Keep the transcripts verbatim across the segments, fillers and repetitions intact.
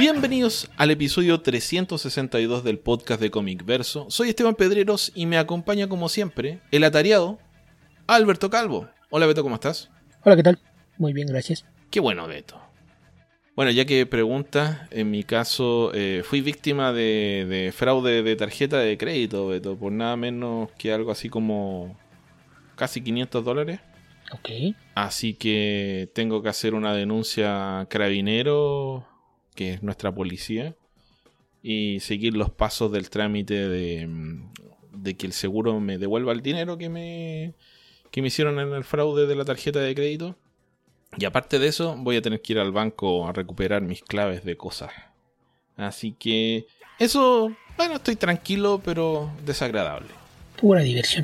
Bienvenidos al episodio trescientos sesenta y dos del podcast de Comic Verso. Soy Esteban Pedreros y me acompaña como siempre el atareado Alberto Calvo. Hola Beto, ¿cómo estás? Hola, ¿qué tal? Muy bien, gracias. Qué bueno, Beto. Bueno, ya que preguntas, en mi caso eh, fui víctima de, de fraude de tarjeta de crédito, Beto, por nada menos que algo así como casi quinientos dólares. Ok. Así que tengo que hacer una denuncia a Carabinero, que es nuestra policía, y seguir los pasos del trámite de, de que el seguro me devuelva el dinero que me, que me hicieron en el fraude de la tarjeta de crédito. Y aparte de eso, voy a tener que ir al banco a recuperar mis claves de cosas. Así que eso, bueno, estoy tranquilo, pero desagradable. Pura diversión.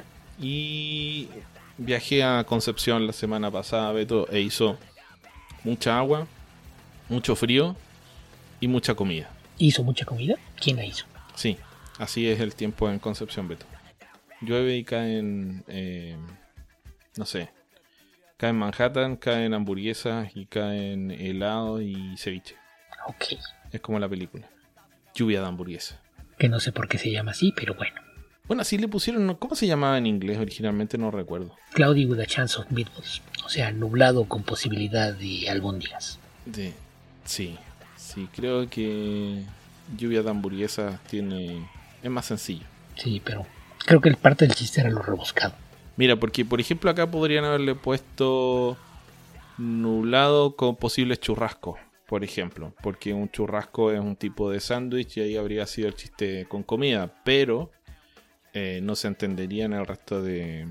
Y viajé a Concepción la semana pasada, Beto, e hizo mucha agua, mucho frío y mucha comida. ¿Hizo mucha comida? ¿Quién la hizo? Sí, así es el tiempo en Concepción, Beto. Llueve y caen, eh, no sé, caen Manhattan, caen hamburguesas y caen helado y ceviche. Ok. Es como la película. Lluvia de hamburguesas. Que no sé por qué se llama así, pero bueno. Bueno, así le pusieron, ¿cómo se llamaba en inglés originalmente? No recuerdo. Cloudy with a chance of meatballs. O sea, nublado con posibilidad de albóndigas. De, sí, sí, creo que lluvia de hamburguesas tiene, es más sencillo. Sí, pero creo que el parte del chiste era lo rebuscado. Mira, porque por ejemplo acá podrían haberle puesto nublado con posibles churrascos, por ejemplo. Porque un churrasco es un tipo de sándwich y ahí habría sido el chiste con comida. Pero eh, no se entendería en el resto de,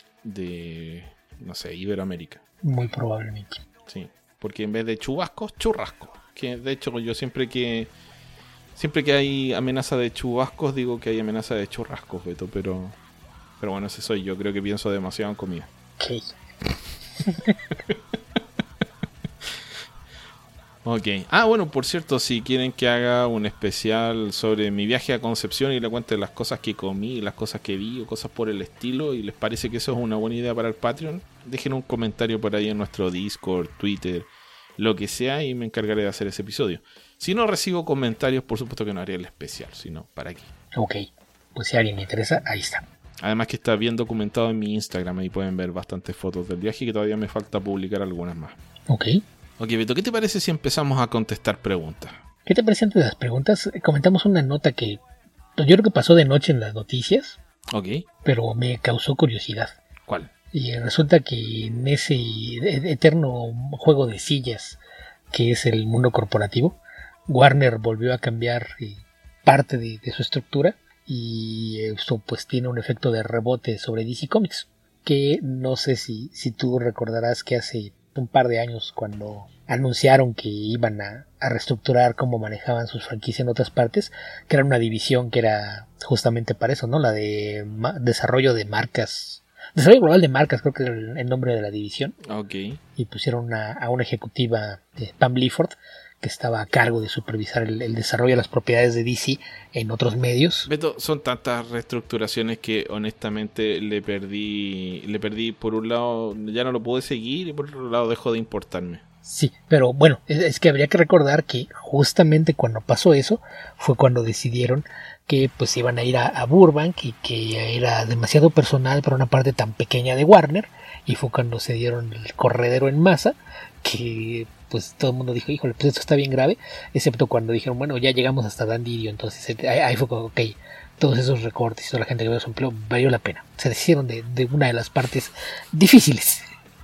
de, no sé, Iberoamérica. Muy probablemente. Sí, porque en vez de chubascos, churrascos. Que de hecho yo siempre que siempre que hay amenaza de chubascos digo que hay amenaza de churrascos, Beto, pero pero bueno, ese soy yo, creo que pienso demasiado en comida. Ok. Ok. Ah, bueno, por cierto, si quieren que haga un especial sobre mi viaje a Concepción y le cuente las cosas que comí, las cosas que vi o cosas por el estilo, y les parece que eso es una buena idea para el Patreon, dejen un comentario por ahí en nuestro Discord, Twitter, lo que sea, y me encargaré de hacer ese episodio. Si no recibo comentarios, por supuesto que no haré el especial, sino ¿para qué? Ok. Pues si a alguien le interesa, ahí está. Además que está bien documentado en mi Instagram, ahí pueden ver bastantes fotos del viaje, que todavía me falta publicar algunas más. Ok. Ok, Beto, ¿qué te parece si empezamos a contestar preguntas? ¿Qué te parece antes de las preguntas? Comentamos una nota que yo creo que pasó de noche en las noticias. Ok. Pero me causó curiosidad. ¿Cuál? Y resulta que en ese eterno juego de sillas que es el mundo corporativo, Warner volvió a cambiar eh, parte de, de su estructura, y esto pues tiene un efecto de rebote sobre D C Comics, que no sé si, si tú recordarás que hace un par de años, cuando anunciaron que iban a, a reestructurar cómo manejaban sus franquicias en otras partes, que era una división que era justamente para eso, ¿no? La de ma- desarrollo de marcas, desarrollo global de marcas, creo que era el, el nombre de la división. Ok. Y pusieron una, a una ejecutiva, de Pam Clifford, que estaba a cargo de supervisar el, el desarrollo de las propiedades de D C en otros medios. Beto, son tantas reestructuraciones que honestamente le perdí, le perdí por un lado, ya no lo pude seguir, y por otro lado dejó de importarme. Sí, pero bueno, es, es que habría que recordar que justamente cuando pasó eso fue cuando decidieron que pues iban a ir a, a Burbank, y que era demasiado personal para una parte tan pequeña de Warner, y fue cuando se dieron el corredero en masa, que pues todo el mundo dijo, híjole, pues esto está bien grave, excepto cuando dijeron, bueno, ya llegamos hasta Dan Didio, entonces ahí, ahí fue como, ok, todos esos recortes y toda la gente que vio su empleo valió la pena, se deshicieron de, de una de las partes difíciles.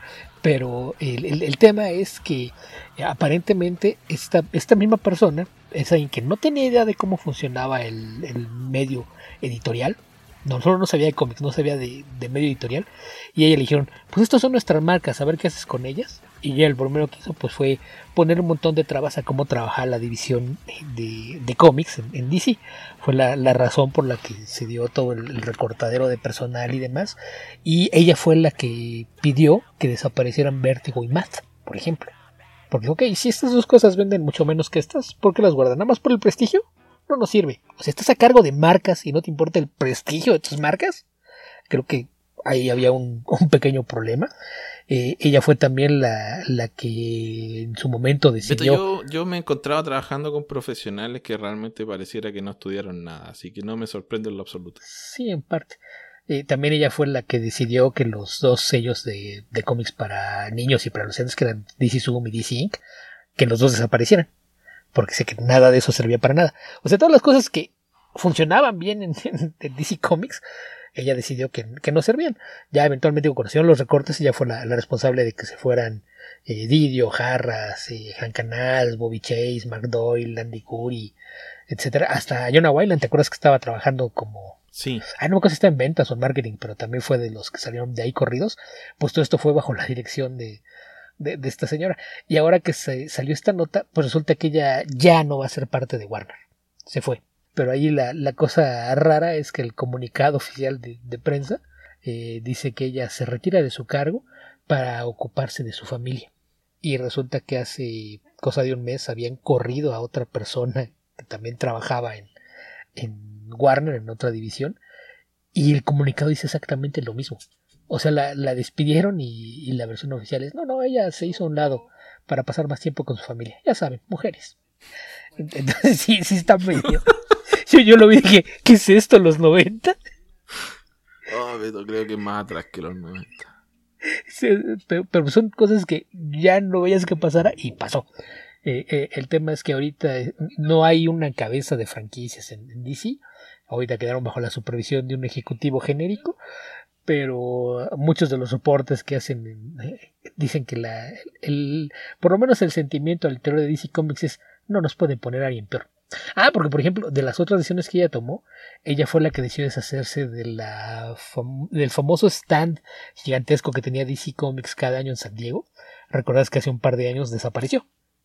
Pero el, el, el tema es que eh, aparentemente esta, esta misma persona es alguien que no tenía idea de cómo funcionaba el, el medio editorial. No solo no sabía de cómics, no sabía de, de medio editorial. Y a ella le dijeron, pues estas son nuestras marcas, a ver qué haces con ellas. Y ella el primero que hizo pues fue poner un montón de trabas a cómo trabajar la división de, de cómics en, en D C. Fue la, la razón por la que se dio todo el, el recortadero de personal y demás. Y ella fue la que pidió que desaparecieran Vértigo y Matt, por ejemplo. Porque, ok, si estas dos cosas venden mucho menos que estas, ¿por qué las guardan? ¿Nada más por el prestigio? No nos sirve. O sea, estás a cargo de marcas y no te importa el prestigio de tus marcas. Creo que ahí había un, un pequeño problema. Eh, ella fue también la, la que en su momento decidió... Beto, yo, yo me he encontrado trabajando con profesionales que realmente pareciera que no estudiaron nada, así que no me sorprende en lo absoluto. Sí, en parte. Eh, también ella fue la que decidió que los dos sellos de, de cómics para niños y para adolescentes, que eran D C Zoom y D C Inc, que los dos desaparecieran, porque sé que nada de eso servía para nada. O sea, todas las cosas que funcionaban bien en, en, en D C Comics, ella decidió que, que no servían. Ya eventualmente cuando conocieron los recortes, ella fue la, la responsable de que se fueran eh, Didio, Harras, eh, Hank Canals, Bobby Chase, Mark Doyle, Andy Curry, etcétera. Hasta Jonah Wyland, ¿te acuerdas que estaba trabajando como... Sí. Ah, no me acuerdo si está en ventas o en marketing, pero también fue de los que salieron de ahí corridos. Pues todo esto fue bajo la dirección de, de, de esta señora. Y ahora que se salió esta nota, pues resulta que ella ya no va a ser parte de Warner. Se fue. Pero ahí la, la cosa rara es que el comunicado oficial de, de prensa eh, dice que ella se retira de su cargo para ocuparse de su familia. Y resulta que hace cosa de un mes habían corrido a otra persona que también trabajaba en, en Warner, en otra división, y el comunicado dice exactamente lo mismo. O sea, la, la despidieron y, y la versión oficial es, no, no, ella se hizo a un lado para pasar más tiempo con su familia. Ya saben, mujeres. Entonces sí, sí está medio... Yo, yo lo vi y dije, ¿qué es esto, los noventa? Oh, Beto, creo que es más atrás que los noventa. Sí, pero, pero son cosas que ya no veías que pasara y pasó. Eh, eh, el tema es que ahorita no hay una cabeza de franquicias en, en D C. Ahorita quedaron bajo la supervisión de un ejecutivo genérico, pero muchos de los reportes que hacen eh, dicen que la, el, por lo menos el sentimiento al interior de D C Comics es no nos pueden poner a alguien peor. Ah, porque por ejemplo, de las otras decisiones que ella tomó, ella fue la que decidió deshacerse de la fam- del famoso stand gigantesco que tenía D C Comics cada año en San Diego. Recordás que hace un par de años desapareció.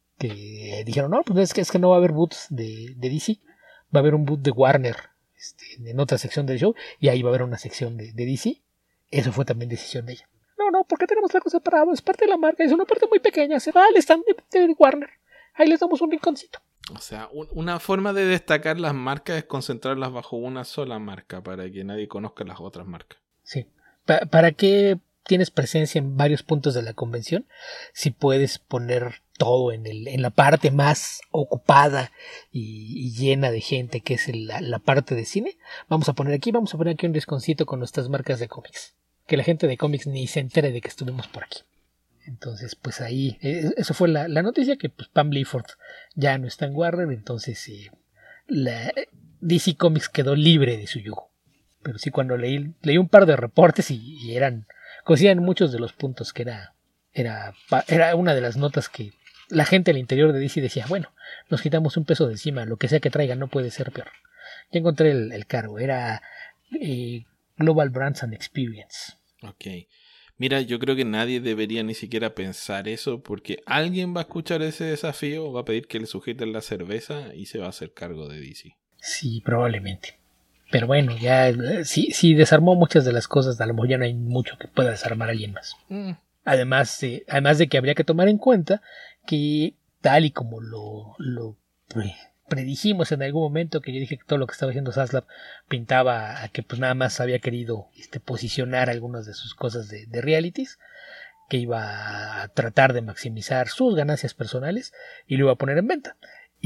Que dijeron, no, pues es que, es que no va a haber booths de, de D C, va a haber un booth de Warner este, en otra sección del show, y ahí va a haber una sección de, de D C. Eso fue también decisión de ella. No, no, porque tenemos la cosa separada, es parte de la marca, es una parte muy pequeña, se va al stand de, de Warner, ahí les damos un rinconcito. O sea, un, una forma de destacar las marcas es concentrarlas bajo una sola marca para que nadie conozca las otras marcas. Sí. Pa ¿Para qué tienes presencia en varios puntos de la convención si puedes poner todo en, el, en la parte más ocupada y, y llena de gente que es el, la, la parte de cine? Vamos a poner aquí, vamos a poner aquí un desconcito con nuestras marcas de cómics. Que la gente de cómics ni se entere de que estuvimos por aquí. Entonces, pues ahí, eh, eso fue la, la noticia, que pues Pam Clifford ya no está en Warner, entonces eh, la, D C Comics quedó libre de su yugo. Pero sí, cuando leí, leí un par de reportes y, y eran, coincidían muchos de los puntos que era, era, era una de las notas que la gente al interior de D C decía, bueno, nos quitamos un peso de encima, lo que sea que traiga no puede ser peor. Ya encontré el, el cargo, era eh, Global Brands and Experience. Ok. Mira, yo creo que nadie debería ni siquiera pensar eso, porque alguien va a escuchar ese desafío, va a pedir que le sujeten la cerveza y se va a hacer cargo de D C. Sí, probablemente. Pero bueno, ya sí, sí desarmó muchas de las cosas, a lo mejor ya no hay mucho que pueda desarmar a alguien más. Mm. Además, eh, además de que habría que tomar en cuenta que tal y como lo, lo pre predijimos en algún momento, que yo dije que todo lo que estaba haciendo Zaslav pintaba a que pues nada más había querido este, posicionar algunas de sus cosas de, de realities, que iba a tratar de maximizar sus ganancias personales y lo iba a poner en venta.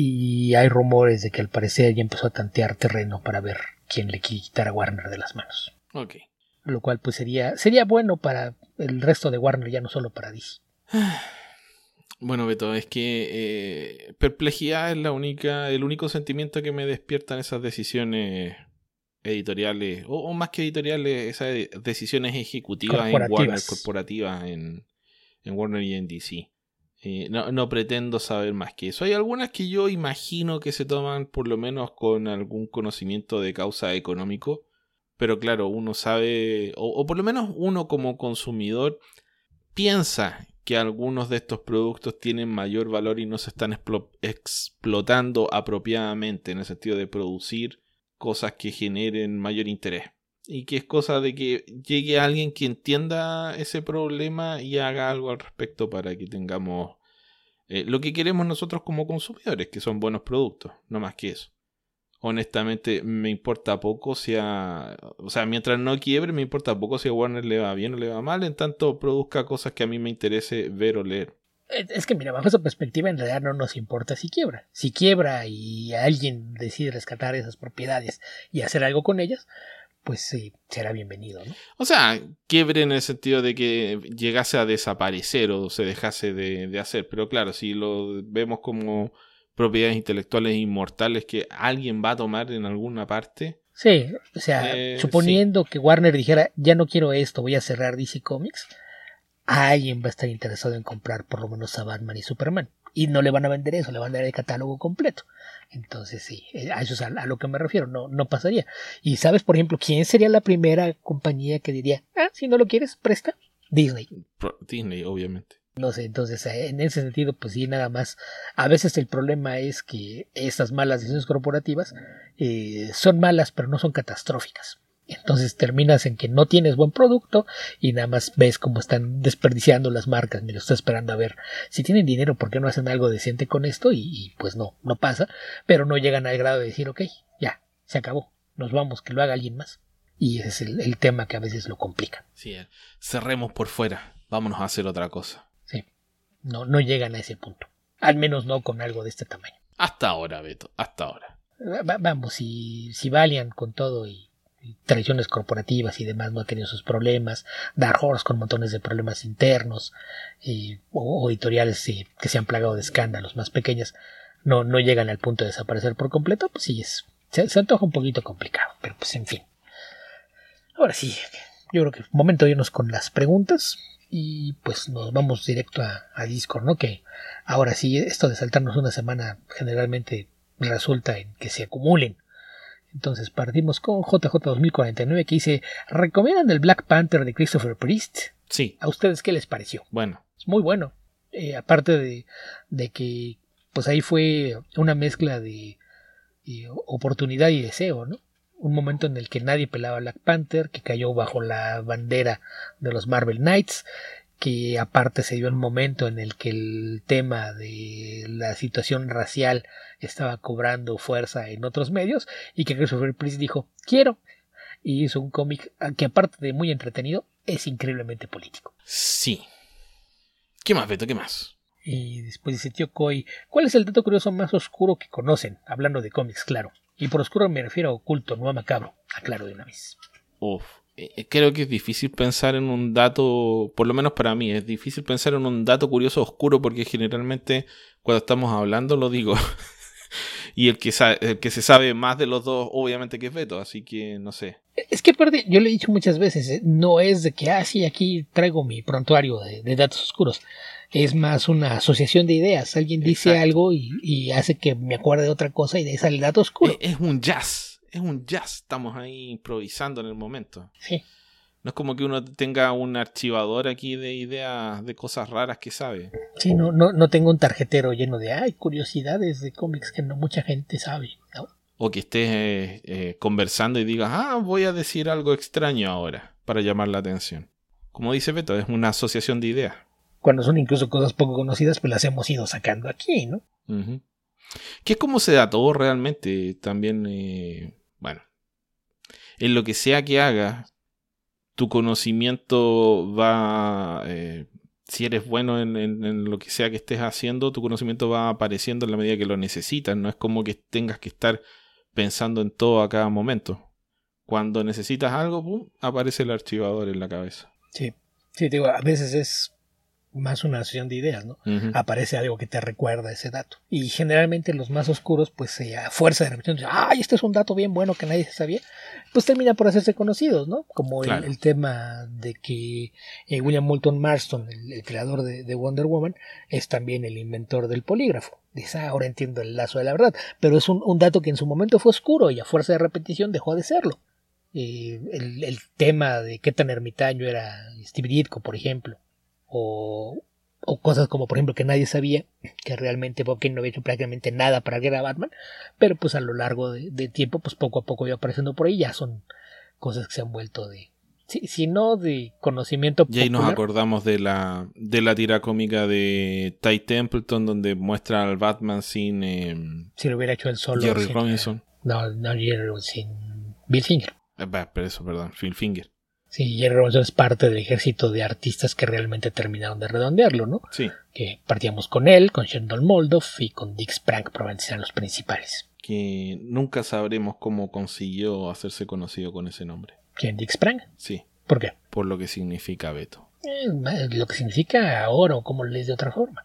Y hay rumores de que al parecer ya empezó a tantear terreno para ver quién le quiere quitar a Warner de las manos. Ok. Lo cual pues sería, sería bueno para el resto de Warner, ya no solo para D C. Bueno, Beto, es que eh, perplejidad es la única, el único sentimiento que me despiertan esas decisiones editoriales, o, o más que editoriales, esas decisiones ejecutivas en Warner, corporativas en, en Warner y en D C. Eh, no, no pretendo saber más que eso. Hay algunas que yo imagino que se toman por lo menos con algún conocimiento de causa económico, pero claro, uno sabe, o, o por lo menos uno como consumidor piensa que algunos de estos productos tienen mayor valor y no se están explo- explotando apropiadamente, en el sentido de producir cosas que generen mayor interés. Y que es cosa de que llegue alguien que entienda ese problema y haga algo al respecto para que tengamos eh, lo que queremos nosotros como consumidores, que son buenos productos, no más que eso. honestamente me importa poco si a... O sea, mientras no quiebre, me importa poco si a Warner le va bien o le va mal, en tanto produzca cosas que a mí me interese ver o leer. Es que mira, bajo esa perspectiva en realidad no nos importa si quiebra. Si quiebra y alguien decide rescatar esas propiedades y hacer algo con ellas, pues sí, será bienvenido, ¿no? O sea, quiebre en el sentido de que llegase a desaparecer o se dejase de, de hacer. Pero claro, si lo vemos como propiedades intelectuales inmortales que alguien va a tomar en alguna parte. Sí, o sea, eh, suponiendo sí. que Warner dijera, ya no quiero esto, voy a cerrar D C Comics, alguien va a estar interesado en comprar por lo menos a Batman y Superman. Y no le van a vender eso, le van a dar el catálogo completo. Entonces sí, a eso es a, a lo que me refiero, no, no pasaría. Y sabes, por ejemplo, ¿quién sería la primera compañía que diría, ah, si no lo quieres, presta? Disney. Disney, obviamente. No sé, entonces en ese sentido, pues sí, nada más. A veces el problema es que estas malas decisiones corporativas eh, son malas, pero no son catastróficas. Entonces terminas en que no tienes buen producto y nada más ves cómo están desperdiciando las marcas. Mira, estoy esperando a ver si tienen dinero, ¿por qué no hacen algo decente con esto? Y, y pues no, no pasa. Pero no llegan al grado de decir, ok, ya, se acabó, nos vamos, que lo haga alguien más. Y ese es el, el tema que a veces lo complica. Sí, cerremos por fuera, vámonos a hacer otra cosa. Sí, no, no llegan a ese punto. Al menos no con algo de este tamaño. Hasta ahora, Beto, hasta ahora. Va, vamos, si, si Valiant con todo y tradiciones corporativas y demás no ha tenido sus problemas, Dark Horse con montones de problemas internos eh, o, o editoriales eh, que se han plagado de escándalos más pequeñas no, no llegan al punto de desaparecer por completo, pues sí, es, se, se antoja un poquito complicado, pero pues en fin. Ahora sí, yo creo que es momento de irnos con las preguntas y pues nos vamos directo a, a Discord, ¿no? Que ahora sí, esto de saltarnos una semana generalmente resulta en que se acumulen. Entonces partimos con J J dos mil cuarenta y nueve que dice, ¿recomiendan el Black Panther de Christopher Priest? Sí. ¿A ustedes qué les pareció? Bueno. Es muy bueno. Eh, aparte de, de que pues ahí fue una mezcla de, de oportunidad y deseo, ¿no? Un momento en el que nadie pelaba a Black Panther, que cayó bajo la bandera de los Marvel Knights, que aparte se dio un momento en el que el tema de la situación racial estaba cobrando fuerza en otros medios y que Christopher Priest dijo, quiero, y hizo un cómic que aparte de muy entretenido, es increíblemente político. Sí. ¿Qué más, Beto? ¿Qué más? Y después dice Tío Coy, ¿cuál es el dato curioso más oscuro que conocen? Hablando de cómics, claro. Y por oscuro me refiero a oculto, no a macabro. Aclaro de una vez. Uf. Creo que es difícil pensar en un dato, por lo menos para mí, es difícil pensar en un dato curioso oscuro porque generalmente cuando estamos hablando lo digo. Y el que, sabe, el que se sabe más de los dos, obviamente que es Beto, así que no sé. Es que aparte, yo le he dicho muchas veces, ¿eh? No es de que, ah, sí, aquí traigo mi prontuario de, de datos oscuros. Es más una asociación de ideas. Alguien dice Exacto. algo y, y hace que me acuerde de otra cosa y de ahí sale el dato oscuro. Es, es un jazz. Es un jazz, estamos ahí improvisando en el momento. Sí. No es como que uno tenga un archivador aquí de ideas de cosas raras que sabe. Sí, no, no, no tengo un tarjetero lleno de ay, curiosidades de cómics que no mucha gente sabe, ¿no? O que estés eh, eh, conversando y digas, ah, voy a decir algo extraño ahora para llamar la atención. Como dice Beto, es una asociación de ideas. Cuando son incluso cosas poco conocidas, pues las hemos ido sacando aquí, ¿no? Uh-huh. Que es como se da todo realmente. También, eh, bueno, en lo que sea que hagas, tu conocimiento va, eh, si eres bueno en, en, en lo que sea que estés haciendo, tu conocimiento va apareciendo en la medida que lo necesitas. No es como que tengas que estar pensando en todo a cada momento. Cuando necesitas algo, pum, aparece el archivador en la cabeza. Sí, sí, digo, a veces es más una asociación de ideas, ¿no? Uh-huh. Aparece algo que te recuerda ese dato. Y generalmente los más oscuros, pues eh, a fuerza de repetición, ¡ay, este es un dato bien bueno que nadie sabía! Pues termina por hacerse conocidos, ¿no? Como claro. el, el tema de que eh, William Moulton Marston, el, el creador de, de Wonder Woman, es también el inventor del polígrafo. Dice, ah, ahora entiendo el lazo de la verdad. Pero es un, un dato que en su momento fue oscuro y a fuerza de repetición dejó de serlo. Eh, el, el tema de qué tan ermitaño era Steve Ditko, por ejemplo. O, o cosas como por ejemplo que nadie sabía que realmente Bob Kane no había hecho prácticamente nada para que era Batman, pero pues a lo largo de, de tiempo pues poco a poco iba apareciendo por ahí. Ya son cosas que se han vuelto de, si, si no de conocimiento popular. Y ahí nos acordamos de la de la tira cómica de Ty Templeton donde muestra al Batman sin eh, si lo hubiera hecho él solo Jerry Robinson. No, no Jerry Robinson, Bill Finger. Eh, pero eso, perdón, Phil Finger. Sí, Jerry Robinson es parte del ejército de artistas que realmente terminaron de redondearlo, ¿no? Sí. Que partíamos con él, con Sheldon Moldoff y con Dick Sprang, probablemente sean los principales. Que nunca sabremos cómo consiguió hacerse conocido con ese nombre. ¿Quién? ¿Dick Sprang? Sí. ¿Por qué? Por lo que significa Beto. Eh, lo que significa oro, como lees de otra forma.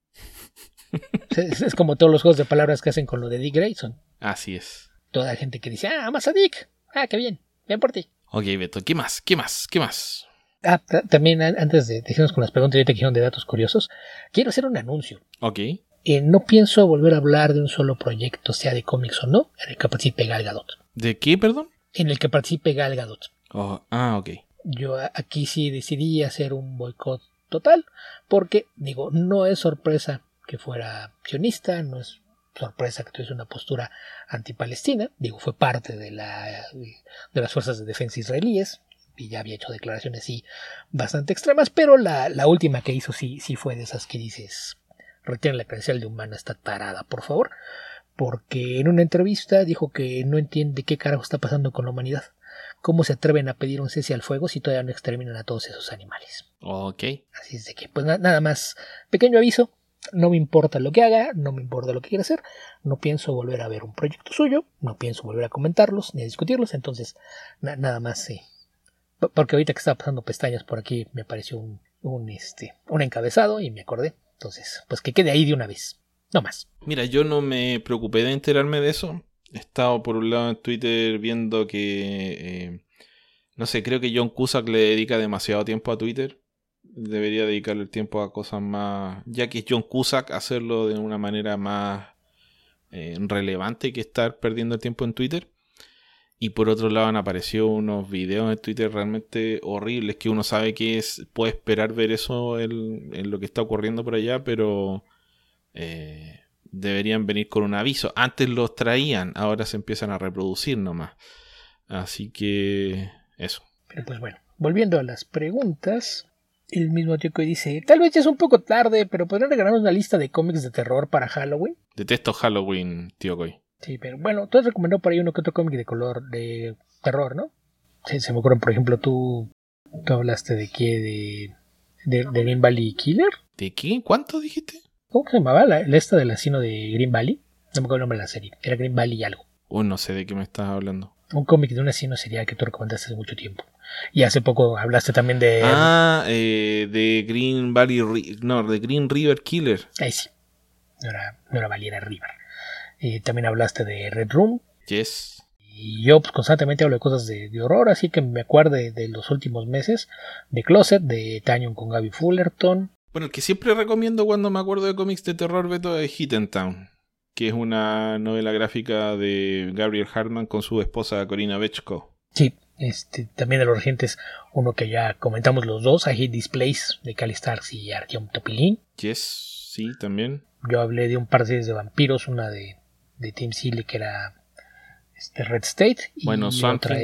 es, es como todos los juegos de palabras que hacen con lo de Dick Grayson. Así es. Toda la gente que dice, ah, amas a Dick. Ah, qué bien, bien por ti. Ok, Beto, ¿qué más? ¿Qué más? ¿Qué más? Ah, también antes de dejarnos con las preguntas ahorita que dijeron de datos curiosos, quiero hacer un anuncio. Ok. Eh, no pienso volver a hablar de un solo proyecto, sea de cómics o no, en el que participe Gal Gadot. ¿De qué, perdón? En el que participe Gal Gadot. Oh, ah, ok. Yo aquí sí decidí hacer un boicot total, porque, digo, no es sorpresa que fuera sionista, no es sorpresa que tuviese una postura antipalestina, digo, fue parte de, la, de las fuerzas de defensa israelíes, y ya había hecho declaraciones sí bastante extremas, pero la, la última que hizo sí, sí fue de esas que dices, retiren la credencial de humana, está tarada, por favor, porque en una entrevista dijo que no entiende qué carajo está pasando con la humanidad. ¿Cómo se atreven a pedir un cese al fuego si todavía no exterminan a todos esos animales? Ok. Así es de que, pues na- nada más, pequeño aviso, no me importa lo que haga, no me importa lo que quiera hacer, no pienso volver a ver un proyecto suyo, no pienso volver a comentarlos ni a discutirlos, entonces na- nada más sí. P- porque ahorita que estaba pasando pestañas por aquí me apareció un, un, este, un encabezado y me acordé, entonces pues que quede ahí de una vez, no más. Mira, yo no me preocupé de enterarme de eso. He estado por un lado en Twitter viendo que, eh, no sé, creo que John Cusack le dedica demasiado tiempo a Twitter. Debería dedicarle el tiempo a cosas más, ya que es John Cusack, hacerlo de una manera más eh, relevante que estar perdiendo el tiempo en Twitter. Y por otro lado han aparecido unos videos en Twitter realmente horribles que uno sabe que es, puede esperar ver eso en, en lo que está ocurriendo por allá, pero eh, deberían venir con un aviso. Antes los traían, ahora se empiezan a reproducir nomás. Así que eso. Pero pues bueno, volviendo a las preguntas, el mismo tío que dice, tal vez ya es un poco tarde, pero podrían regalarnos una lista de cómics de terror para Halloween. Detesto Halloween, tío Coy. Sí, pero bueno, tú has recomendado por ahí uno que otro cómic de color, de terror, ¿no? Sí, se me ocurren, por ejemplo, tú, tú hablaste de qué, de, de, de Green Valley Killer. ¿De qué? ¿Cuánto dijiste? ¿Cómo que se llamaba? La, la esta del asesino de Green Valley. No me acuerdo el nombre de la serie. Era Green Valley y algo. Uy, no sé de qué me estás hablando. Un cómic de un asesino serial que tú recomendaste hace mucho tiempo. Y hace poco hablaste también de... Ah, eh, de Green Valley... Ri- no, de Green River Killer. Ahí sí. No era, no era Valley, era River. Y también hablaste de Red Room. Yes. Y yo pues, constantemente hablo de cosas de, de horror, así que me acuerde de los últimos meses. De Closet, de Tanyon con Gaby Fullerton. Bueno, el que siempre recomiendo cuando me acuerdo de cómics de terror, Beto, es Hidden Town, que es una novela gráfica de Gabriel Hartman con su esposa Corina Bechko. Sí, este, también de los recientes, uno que ya comentamos los dos, I Hate This Place, de Cali Starks y Artyom Topilin. Yes, sí, también. Yo hablé de un par de series de vampiros, una de, de Tim Seeley que era este, Red State, y bueno, otra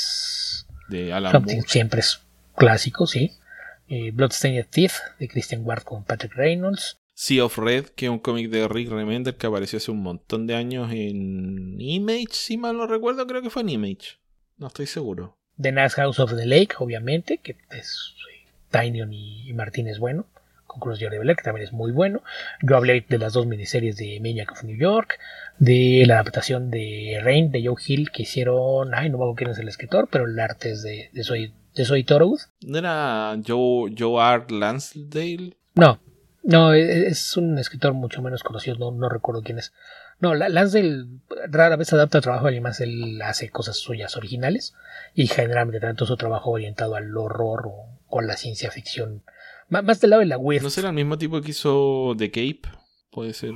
es de Alan Something, Moore. siempre es clásico, sí. Eh, Bloodstained Thief, de Christian Ward con Patrick Reynolds. Sea of Red, que es un cómic de Rick Remender que apareció hace un montón de años en Image, si mal no recuerdo, creo que fue en Image. No estoy seguro. The Nice House of the Lake, obviamente, que es eh, Tynion y, y Martín es bueno, con Cruz Jordi Belair, que también es muy bueno. Yo hablé de las dos miniseries de Maniac of New York, de la adaptación de Rain, de Joe Hill, que hicieron, ay, no me acuerdo quién es el escritor, pero el arte es de, de Zoe, de Zoe Torwood. ¿No era Joe, Joe R. Lansdale? No, no, es un escritor mucho menos conocido, no, no recuerdo quién es. No, Lansdale rara vez adapta trabajo y más él hace cosas suyas originales y generalmente tanto su trabajo orientado al horror o, o a la ciencia ficción, más, más del lado de la web. ¿No será el mismo tipo que hizo The Cape? Puede ser.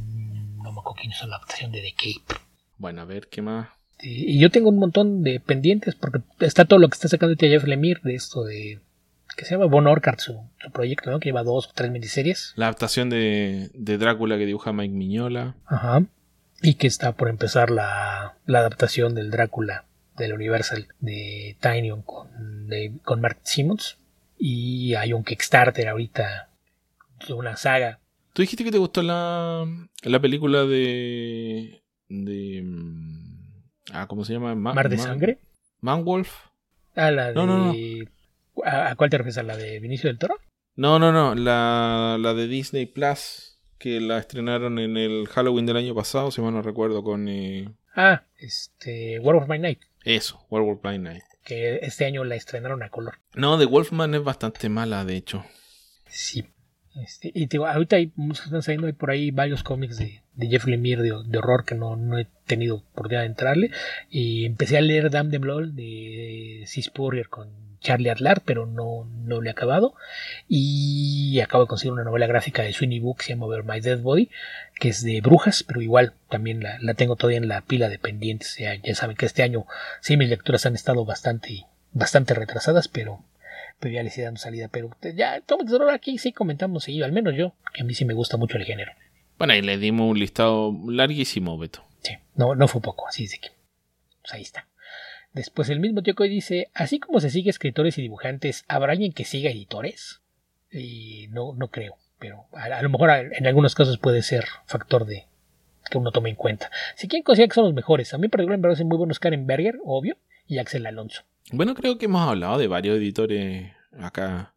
Mm, no me acuerdo quién hizo la adaptación de The Cape. Bueno, a ver, ¿qué más? Y yo tengo un montón de pendientes porque está todo lo que está sacando este Jeff Lemire de esto de... que se llama Von Orchard, su, su proyecto, ¿no? Que lleva dos o tres miniseries. La adaptación de, de Drácula que dibuja Mike Mignola. Ajá. Y que está por empezar la, la adaptación del Drácula del Universal de Tynion con, de, con Mark Simmons. Y hay un Kickstarter ahorita de una saga. ¿Tú dijiste que te gustó la, la película de... de... Ah, ¿cómo se llama? Ma- ¿Mar de Man- Sangre? Manwolf. Ah, la de... No, no, no. ¿A, a cuál te refieres? ¿A la de Vinicio del Toro? No, no, no. La, la de Disney Plus, que la estrenaron en el Halloween del año pasado, si mal no recuerdo, con... eh, Ah, este... Werewolf by Night, Eso, Werewolf by Night. que este año la estrenaron a color. No, The Wolfman es bastante mala, de hecho. Sí. Este, y te digo, ahorita hay, muchos están saliendo hay por ahí varios cómics de, de Jeff Lemire de, de horror que no, no he tenido oportunidad de entrarle. Y empecé a leer Damn the Blood de Cy Spurrier con Charlie Adlard, pero no, no le he acabado. Y acabo de conseguir una novela gráfica de Sweeney Book que se llama Over My Dead Body, que es de brujas, pero igual también la, la tengo todavía en la pila de pendientes. Ya, ya saben que este año sí mis lecturas han estado bastante, bastante retrasadas, pero... pero ya les he dado salida, pero ya, Cómics de horror aquí sí comentamos seguido, al menos yo, que a mí sí me gusta mucho el género. Bueno, ahí le dimos un listado larguísimo, Beto. Sí, no, no fue poco, así de que, pues ahí está. Después el mismo tío que dice, así como se sigue escritores y dibujantes, ¿habrá alguien que siga editores? Y no, no creo, pero a, a lo mejor en algunos casos puede ser factor de que uno tome en cuenta. Si quién considera que son los mejores, a mí particularmente me parecen muy buenos Karen Berger, obvio, y Axel Alonso. Bueno, creo que hemos hablado de varios editores acá.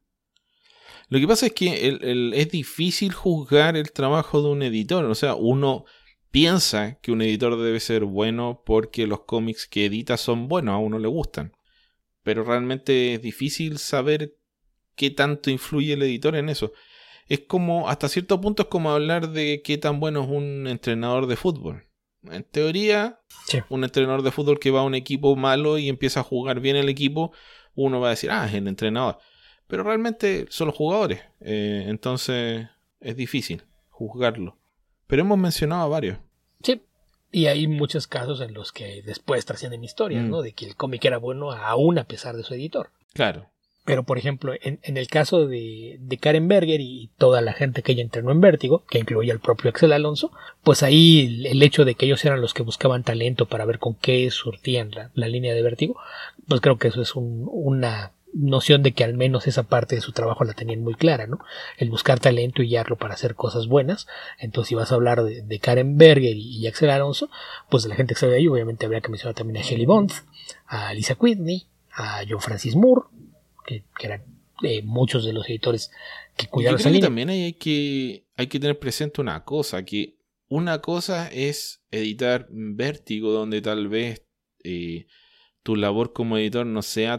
Lo que pasa es que el, el, es difícil juzgar el trabajo de un editor. O sea, uno piensa que un editor debe ser bueno porque los cómics que edita son buenos, a uno le gustan. Pero realmente es difícil saber qué tanto influye el editor en eso. Es como, hasta cierto punto es como hablar de qué tan bueno es un entrenador de fútbol. En teoría, sí. Un entrenador de fútbol que va a un equipo malo y empieza a jugar bien el equipo, uno va a decir, ah, es el entrenador. Pero realmente son los jugadores. Eh, entonces es difícil juzgarlo. Pero hemos mencionado a varios. Sí, y hay muchos casos en los que después trascienden historias, mm. ¿no? De que el cómic era bueno aún a pesar de su editor. Claro. Pero, por ejemplo, en, en el caso de, de Karen Berger y toda la gente que ella entrenó en Vértigo, que incluía al propio Axel Alonso, pues ahí el, el hecho de que ellos eran los que buscaban talento para ver con qué surtían la, la línea de Vértigo, pues creo que eso es un, una noción de que al menos esa parte de su trabajo la tenían muy clara, ¿no? El buscar talento y guiarlo para hacer cosas buenas. Entonces, si vas a hablar de, de Karen Berger y, y Axel Alonso, pues de la gente que sale de ahí, obviamente habría que mencionar también a Shelley Bond, a Lisa Whitney, a John Francis Moore, Que, que eran eh, muchos de los editores que cuidaron esa línea. También hay que, hay que tener presente una cosa, que una cosa es editar Vértigo, donde tal vez eh, tu labor como editor no sea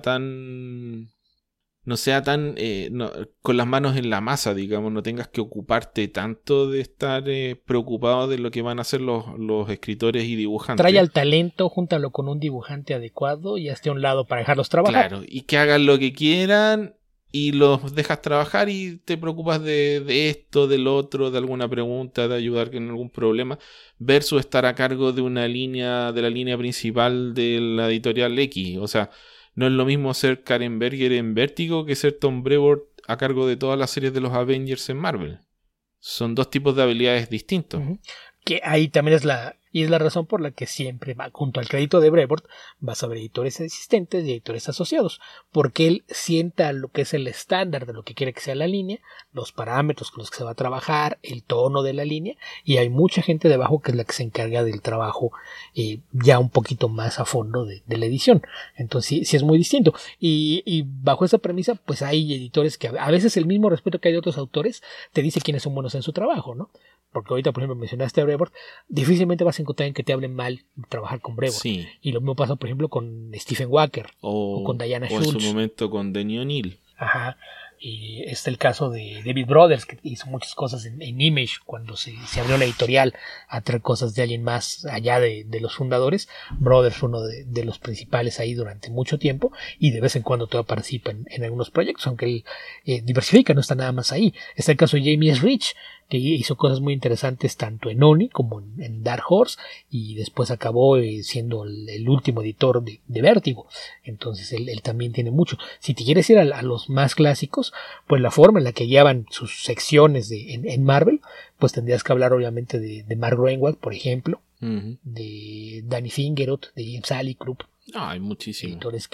tan no sea tan eh, no, con las manos en la masa, digamos, no tengas que ocuparte tanto de estar eh, preocupado de lo que van a hacer los, los escritores y dibujantes. Trae al talento, júntalo con un dibujante adecuado y hazte a un lado para dejarlos trabajar. Claro, y que hagan lo que quieran y los dejas trabajar y te preocupas de, de esto, del otro, de alguna pregunta, de ayudar en algún problema, versus estar a cargo de una línea, de la línea principal de la editorial X. O sea, no es lo mismo ser Karen Berger en Vértigo que ser Tom Brevoort a cargo de todas las series de los Avengers en Marvel. Son dos tipos de habilidades distintos. Uh-huh. Que ahí también es la... Y es la razón por la que siempre va junto al crédito de Brevoort vas a ver editores asistentes y editores asociados, porque él sienta lo que es el estándar de lo que quiere que sea la línea, los parámetros con los que se va a trabajar, el tono de la línea, y hay mucha gente debajo que es la que se encarga del trabajo eh, ya un poquito más a fondo de, de la edición. Entonces sí, sí es muy distinto. Y, y bajo esa premisa, pues hay editores que a veces el mismo respeto que hay de otros autores te dice quiénes son buenos en su trabajo, ¿no? Porque ahorita, por ejemplo, mencionaste a Brevoort, difícilmente vas a encontrar en que te hablen mal trabajar con Brevoort. Sí. Y lo mismo pasa, por ejemplo, con Stephen Walker o, o con Diana Schultz. O en su momento con Denny O'Neil. Ajá. Y está el caso de David Brothers, que hizo muchas cosas en, en Image cuando se, se abrió la editorial a traer cosas de alguien más allá de, de los fundadores. Brothers fue uno de, de los principales ahí durante mucho tiempo y de vez en cuando todavía participa en, en algunos proyectos, aunque él eh, diversifica, no está nada más ahí. Está el caso de Jamie S. Rich, que hizo cosas muy interesantes tanto en Oni como en, en Dark Horse y después acabó eh, siendo el, el último editor de, de Vértigo. Entonces él, él también tiene mucho. Si te quieres ir a, a los más clásicos, pues la forma en la que guiaban sus secciones de, en, en Marvel, pues tendrías que hablar obviamente de, de Mark Greenwald, por ejemplo, uh-huh. de Danny Fingeroth, de James Alley Club. Ah, hay muchísimos editores que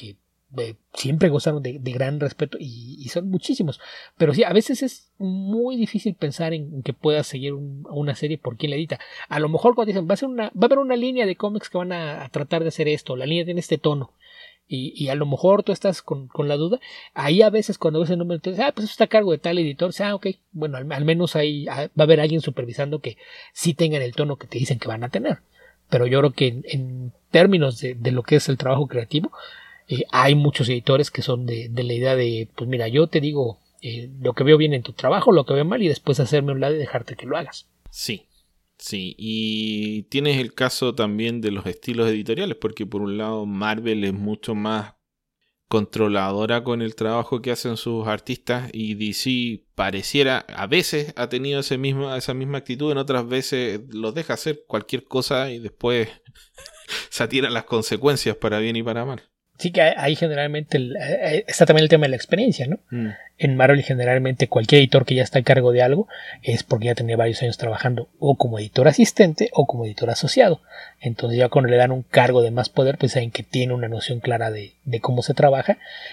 eh, siempre gozaron de, de gran respeto y, y son muchísimos. Pero sí, a veces es muy difícil pensar en, en que puedas seguir un, una serie por quien la edita. A lo mejor cuando dicen, va a, ser una, va a haber una línea de cómics que van a, a tratar de hacer esto, la línea tiene este tono. Y, y a lo mejor tú estás con, con la duda. Ahí a veces cuando ves el número, tú dices, ah, pues eso está a cargo de tal editor. Ah, ok, bueno, al, al menos ahí va a haber alguien supervisando que sí tengan el tono que te dicen que van a tener. Pero yo creo que en, en términos de, de lo que es el trabajo creativo, eh, hay muchos editores que son de, de la idea de, pues mira, yo te digo eh, lo que veo bien en tu trabajo, lo que veo mal, y después hacerme a un lado y dejarte que lo hagas. Sí. Sí, y tienes el caso también de los estilos editoriales, porque por un lado Marvel es mucho más controladora con el trabajo que hacen sus artistas y D C pareciera, a veces ha tenido ese mismo, esa misma actitud, en otras veces los deja hacer cualquier cosa y después se atiran las consecuencias para bien y para mal. Sí que ahí generalmente el, está también el tema de la experiencia, ¿no? Mm. En Marvel generalmente cualquier editor que ya está a cargo de algo es porque ya tenía varios años trabajando o como editor asistente o como editor asociado. Entonces ya cuando le dan un cargo de más poder, pues saben que tiene una noción clara de, de cómo se trabaja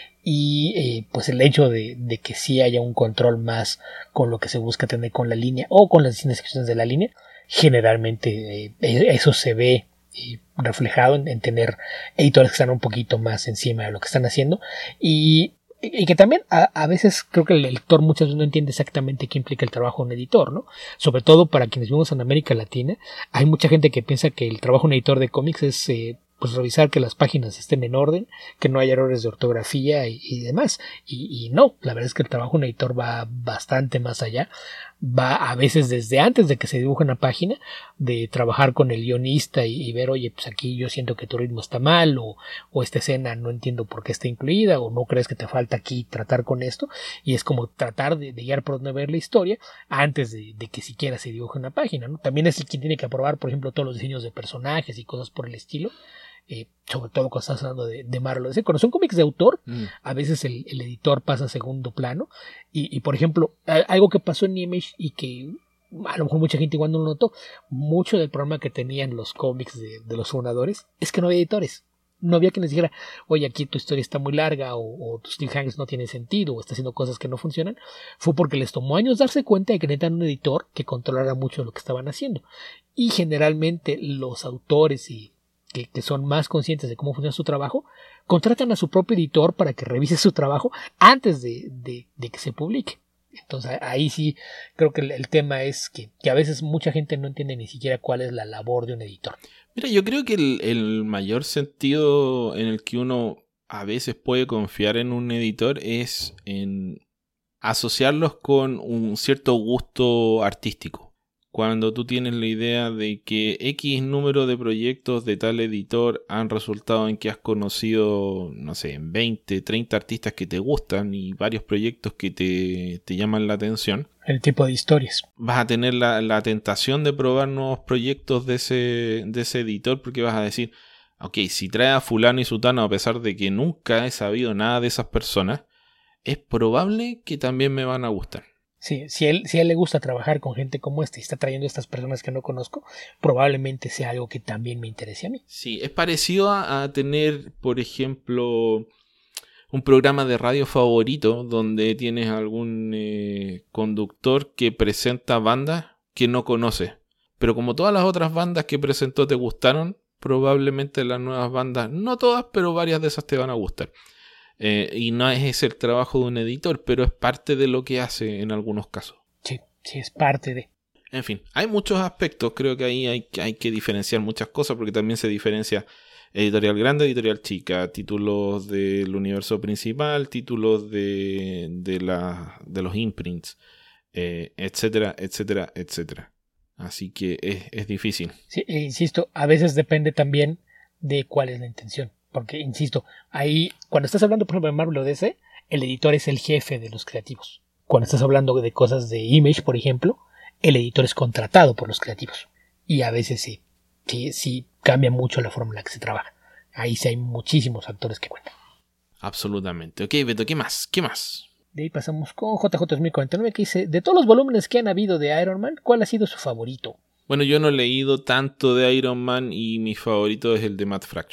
y eh, pues el hecho de, de que sí haya un control más con lo que se busca tener con la línea o con las distintas secciones de la línea, generalmente eh, eso se ve y reflejado en, en tener editores que están un poquito más encima de lo que están haciendo y, y que también a, a veces creo que el lector muchas veces no entiende exactamente qué implica el trabajo de un editor, ¿no? Sobre todo para quienes vivimos en América Latina, hay mucha gente que piensa que el trabajo de un editor de cómics es eh, pues revisar que las páginas estén en orden, que no haya errores de ortografía y, y demás, y, y no, la verdad es que el trabajo de un editor va bastante más allá. Va a veces desde antes de que se dibuje una página, de trabajar con el guionista y, y ver, oye, pues aquí yo siento que tu ritmo está mal, o, o esta escena no entiendo por qué está incluida, o no crees que te falta aquí tratar con esto, y es como tratar de, de guiar por donde ver la historia antes de, de que siquiera se dibuje una página, ¿no? También es el quien tiene que aprobar, por ejemplo, todos los diseños de personajes y cosas por el estilo. Eh, sobre todo cuando estás hablando de, de Marvel. Cuando son cómics de autor, mm. a veces el, el editor pasa a segundo plano. Y, y por ejemplo, algo que pasó en Image y que a lo mejor mucha gente igual no lo notó, mucho del problema que tenían los cómics de, de los fundadores es que no había editores. No había quien les dijera, oye, aquí tu historia está muy larga, o, o tus cliffhangers no tienen sentido, o está haciendo cosas que no funcionan. Fue porque les tomó años darse cuenta de que necesitan un editor que controlara mucho lo que estaban haciendo. Y generalmente los autores y Que, que son más conscientes de cómo funciona su trabajo, contratan a su propio editor para que revise su trabajo antes de, de, de que se publique. Entonces ahí sí creo que el, el tema es que, que a veces mucha gente no entiende ni siquiera cuál es la labor de un editor. Mira, yo creo que el, el mayor sentido en el que uno a veces puede confiar en un editor es en asociarlos con un cierto gusto artístico. Cuando tú tienes la idea de que X número de proyectos de tal editor han resultado en que has conocido, no sé, veinte, treinta artistas que te gustan y varios proyectos que te, te llaman la atención. El tipo de historias. Vas a tener la, la tentación de probar nuevos proyectos de ese, de ese editor porque vas a decir, ok, si trae a fulano y sutano a pesar de que nunca he sabido nada de esas personas, es probable que también me van a gustar. Sí, si, él, si a él le gusta trabajar con gente como esta y está trayendo a estas personas que no conozco, probablemente sea algo que también me interese a mí. Sí, es parecido a, a tener, por ejemplo, un programa de radio favorito donde tienes algún eh, conductor que presenta bandas que no conoces. Pero como todas las otras bandas que presentó te gustaron, probablemente las nuevas bandas, no todas, pero varias de esas te van a gustar. Eh, y no es ese el trabajo de un editor, pero es parte de lo que hace en algunos casos. Sí, sí, es parte de. En fin, hay muchos aspectos, creo que ahí hay, hay que diferenciar muchas cosas, porque también se diferencia editorial grande, editorial chica, títulos del universo principal, títulos de, de, la, de los imprints, eh, etcétera, etcétera, etcétera. Así que es, es difícil. Sí, e insisto, a veces depende también de cuál es la intención. Porque, insisto, ahí, cuando estás hablando, por ejemplo, de Marvel o D C, el editor es el jefe de los creativos. Cuando estás hablando de cosas de Image, por ejemplo, el editor es contratado por los creativos. Y a veces sí, sí, sí cambia mucho la forma en la que se trabaja. Ahí sí hay muchísimos factores que cuentan. Absolutamente. Ok, Beto, ¿qué más? ¿Qué más? De ahí pasamos con J J dos mil cuarenta y nueve, que dice, de todos los volúmenes que han habido de Iron Man, ¿cuál ha sido su favorito? Bueno, yo no he leído tanto de Iron Man y mi favorito es el de Matt Fraction.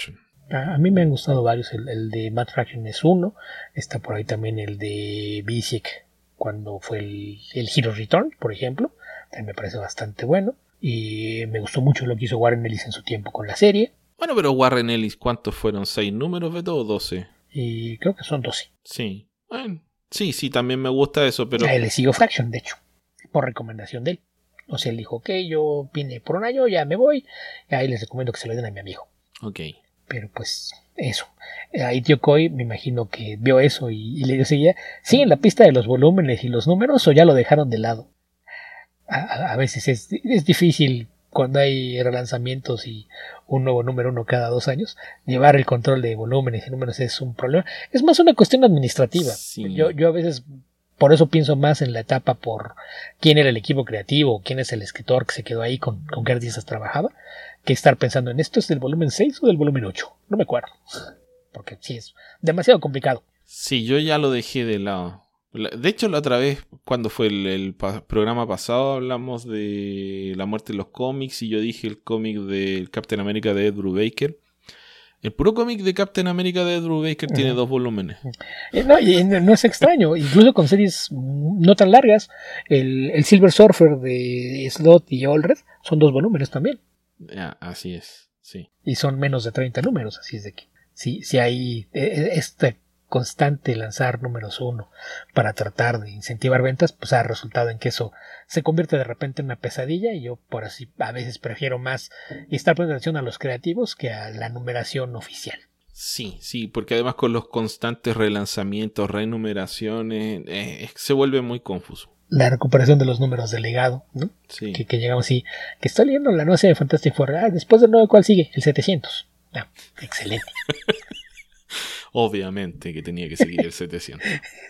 A, a mí me han gustado varios. El, el de Matt Fraction es uno. Está por ahí también el de Bisiek cuando fue el, el Hero Return, por ejemplo. También me parece bastante bueno. Y me gustó mucho lo que hizo Warren Ellis en su tiempo con la serie. Bueno, pero Warren Ellis, ¿cuántos fueron? ¿Seis números, Beto, o doce? Y creo que son doce. Sí. Bueno, sí, sí, también me gusta eso, pero... A él le siguió Fraction, de hecho, por recomendación de él. O sea, él dijo, ok, yo vine por un año, ya me voy. Y ahí les recomiendo que se lo den a mi amigo. Ok. Pero pues, eso. Ahí Tío Coy, me imagino que vio eso y, y le dio seguida. ¿Siguen la pista de los volúmenes y los números o ya lo dejaron de lado? A, a, a veces es, es difícil cuando hay relanzamientos y un nuevo número uno cada dos años, llevar el control de volúmenes y números es un problema. Es más una cuestión administrativa. Sí. Yo, yo a veces por eso pienso más en la etapa por quién era el equipo creativo, quién es el escritor que se quedó ahí, con, con qué artistas trabajaba, que estar pensando en esto es del volumen seis o del volumen ocho. No me acuerdo. Porque sí, es demasiado complicado. Sí, yo ya lo dejé de lado. De hecho, la otra vez, cuando fue el, el pa- programa pasado, hablamos de la muerte de los cómics y yo dije el cómic de Captain America de Ed Brubaker. El puro cómic de Captain America de Ed Brubaker uh-huh. tiene dos volúmenes. No, y no es extraño, incluso con series no tan largas. El, el Silver Surfer de Slott y Allred son dos volúmenes también. Ya, así es, sí. Y son menos de treinta números, así es de que si, si hay este constante lanzar números uno para tratar de incentivar ventas, pues ha resultado en que eso se convierte de repente en una pesadilla y yo por así a veces prefiero más estar poniendo atención a los creativos que a la numeración oficial. Sí, sí, porque además con los constantes relanzamientos, renumeraciones, eh, se vuelve muy confuso. La recuperación de los números de legado, ¿no? Sí. Que, que llegamos así, que estoy leyendo la nueva serie de Fantastic Four, ah, después del nueve, ¿cuál sigue? El setecientos. Ah, excelente. Obviamente que tenía que seguir el setecientos.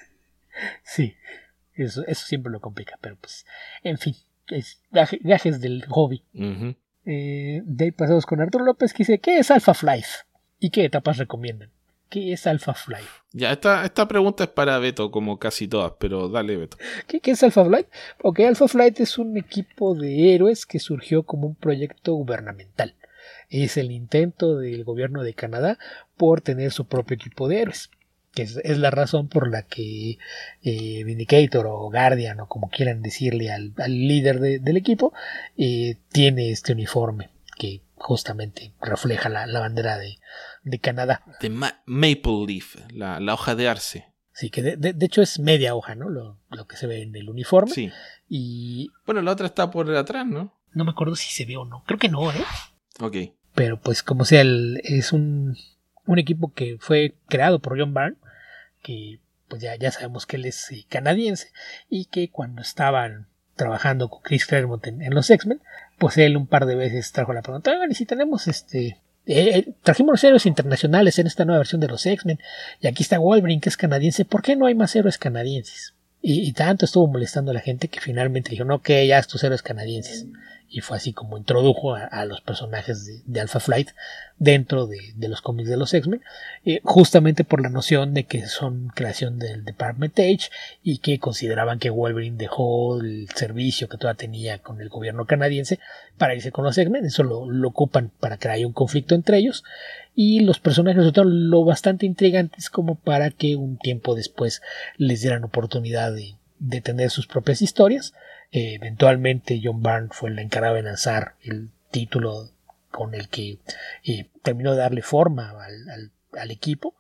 Sí, eso, eso siempre lo complica, pero pues, en fin, es gaje, gajes del hobby. Uh-huh. Eh, de ahí pasamos con Arturo López, que dice, ¿qué es Alpha-Flight? ¿Y qué etapas recomiendan? ¿Qué es Alpha-Flight? Ya, esta, esta pregunta es para Beto, como casi todas, pero dale, Beto. ¿Qué, qué es Alpha-Flight? Ok, Alpha-Flight es un equipo de héroes que surgió como un proyecto gubernamental. Es el intento del gobierno de Canadá por tener su propio equipo de héroes, que es, es la razón por la que eh, Vindicator o Guardian o como quieran decirle al, al líder de, del equipo eh, tiene este uniforme que justamente refleja la, la bandera de, de Canadá. De ma- Maple Leaf, la, la hoja de arce. Sí, que de, de, de hecho es media hoja, ¿no? Lo, lo que se ve en el uniforme. Sí. Y bueno, la otra está por atrás, ¿no? No me acuerdo si se ve o no. Creo que no, ¿eh? Ok. Pero pues como sea, el, es un, un equipo que fue creado por John Byrne, que pues ya, ya sabemos que él es eh, canadiense, y que cuando estaban trabajando con Chris Claremont en, en los X-Men, pues él un par de veces trajo la pregunta, oigan, y si tenemos este... Eh, trajimos los héroes internacionales en esta nueva versión de los X-Men, y aquí está Wolverine, que es canadiense, ¿por qué no hay más héroes canadienses? Y, y tanto estuvo molestando a la gente que finalmente dijo, no, que ya estos héroes canadienses. Y fue así como introdujo a, a los personajes de, de Alpha Flight dentro de, de los cómics de los X-Men, eh, justamente por la noción de que son creación del Department H y que consideraban que Wolverine dejó el servicio que todavía tenía con el gobierno canadiense para irse con los X-Men. Eso lo, lo ocupan para que haya un conflicto entre ellos, y los personajes resultaron lo bastante intrigantes como para que un tiempo después les dieran oportunidad de, de tener sus propias historias. Eh, eventualmente John Byrne fue el encargado de lanzar el título con el que eh, terminó de darle forma al, al, al equipo,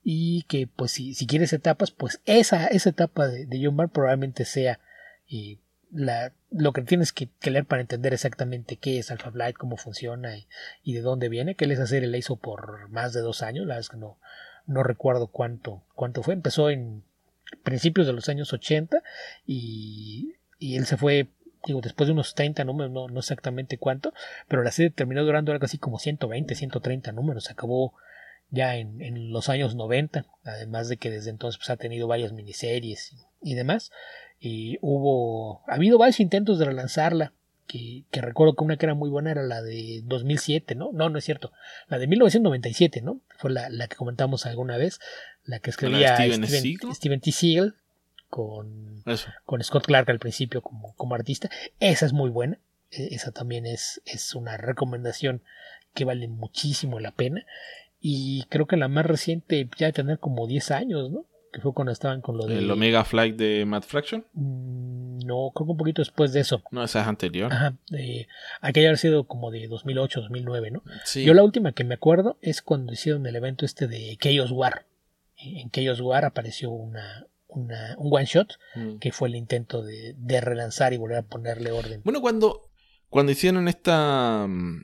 y que pues si, si quieres etapas, pues esa, esa etapa de, de John Byrne probablemente sea eh, la, lo que tienes que, que leer para entender exactamente qué es Alpha Flight, cómo funciona y, y de dónde viene, que él esa serie la hizo por más de dos años, la verdad es que no, no recuerdo cuánto, cuánto fue, empezó en principios de los años ochenta y Y él se fue, digo, después de unos treinta números, no, no exactamente cuánto, pero la serie terminó durando algo así como ciento veinte, ciento treinta números. Se acabó ya en, en los años noventa, además de que desde entonces pues, ha tenido varias miniseries y, y demás. Y hubo, ha habido varios intentos de relanzarla, que, que recuerdo que una que era muy buena era la de dos mil siete, ¿no? No, no es cierto. La de mil novecientos noventa y siete, ¿no? Fue la, la que comentamos alguna vez, la que escribía Steven, Steven, Steven T. Seagal. Con, con Scott Clark al principio como, como artista. Esa es muy buena, esa también es, es una recomendación que vale muchísimo la pena. Y creo que la más reciente ya de tener como diez años, ¿no? Que fue cuando estaban con lo de... ¿El Omega Flight de Matt Fraction? No, creo que un poquito después de eso. No, esa es anterior. Ajá, eh, aquella haber sido como de dos mil ocho, dos mil nueve, ¿no? Sí. Yo la última que me acuerdo es cuando hicieron el evento este de Chaos War. En Chaos War apareció una, una, un one shot mm. que fue el intento de, de relanzar y volver a ponerle orden. Bueno, cuando, cuando hicieron esta...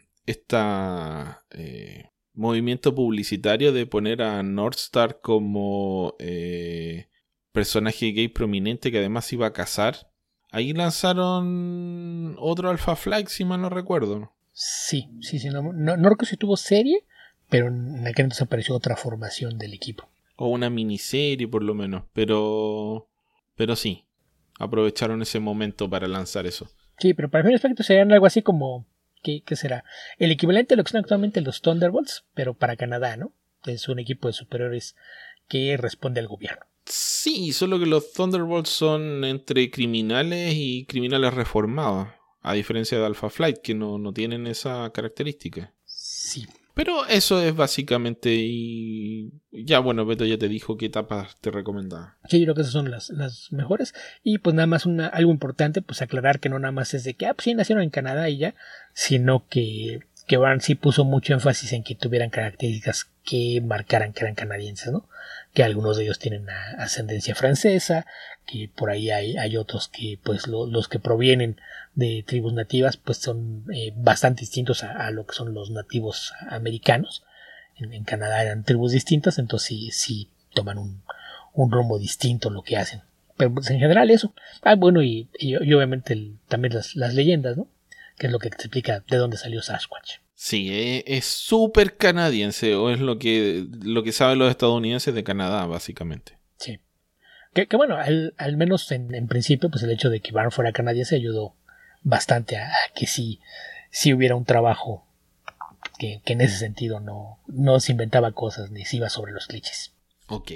esta eh... movimiento publicitario de poner a Northstar como eh, personaje gay prominente que además iba a casar. Ahí lanzaron otro Alpha Flight, si mal no recuerdo. Sí, sí, sí. No, no, no recuerdo si tuvo serie, pero en aquel entonces apareció otra formación del equipo. O una miniserie por lo menos, pero pero sí, aprovecharon ese momento para lanzar eso. Sí, pero para mi aspecto serían algo así como... ¿Qué, ¿Qué será? El equivalente a lo que son actualmente los Thunderbolts, pero para Canadá, ¿no? Es un equipo de superiores que responde al gobierno. Sí, solo que los Thunderbolts son entre criminales y criminales reformados, a diferencia de Alpha Flight, que no, no tienen esa característica. Sí. Pero eso es básicamente y ya bueno, Beto ya te dijo qué etapas te recomendaba. Sí, yo creo que esas son las, las mejores. Y pues nada más una, algo importante, pues aclarar que no nada más es de que, ah, pues sí, nacieron en Canadá y ya, sino que, que Van sí puso mucho énfasis en que tuvieran características que marcaran que eran canadienses, ¿no? Que algunos de ellos tienen ascendencia francesa, que por ahí hay, hay otros que pues lo, los que provienen de tribus nativas pues son eh, bastante distintos a, a lo que son los nativos americanos. En, en Canadá eran tribus distintas, entonces sí, sí toman un, un rumbo distinto lo que hacen. Pero pues en general eso. Ah, bueno, y, y, y obviamente el, también las, las leyendas, ¿no? Que es lo que te explica de dónde salió Sasquatch. Sí, es súper canadiense, o es lo que, lo que saben los estadounidenses de Canadá, básicamente. Sí. Que, que bueno, al, al menos en, en principio, pues el hecho de que Barn fuera canadiense ayudó bastante a, a que sí, sí hubiera un trabajo que, que en ese sentido no, no se inventaba cosas ni se iba sobre los clichés. Ok.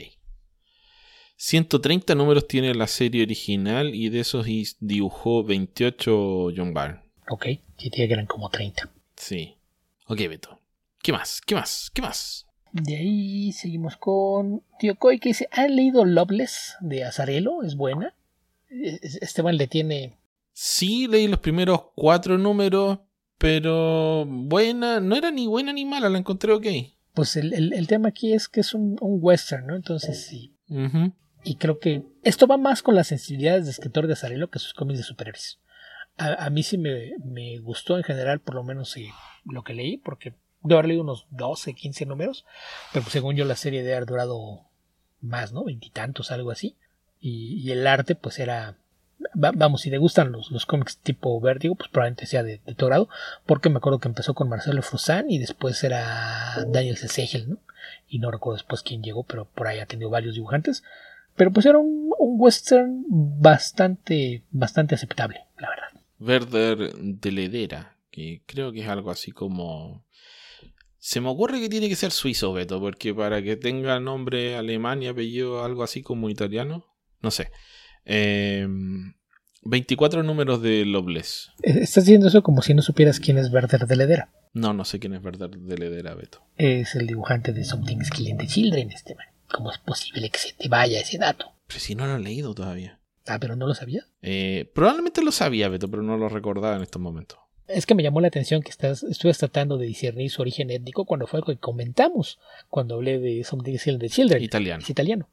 ciento treinta números tiene la serie original y de esos dibujó veintiocho John Byrne. Ok, sí, tiene que eran como treinta. Sí. Ok, Beto. ¿Qué más? ¿Qué más? ¿Qué más? De ahí seguimos con Tío Coy que dice, ¿han leído Loveless de Azzarello? ¿Es buena? Esteban le tiene... Sí, leí los primeros cuatro números, pero buena, no era ni buena ni mala, la encontré ok. Pues el, el, el tema aquí es que es un, un western, ¿no? Entonces sí. Uh-huh. Y creo que esto va más con las sensibilidades de escritor de Azzarello que sus cómics de superhéroes. A, a mí sí me, me gustó en general, por lo menos sí, lo que leí, porque debo haber leído unos doce, quince números, pero pues, según yo la serie debe haber durado más, ¿no? Veintitantos, algo así. Y, y el arte, pues era... Va, vamos, si te gustan los, los cómics tipo Vértigo, pues probablemente sea de, de tu grado, porque me acuerdo que empezó con Marcelo Frusán y después era Daniel Cecil, ¿no? Y no recuerdo después quién llegó, pero por ahí ha tenido varios dibujantes. Pero pues era un, un western bastante, bastante aceptable, la verdad. Werder de Ledera, que creo que es algo así como... Se me ocurre que tiene que ser suizo, Beto, porque para que tenga nombre alemán y apellido algo así como italiano, no sé. Eh, veinticuatro números de Loveless. Estás diciendo eso como si no supieras quién es Werder de Ledera. No, no sé quién es Werder de Ledera, Beto. Es el dibujante de Something's Killing the Children, este man. ¿Cómo es posible que se te vaya ese dato? Pero si no lo he leído todavía. Ah, pero no lo sabía. Eh, probablemente lo sabía, Beto, pero no lo recordaba en estos momentos. Es que me llamó la atención que estás, estuvas tratando de discernir su origen étnico cuando fue algo que comentamos cuando hablé de Something's Killing the Children. Italiano. Es italiano.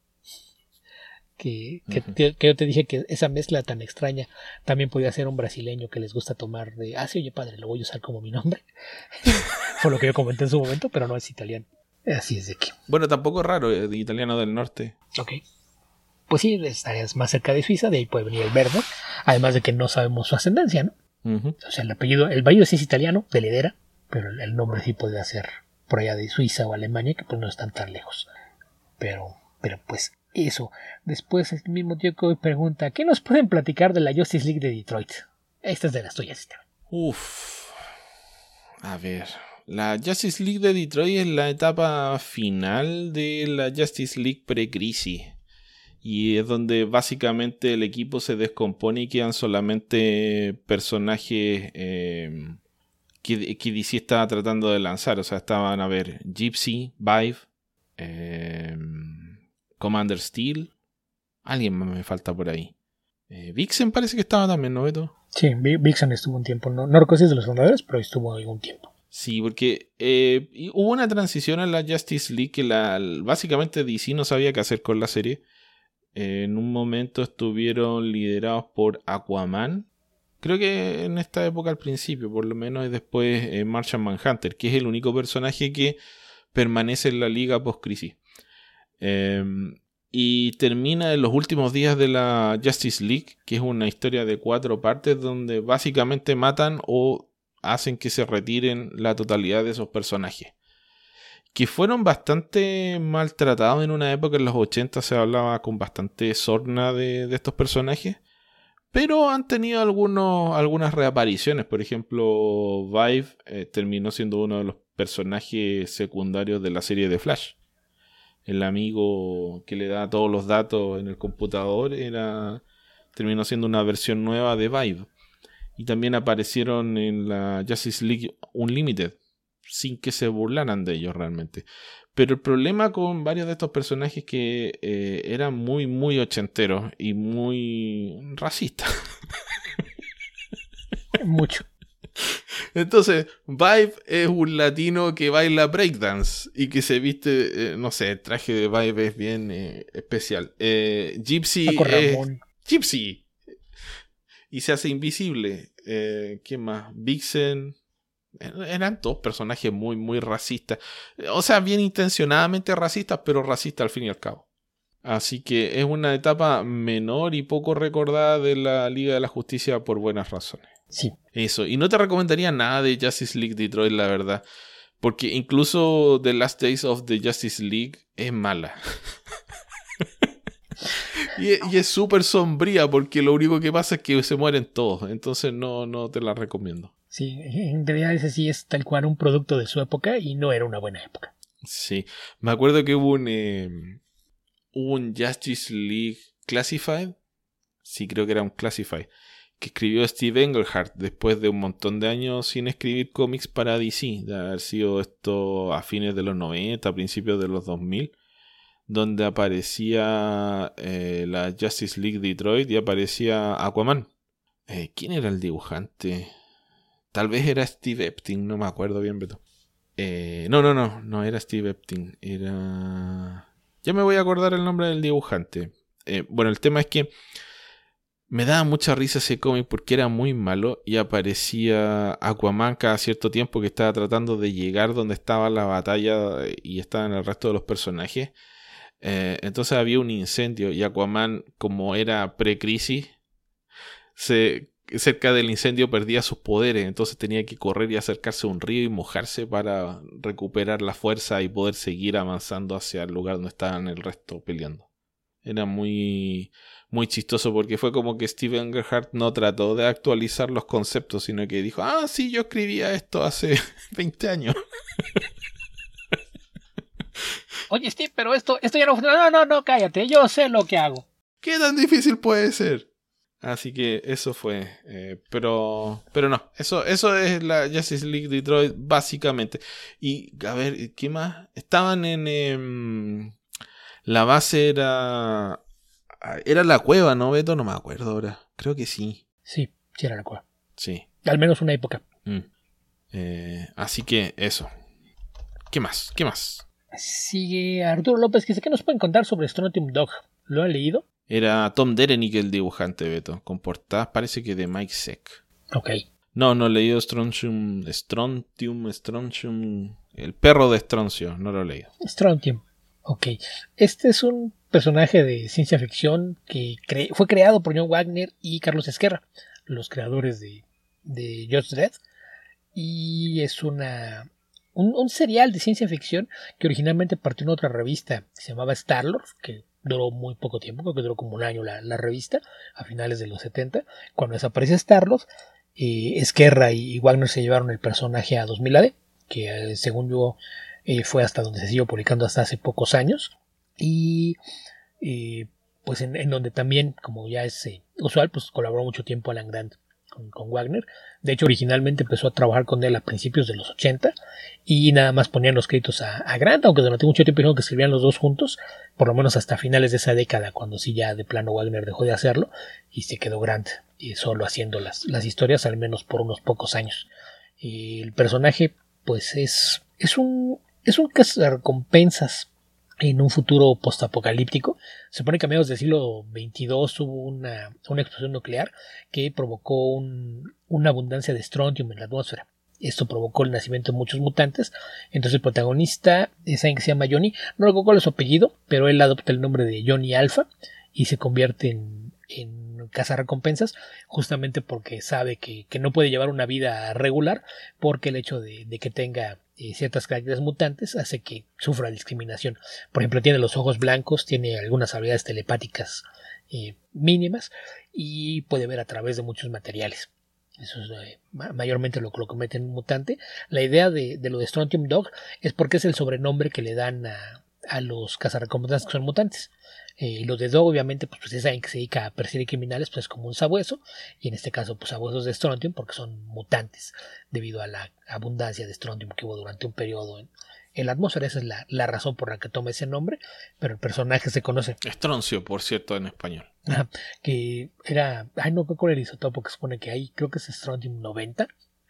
Que, que, uh-huh. te, que yo te dije que esa mezcla tan extraña también podía ser un brasileño que les gusta tomar de, ah, sí, oye padre, lo voy a usar como mi nombre. Fue lo que yo comenté en su momento, pero no es italiano. Así es de que... Bueno, tampoco es raro, es italiano del norte. Ok. Pues sí, estarías más cerca de Suiza, de ahí puede venir el Werder, además de que no sabemos su ascendencia, ¿no? Uh-huh. O sea, el apellido, el apellido sí es italiano, de Ledera, pero el, el nombre sí podría ser por allá de Suiza o Alemania, que pues no están tan lejos. Pero, pero pues eso. Después el mismo tío que hoy pregunta, ¿qué nos pueden platicar de la Justice League de Detroit? Esta es de las tuyas, Esteban. Uf. A ver. La Justice League de Detroit es la etapa final de la Justice League pre-crisis. Y es donde básicamente el equipo se descompone y quedan solamente personajes eh, que, que D C estaba tratando de lanzar. O sea, estaban a ver Gypsy, Vibe, eh, Commander Steel. Alguien más me falta por ahí. Eh, Vixen parece que estaba también, ¿no, Beto? Sí, Vixen estuvo un tiempo. No, no recuerdo si es de los fundadores, pero estuvo algún tiempo. Sí, porque eh, hubo una transición en la Justice League que la, básicamente D C no sabía qué hacer con la serie. Eh, en un momento estuvieron liderados por Aquaman. Creo que en esta época al principio, por lo menos, y después eh, Martian Manhunter, que es el único personaje que permanece en la liga post-crisis. Eh, y termina en los últimos días de la Justice League, que es una historia de cuatro partes donde básicamente matan o hacen que se retiren la totalidad de esos personajes, que fueron bastante maltratados en una época. En los ochenta se hablaba con bastante sorna de, de estos personajes, pero han tenido algunos, algunas reapariciones. Por ejemplo, Vibe eh, terminó siendo uno de los personajes secundarios de la serie de Flash. El amigo que le da todos los datos en el computador era terminó siendo una versión nueva de Vibe. Y también aparecieron en la Justice League Unlimited, sin que se burlaran de ellos realmente. Pero el problema con varios de estos personajes es que eh, eran muy, muy ochenteros y muy racistas. Mucho. Entonces, Vibe es un latino que baila breakdance y que se viste, eh, no sé, el traje de Vibe es bien eh, especial. Eh, Gypsy es Gypsy y se hace invisible. Eh, ¿Quién más? Vixen. Eran todos personajes muy, muy racistas. O sea, bien intencionadamente racistas, pero racistas al fin y al cabo. Así que es una etapa menor y poco recordada de la Liga de la Justicia por buenas razones. Sí. Eso. Y no te recomendaría nada de Justice League Detroit, la verdad. Porque incluso The Last Days of the Justice League es mala. y, y es súper sombría porque lo único que pasa es que se mueren todos. Entonces no, no te la recomiendo. Sí, en realidad ese sí es tal cual un producto de su época y no era una buena época. Sí, me acuerdo que hubo un, eh, hubo un Justice League Classified. Sí, creo que era un Classified. Que escribió Steve Englehart después de un montón de años sin escribir cómics para D C. De haber sido esto a fines de los noventa, a principios de los dos mil. Donde aparecía eh, la Justice League Detroit y aparecía Aquaman. Eh, ¿Quién era el dibujante? Tal vez era Steve Epting, no me acuerdo bien, Beto. Eh, no, no, no, no era Steve Epting, era... Ya me voy a acordar el nombre del dibujante. Eh, bueno, el tema es que me daba mucha risa ese cómic porque era muy malo y aparecía Aquaman cada cierto tiempo que estaba tratando de llegar donde estaba la batalla y estaban el resto de los personajes. Eh, entonces había un incendio y Aquaman, como era pre-crisis, se... cerca del incendio perdía sus poderes, entonces tenía que correr y acercarse a un río y mojarse para recuperar la fuerza y poder seguir avanzando hacia el lugar donde estaban el resto peleando. Era muy, muy chistoso porque fue como que Steve Englehart no trató de actualizar los conceptos, sino que dijo, ah, sí, yo escribía esto hace veinte años. Oye, Steve, pero esto, esto ya no funciona. No, no, no, cállate, yo sé lo que hago. ¿Qué tan difícil puede ser? Así que eso fue, eh, pero pero no, eso eso es la Justice League Detroit básicamente. Y a ver, ¿qué más? Estaban en eh, la base era era la cueva, ¿no, Beto? No me acuerdo ahora. Creo que sí. Sí, sí era la cueva. Sí. Al menos una época. Mm. Eh, así que eso. ¿Qué más? ¿Qué más? Sigue Arturo López que dice que nos pueden contar sobre Strontium Dog. ¿Lo han leído? Era Tom Derenick el dibujante, Beto, con portadas parece que de Mike Zeck. Ok. No, no he leído Strontium, Strontium, Strontium, el perro de Stroncio, no lo he leído. Strontium, ok. Este es un personaje de ciencia ficción que cre- fue creado por John Wagner y Carlos Ezquerra, los creadores de, de Judge Dredd, y es una... Un, un serial de ciencia ficción que originalmente partió en otra revista que se llamaba Star-Lord, que duró muy poco tiempo, creo que duró como un año la, la revista, a finales de los setenta. Cuando desaparece Star-Lord, eh, Ezquerra y, y Wagner se llevaron el personaje a dos mil A D, que eh, según yo eh, fue hasta donde se siguió publicando hasta hace pocos años. Y eh, pues en, en donde también, como ya es eh, usual, pues colaboró mucho tiempo Alan Grant con, con Wagner. De hecho, originalmente empezó a trabajar con él a principios de los ochenta y nada más ponían los créditos a, a Grant, aunque durante mucho tiempo dijeron que escribían los dos juntos, por lo menos hasta finales de esa década, cuando sí ya de plano Wagner dejó de hacerlo y se quedó Grant y solo haciendo las, las historias, al menos por unos pocos años. Y el personaje, pues es, es un, es un cazarrecompensas en un futuro postapocalíptico. Se supone que a mediados del siglo veintidós hubo una, una explosión nuclear que provocó un, una abundancia de strontium en la atmósfera. Esto provocó el nacimiento de muchos mutantes. Entonces el protagonista es alguien que se llama Johnny. No recuerdo cuál es su apellido, pero él adopta el nombre de Johnny Alpha y se convierte en, en cazarrecompensas, justamente porque sabe que, que no puede llevar una vida regular, porque el hecho de, de que tenga eh, ciertas características mutantes hace que sufra discriminación. Por ejemplo, tiene los ojos blancos, tiene algunas habilidades telepáticas eh, mínimas y puede ver a través de muchos materiales. Eso es eh, mayormente lo que lo comete en un mutante. La idea de, de lo de Strontium Dog es porque es el sobrenombre que le dan a, a los cazarrecompensas que son mutantes. Eh, lo de Dog, obviamente, pues, pues es alguien que se dedica a perseguir criminales, pues es como un sabueso, y en este caso, pues sabuesos de Strontium, porque son mutantes, debido a la abundancia de Strontium que hubo durante un periodo en, en la atmósfera. Esa es la, la razón por la que toma ese nombre, pero el personaje se conoce. Estroncio, por cierto, en español. Ajá, que era, ay, no creo que el isótopo que supone que hay, creo que es Strontium noventa.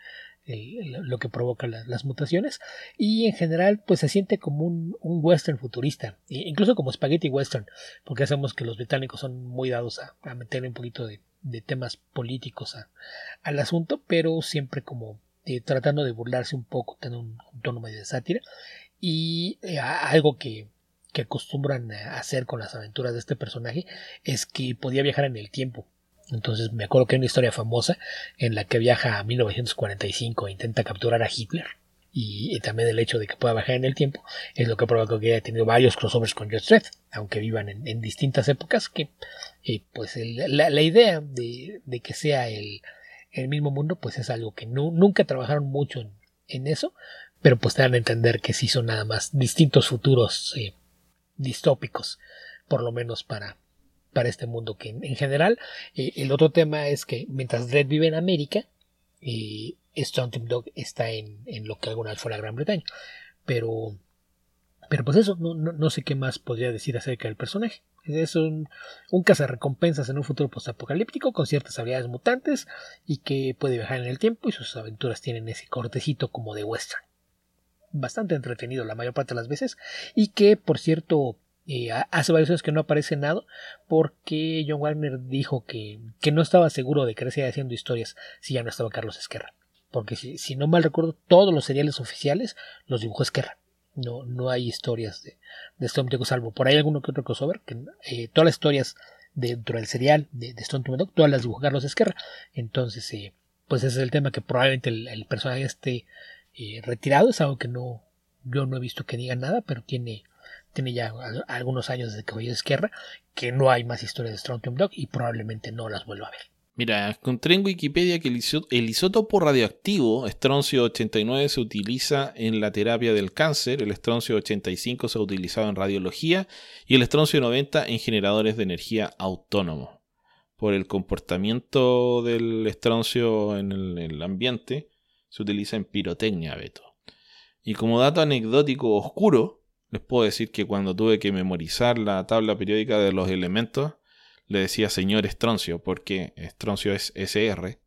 El, lo que provoca la, las mutaciones, y en general pues se siente como un, un western futurista, e incluso como spaghetti western, porque sabemos que los británicos son muy dados a, a meterle un poquito de, de temas políticos a, al asunto, pero siempre como eh, tratando de burlarse un poco, tener un, un tono medio de sátira, y eh, algo que que acostumbran a hacer con las aventuras de este personaje es que podía viajar en el tiempo. Entonces me acuerdo que hay una historia famosa en la que viaja a mil novecientos cuarenta y cinco e intenta capturar a Hitler, y, y también el hecho de que pueda viajar en el tiempo es lo que provoca que haya tenido varios crossovers con Judge Dredd, aunque vivan en, en distintas épocas, que eh, pues el, la, la idea de, de que sea el, el mismo mundo pues es algo que no, nunca trabajaron mucho en, en eso, pero pues te dan a entender que sí son nada más distintos futuros eh, distópicos, por lo menos para para este mundo, que en, en general eh, el otro tema es que mientras Dredd vive en América, eh, Strontium Dog está en, en lo que alguna vez fue la Gran Bretaña, pero pero pues eso, no, no, no sé qué más podría decir acerca del personaje. Es un, un cazarrecompensas en un futuro postapocalíptico con ciertas habilidades mutantes y que puede viajar en el tiempo, y sus aventuras tienen ese cortecito como de western, bastante entretenido la mayor parte de las veces, y que por cierto Eh, hace varios años que no aparece nada porque John Wagner dijo que, que no estaba seguro de que seguir haciendo historias si ya no estaba Carlos Ezquerra, porque si, si no mal recuerdo, todos los seriales oficiales los dibujó Ezquerra. No, no hay historias de, de Strontium Dog, salvo por ahí alguno que otro crossover, que eh, todas las historias dentro del serial de, de Strontium Dog, todas las dibujó Carlos Ezquerra. Entonces eh, pues ese es el tema, que probablemente el, el personaje esté eh, retirado. Es algo que no, yo no he visto que diga nada, pero tiene Tiene ya algunos años desde que fue Ezquerra, que no hay más historias de Strontium Dog y probablemente no las vuelva a ver. Mira, encontré en Wikipedia que el, isó- el isótopo radioactivo estroncio ochenta y nueve se utiliza en la terapia del cáncer, el estroncio ochenta y cinco se ha utilizado en radiología y el estroncio noventa en generadores de energía autónomos. Por el comportamiento del estroncio en el, en el ambiente, se utiliza en pirotecnia, Beto. Y como dato anecdótico oscuro, les puedo decir que cuando tuve que memorizar la tabla periódica de los elementos, le decía señor estroncio, porque estroncio es S R.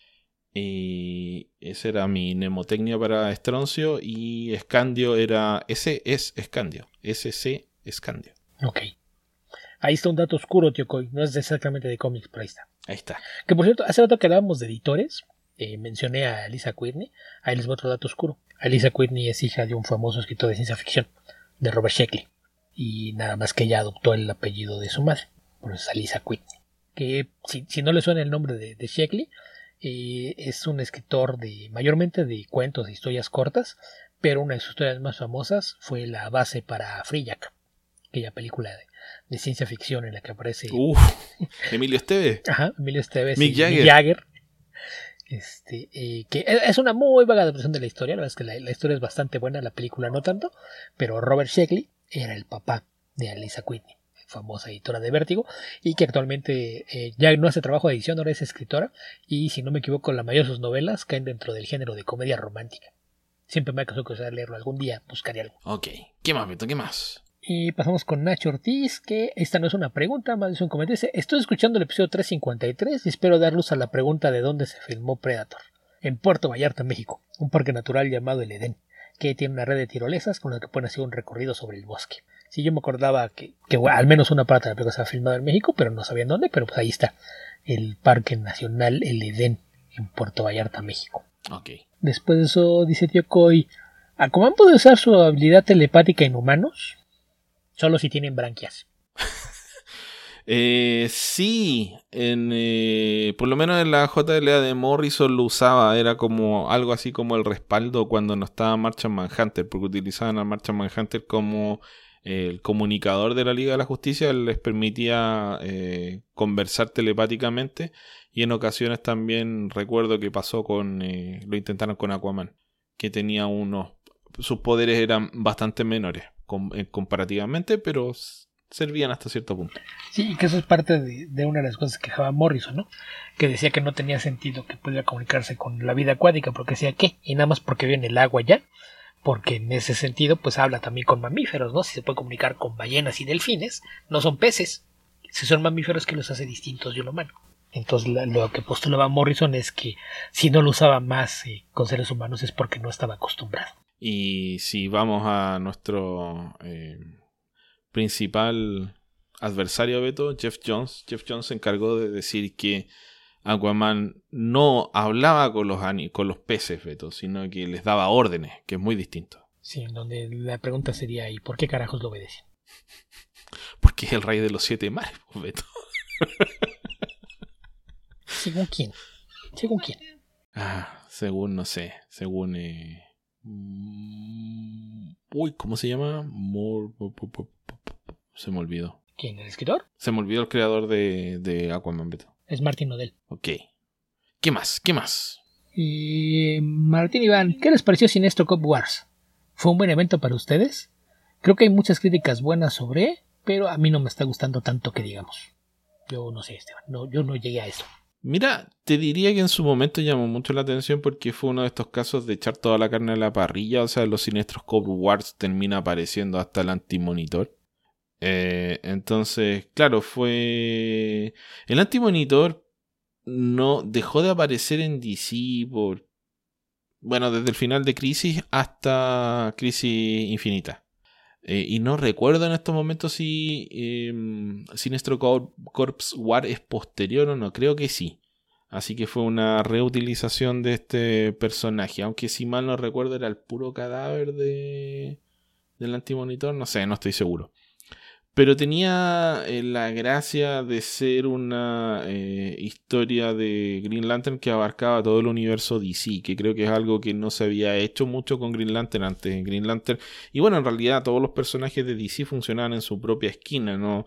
Y esa era mi mnemotecnia para estroncio, y escandio era S es escandio, S C escandio. Ok. Ahí está un dato oscuro, tío Coy. No es exactamente de cómics, pero ahí está. Ahí está. Que por cierto, hace rato que hablábamos de editores, eh, mencioné a Lisa Quinney. Ahí les voy otro dato oscuro. Lisa Quinney es hija de un famoso escritor de ciencia ficción, de Robert Sheckley, y nada más que ella adoptó el apellido de su madre, por eso es Lisa Quinney. Que si, si no le suena el nombre de, de Sheckley, eh, es un escritor de mayormente de cuentos e historias cortas, pero una de sus historias más famosas fue la base para Free Jack, aquella película de, de ciencia ficción en la que aparece Uf, Emilio Esteve. Ajá, Emilio Esteves Mick y Jagger. Mick Jagger. Este, eh, que es una muy vaga adaptación de la historia. La verdad es que la, la historia es bastante buena, la película no tanto, pero Robert Sheckley era el papá de Lisa Quinney. famosa editora de Vértigo, y que actualmente eh, ya no hace trabajo de edición, ahora es escritora, y si no me equivoco, la mayoría de sus novelas caen dentro del género de comedia romántica. Siempre me ha causado curiosidad leerlo, algún día buscaré algo. Ok, ¿qué más, Beto? ¿Qué más? Y pasamos con Nacho Ortiz, que esta no es una pregunta, más es un comentario. Dice, estoy escuchando el episodio trescientos cincuenta y tres y espero dar luz a la pregunta de dónde se filmó Predator. En Puerto Vallarta, México, un parque natural llamado El Edén, que tiene una red de tirolesas con la que pueden hacer un recorrido sobre el bosque. Sí, yo me acordaba que, que bueno, al menos una parte de la película se ha filmado en México, pero no sabía en dónde, pero pues ahí está, el Parque Nacional El Edén, en Puerto Vallarta, México. Ok. Después de eso, dice Tío Coy, ¿Aquaman puede usar su habilidad telepática en humanos? Solo si tienen branquias. eh, sí, en, eh, por lo menos en la J L A de Morrison lo usaba. Era como algo así como el respaldo cuando no estaba Martian Manhunter, porque utilizaban a Martian Manhunter como eh, el comunicador de la Liga de la Justicia. Les permitía eh, conversar telepáticamente, y en ocasiones también recuerdo que pasó con eh, lo intentaron con Aquaman, que tenía unos, sus poderes eran bastante menores comparativamente, pero servían hasta cierto punto. Sí, y que eso es parte de, de una de las cosas que quejaba Morrison, ¿no? Que decía que no tenía sentido que pudiera comunicarse con la vida acuática, porque decía que, y nada más porque vive en el agua ya, porque en ese sentido pues habla también con mamíferos, ¿no? Si se puede comunicar con ballenas y delfines, no son peces. Si son mamíferos, que los hace distintos de un humano. Entonces la, lo que postulaba Morrison es que si no lo usaba más eh, con seres humanos es porque no estaba acostumbrado. Y si vamos a nuestro eh, principal adversario, Beto, Jeff Jones, Jeff Jones se encargó de decir que Aquaman no hablaba con los, con los peces, Beto, sino que les daba órdenes, que es muy distinto. Sí, en donde la pregunta sería, ¿y por qué carajos lo obedecen? Porque es el rey de los siete mares, Beto. ¿Según quién? ¿Según quién? Ah, según, no sé, según... Eh... Uy, ¿cómo se llama? More... Se me olvidó. ¿Quién? ¿El escritor? Se me olvidó el creador de, de Aquaman, Beto. Es Martin Odell. Ok. ¿Qué más? ¿Qué más? Y Martín Iván, ¿qué les pareció Sinestro Cop Wars? ¿Fue un buen evento para ustedes? Creo que hay muchas críticas buenas sobre, pero a mí no me está gustando tanto que digamos. Yo no sé, Esteban, no, yo no llegué a eso. Mira, te diría que en su momento llamó mucho la atención porque fue uno de estos casos de echar toda la carne a la parrilla. O sea, los Sinestros Cop Wars termina apareciendo hasta el Antimonitor. Eh, entonces, claro, fue... El Antimonitor no dejó de aparecer en D C por... Bueno, desde el final de Crisis hasta Crisis Infinita. Eh, y no recuerdo en estos momentos si eh, Sinestro Corps War es posterior o no. Creo que sí. Así que fue una reutilización de este personaje. Aunque si mal no recuerdo era el puro cadáver de del Antimonitor. No sé, no estoy seguro. Pero tenía eh, la gracia de ser una eh, historia de Green Lantern que abarcaba todo el universo D C, que creo que es algo que no se había hecho mucho con Green Lantern antes. Green Lantern, y bueno, en realidad todos los personajes de D C funcionaban en su propia esquina, no,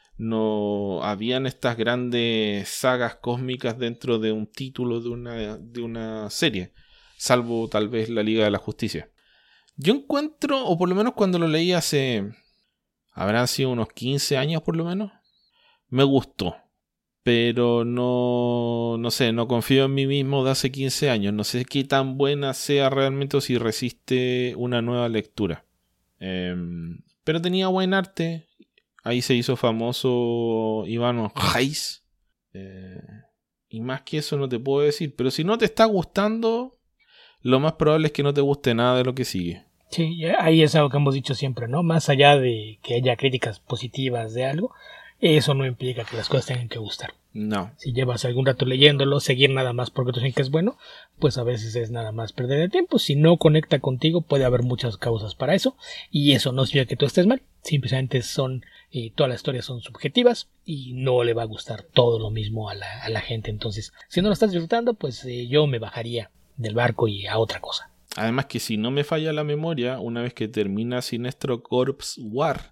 no habían estas grandes sagas cósmicas dentro de un título de una, de una serie, salvo tal vez la Liga de la Justicia. Yo encuentro, o por lo menos cuando lo leí hace... habrán sido unos quince años por lo menos. Me gustó. Pero no, no sé, no confío en mí mismo de hace quince años. No sé qué tan buena sea realmente o si resiste una nueva lectura. Eh, pero tenía buen arte. Ahí se hizo famoso Iván Reis. Eh, y más que eso no te puedo decir. Pero si no te está gustando, lo más probable es que no te guste nada de lo que sigue. Sí, ahí es algo que hemos dicho siempre, ¿no? Más allá de que haya críticas positivas de algo, eso no implica que las cosas tengan que gustar. No. Si llevas algún rato leyéndolo, seguir nada más porque tú sabes que es bueno, pues a veces es nada más perder el tiempo. Si no conecta contigo, puede haber muchas causas para eso, y eso no significa que tú estés mal. Simplemente son, eh, todas las historias son subjetivas y no le va a gustar todo lo mismo a la, a la gente. Entonces, si no lo estás disfrutando, pues eh, yo me bajaría del barco y a otra cosa. Además que si no me falla la memoria, una vez que termina Sinestro Corps War,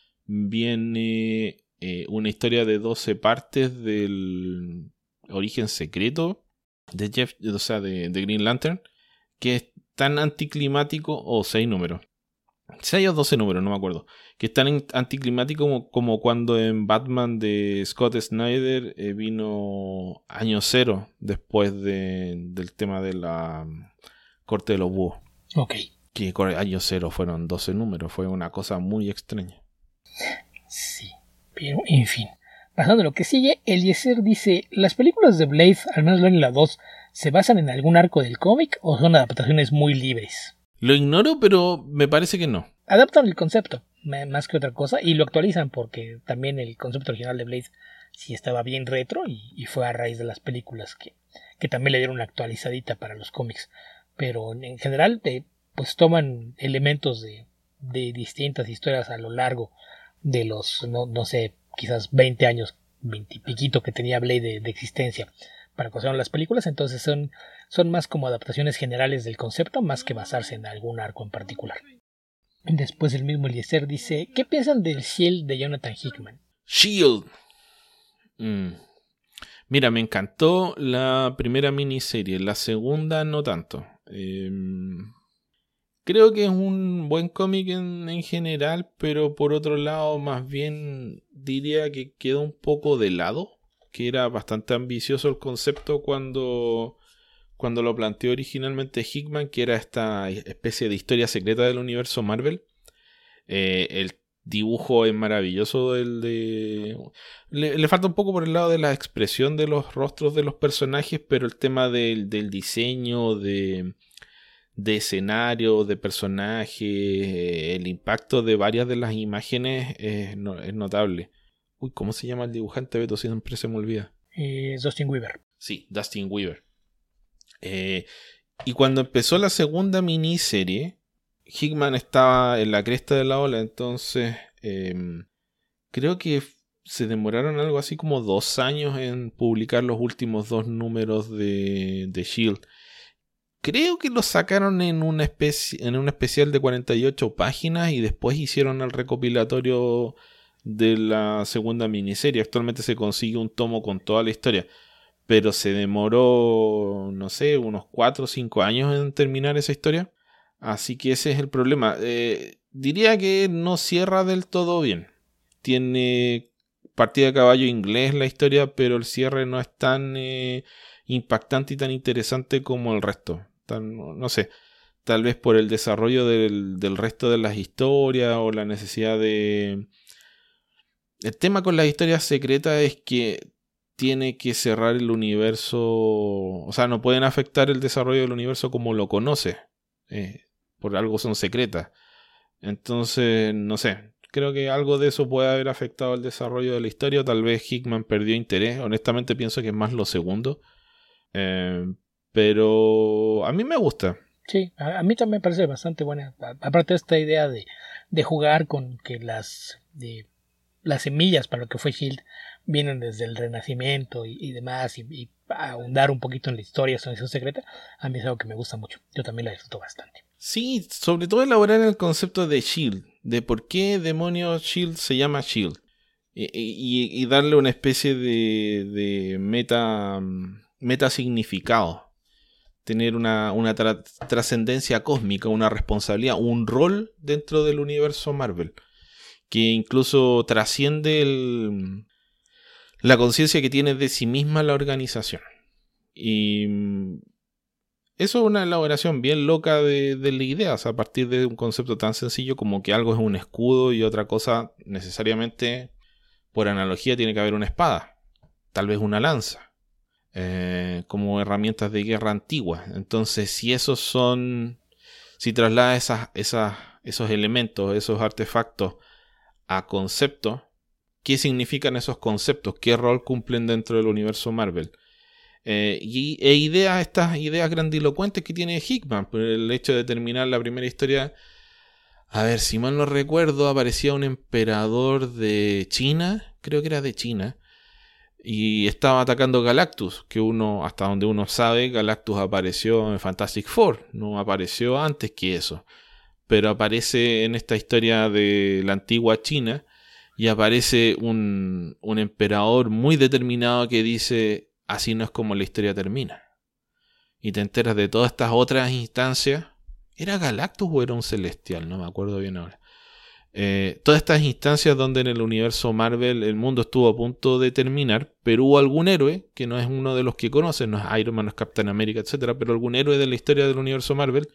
viene eh, una historia de doce partes del origen secreto de Jeff, o sea, de, de Green Lantern, que es tan anticlimático, o seis números, seis o doce números, no me acuerdo. Que están en anticlimático como, como cuando en Batman de Scott Snyder eh, vino Año Cero después de, del tema de la um, Corte de los Búhos. Ok. Que Año Cero fueron doce números, fue una cosa muy extraña. Sí, pero en fin. Pasando a lo que sigue, Eliezer dice, ¿las películas de Blade, al menos en la dos, se basan en algún arco del cómic o son adaptaciones muy libres? Lo ignoro, pero me parece que no. Adaptan el concepto, más que otra cosa, y lo actualizan porque también el concepto original de Blade sí estaba bien retro y, y fue a raíz de las películas que, que también le dieron una actualizadita para los cómics. Pero en general, eh, pues toman elementos de, de distintas historias a lo largo de los, no, no sé, quizás veinte años, veinte y piquito que tenía Blade de, de existencia para que sean las películas, entonces son, son más como adaptaciones generales del concepto más que basarse en algún arco en particular. Después el mismo Eliezer dice, ¿qué piensan del Shield de Jonathan Hickman? Shield. Mm. Mira, me encantó la primera miniserie, la segunda no tanto. Eh, creo que es un buen cómic en, en general, pero por otro lado más bien diría que quedó un poco de lado, que era bastante ambicioso el concepto cuando, cuando lo planteó originalmente Hickman, que era esta especie de historia secreta del universo Marvel. Eh, el dibujo es maravilloso del de... Le, le falta un poco por el lado de la expresión de los rostros de los personajes, pero el tema del, del diseño, de, de escenario, de personajes, el impacto de varias de las imágenes es, no, es notable. Uy, ¿cómo se llama el dibujante, Beto? Siempre se me olvida. Eh, Dustin Weaver. Sí, Dustin Weaver. Eh, y cuando empezó la segunda miniserie, Hickman estaba en la cresta de la ola, entonces eh, creo que se demoraron algo así como dos años en publicar los últimos dos números de, de Shield. Creo que los sacaron en una especie, en un especial de cuarenta y ocho páginas y después hicieron el recopilatorio de la segunda miniserie. Actualmente se consigue un tomo con toda la historia, pero se demoró, no sé, unos cuatro o cinco años en terminar esa historia. Así que ese es el problema. Eh, diría que no cierra del todo bien. Tiene partida de caballo inglés la historia, pero el cierre no es tan eh, impactante y tan interesante como el resto. Tan, no sé, tal vez por el desarrollo del, del resto de las historias o la necesidad de... El tema con las historias secretas es que tiene que cerrar el universo, o sea, no pueden afectar el desarrollo del universo como lo conoce. Eh, por algo son secretas. Entonces, no sé, creo que algo de eso puede haber afectado el desarrollo de la historia. Tal vez Hickman perdió interés. Honestamente pienso que es más lo segundo. Eh, pero a mí me gusta. Sí, a, a mí también me parece bastante buena. A, aparte de esta idea de, de jugar con que las, de, las semillas para lo que fue Shield vienen desde el Renacimiento y, y demás, y, y ahondar un poquito en la historia, su misión secreta, a mí es algo que me gusta mucho. Yo también la disfruto bastante. Sí, sobre todo elaborar el concepto de Shield, de por qué demonios Shield se llama Shield, y, y, y darle una especie de, de meta, meta significado, tener una, una tra- trascendencia cósmica, una responsabilidad, un rol dentro del universo Marvel, que incluso trasciende el, la conciencia que tiene de sí misma la organización. Y eso es una elaboración bien loca de, de la idea, o sea, a partir de un concepto tan sencillo como que algo es un escudo y otra cosa necesariamente, por analogía, tiene que haber una espada, tal vez una lanza, eh, como herramientas de guerra antiguas. Entonces, si esos son, si trasladas esas, esas, esos elementos, esos artefactos a conceptos, ¿qué significan esos conceptos? ¿Qué rol cumplen dentro del universo Marvel? Eh, y, e ideas, estas ideas grandilocuentes que tiene Hickman, por el hecho de terminar la primera historia. A ver, si mal no recuerdo, aparecía un emperador de China, creo que era de China, y estaba atacando Galactus, que uno, hasta donde uno sabe, Galactus apareció en Fantastic Four, no apareció antes que eso, pero aparece en esta historia de la antigua China, y aparece un, un emperador muy determinado que dice: así no es como la historia termina. Y te enteras de todas estas otras instancias ¿Era Galactus o era un Celestial? No me acuerdo bien ahora. Eh, todas estas instancias donde en el universo Marvel el mundo estuvo a punto de terminar, pero hubo algún héroe, que no es uno de los que conocen, no es Iron Man, no es Captain America, etcétera, pero algún héroe de la historia del universo Marvel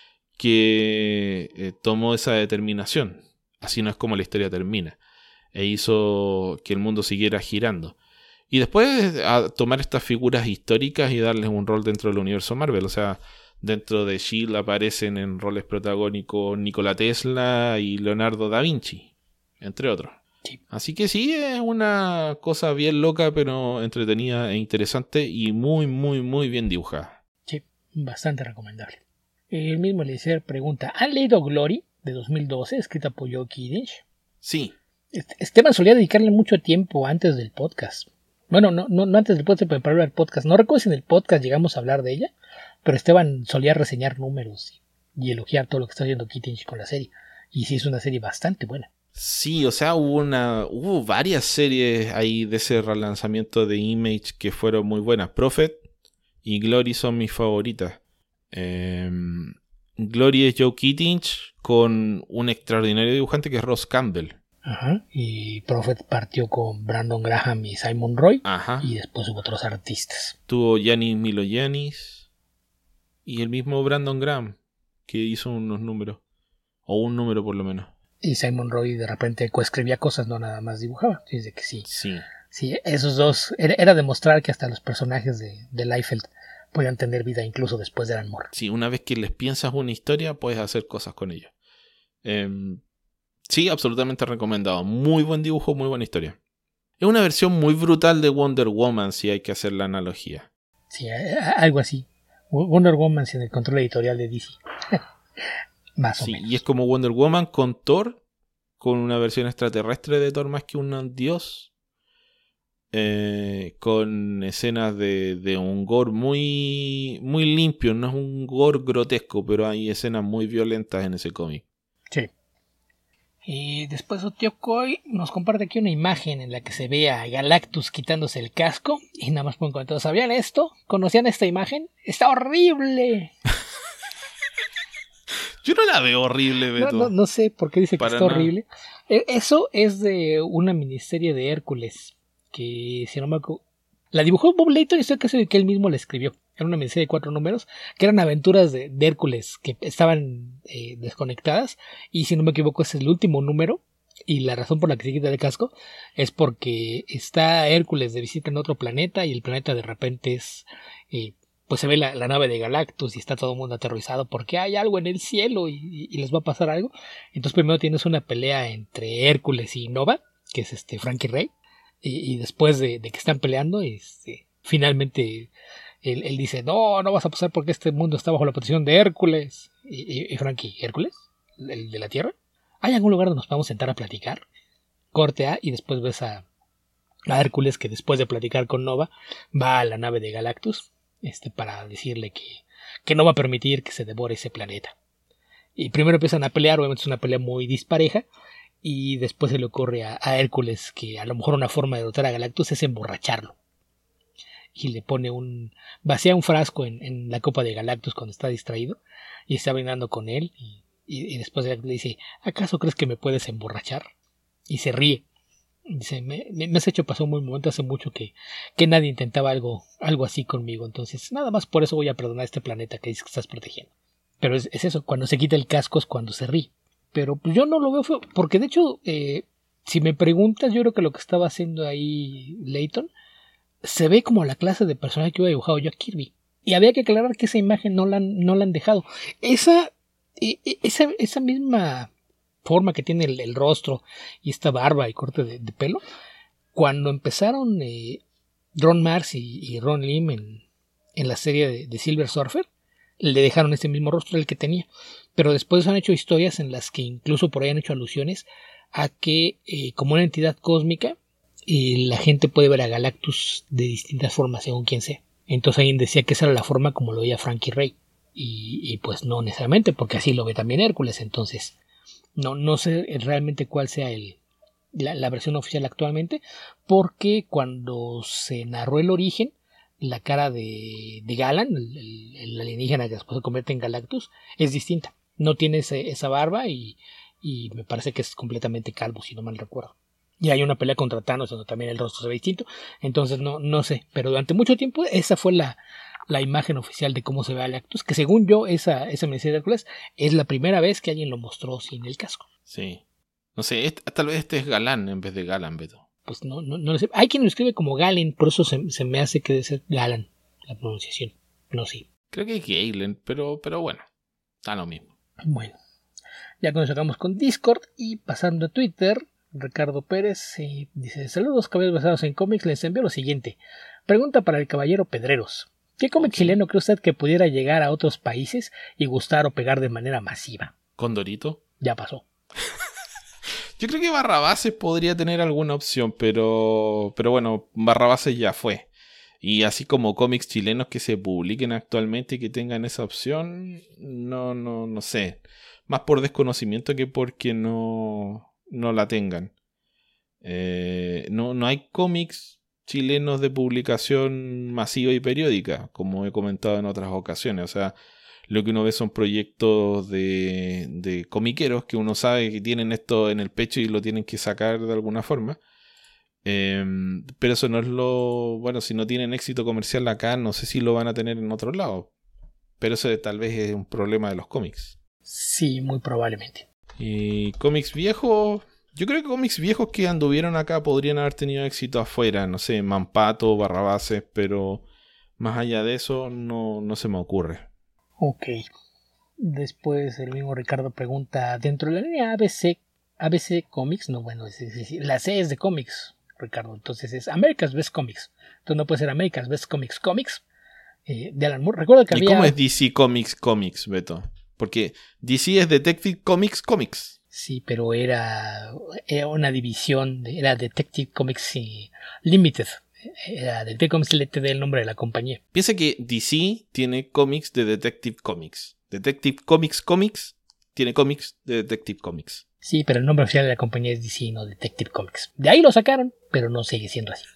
que eh, tomó esa determinación. Así no es como la historia termina. E hizo que el mundo siguiera girando. Y después a tomar estas figuras históricas y darles un rol dentro del universo Marvel. O sea, dentro de S H I E L D aparecen en roles protagónicos Nikola Tesla y Leonardo da Vinci, entre otros. Sí. Así que sí, es una cosa bien loca, pero entretenida e interesante y muy, muy, muy bien dibujada. Sí, bastante recomendable. El mismo Eliezer pregunta, ¿han leído Glory de dos mil doce, escrita por Joe Kiddich? Sí. Esteban solía dedicarle mucho tiempo antes del podcast. Bueno, no, no, no antes del podcast, pero para el podcast. No recuerdo si en el podcast llegamos a hablar de ella, pero Esteban solía reseñar números y, y elogiar todo lo que está haciendo Kittich con la serie. Y sí, es una serie bastante buena. Sí, o sea, hubo una hubo varias series ahí de ese relanzamiento de Image que fueron muy buenas. Prophet y Glory son mis favoritas. Eh, Glory es Joe Kittich con un extraordinario dibujante que es Ross Campbell. Ajá, y Prophet partió con Brandon Graham y Simon Roy. Ajá. Y después hubo otros artistas. Tuvo Giannis Milogiannis y el mismo Brandon Graham que hizo unos números, o un número por lo menos. Y Simon Roy de repente coescribía cosas, no nada más dibujaba. Dice que sí. Sí. Sí, esos dos, era, era demostrar que hasta los personajes de, de Liefeld podían tener vida incluso después de Alan Moore. Sí, una vez que les piensas una historia, puedes hacer cosas con ellos. Eh, sí, absolutamente recomendado. Muy buen dibujo, muy buena historia. Es una versión muy brutal de Wonder Woman, si hay que hacer la analogía. Sí, algo así. Wonder Woman sin el control editorial de D C. Más o sí, menos. Y es como Wonder Woman con Thor, con una versión extraterrestre de Thor más que un dios. Eh, con escenas de, de un gore muy, muy limpio. No es un gore grotesco, pero hay escenas muy violentas en ese cómic. Sí. Y después Otiokoi nos comparte aquí una imagen en la que se ve a Galactus quitándose el casco. Y nada más pueden comentar, ¿sabían esto? ¿Conocían esta imagen? ¡Está horrible! Yo no la veo horrible, Beto. No, no, no sé por qué dice Para que está nada. horrible. Eso es de una miniserie de Hércules. Que si no me acuerdo, la dibujó Bob Layton y estoy casi de que él mismo la escribió. Era una miniserie de cuatro números que eran aventuras de, de Hércules que estaban eh, desconectadas. Y si no me equivoco, ese es el último número. Y la razón por la que se quita el casco es porque está Hércules de visita en otro planeta y el planeta de repente es. Eh, pues se ve la, la nave de Galactus y está todo el mundo aterrorizado porque hay algo en el cielo y, y les va a pasar algo. Entonces primero tienes una pelea entre Hércules y Nova, que es este Frankie Ray. Y, y después de, de que están peleando, este, finalmente él, él dice, no, no vas a pasar porque este mundo está bajo la protección de Hércules. Y, y, y Frankie, ¿Hércules? ¿El de la Tierra? ¿Hay algún lugar donde nos podamos sentar a platicar? Corte A y después ves a, a Hércules que después de platicar con Nova va a la nave de Galactus este, para decirle que, que no va a permitir que se devore ese planeta. Y primero empiezan a pelear, obviamente es una pelea muy dispareja. Y después se le ocurre a, a Hércules que a lo mejor una forma de derrotar a Galactus es emborracharlo. Y le pone un... vacía un frasco en, en la copa de Galactus cuando está distraído. Y está brindando con él. Y, y, y después le dice, ¿acaso crees que me puedes emborrachar? Y se ríe. Y dice, me, me has hecho pasar un buen momento hace mucho que, que nadie intentaba algo, algo así conmigo. Entonces nada más por eso voy a perdonar a este planeta que dices que estás protegiendo. Pero es, es eso, cuando se quita el casco es cuando se ríe. Pero pues yo no lo veo feo, porque de hecho, eh, si me preguntas, yo creo que lo que estaba haciendo ahí Layton se ve como la clase de personaje que hubiera dibujado Jack Kirby. Y había que aclarar que esa imagen no la han, no la han dejado. Esa, eh, esa, esa misma forma que tiene el, el rostro y esta barba y corte de, de pelo, cuando empezaron eh, Ron Marz y, y Ron Lim en, en la serie de, de Silver Surfer, le dejaron ese mismo rostro el que tenía. Pero después han hecho historias en las que incluso por ahí han hecho alusiones a que eh, como una entidad cósmica eh, la gente puede ver a Galactus de distintas formas según quien sea. Entonces alguien decía que esa era la forma como lo veía Frankie Ray. Y, y pues no necesariamente, porque así lo ve también Hércules. Entonces no, no sé realmente cuál sea el, la, la versión oficial actualmente, porque cuando se narró el origen la cara de, de Galan, el, el, el alienígena que después se convierte en Galactus, es distinta. No tiene ese, esa barba y, y me parece que es completamente calvo, si no mal recuerdo. Y hay una pelea contra Thanos donde también el rostro se ve distinto. Entonces no, no sé, pero durante mucho tiempo esa fue la, la imagen oficial de cómo se ve Galactus, que según yo esa, esa miniserie de Hércules es la primera vez que alguien lo mostró sin el casco. Sí. No sé, este, tal vez este es Galán en vez de Galan, Beto. Pues no, no, no lo sé. Hay quien lo escribe como Galen, por eso se, se me hace que debe ser Galan la pronunciación. No sé. Creo que es Galen, pero, pero bueno, está lo mismo. Bueno, ya cuando llegamos con Discord y pasando a Twitter, Ricardo Pérez eh, dice: saludos caballeros basados en cómics, les envío lo siguiente. Pregunta para el caballero Pedreros. ¿Qué cómic okay. chileno cree usted que pudiera llegar a otros países y gustar o pegar de manera masiva? ¿Condorito? Ya pasó. Yo creo que Barrabases podría tener alguna opción, pero, pero bueno, Barrabases ya fue. Y así como cómics chilenos que se publiquen actualmente y que tengan esa opción, no, no, no sé. Más por desconocimiento que porque no, no la tengan. Eh, no, no hay cómics chilenos de publicación masiva y periódica, como he comentado en otras ocasiones. O sea, lo que uno ve son proyectos de, de comiqueros que uno sabe que tienen esto en el pecho y lo tienen que sacar de alguna forma. Eh, pero eso no es lo... Bueno, si no tienen éxito comercial acá, no sé si lo van a tener en otro lado. Pero eso tal vez es un problema de los cómics. Sí, muy probablemente. Y cómics viejos... Yo creo que cómics viejos que anduvieron acá podrían haber tenido éxito afuera. No sé, Mampato, Barrabases, pero más allá de eso no, no se me ocurre. Ok. Después el mismo Ricardo pregunta, dentro de la línea A B C, A B C Comics, no, bueno, es, es, es, la C es de cómics, Ricardo, entonces es America's Best Comics, entonces no puede ser America's Best Comics Comics, eh, de Alan Moore. Recuerdo que ¿Y había... cómo es D C Comics Comics, Beto? Porque D C es Detective Comics Comics. Sí, pero era, era una división, de, era Detective Comics Limited. Era Detective Comics Limited el nombre de la compañía. Piensa que D C tiene cómics de Detective Comics. Detective Comics Comics tiene cómics de Detective Comics. Sí, pero el nombre oficial de la compañía es D C, no Detective Comics. De ahí lo sacaron, pero no sigue siendo así.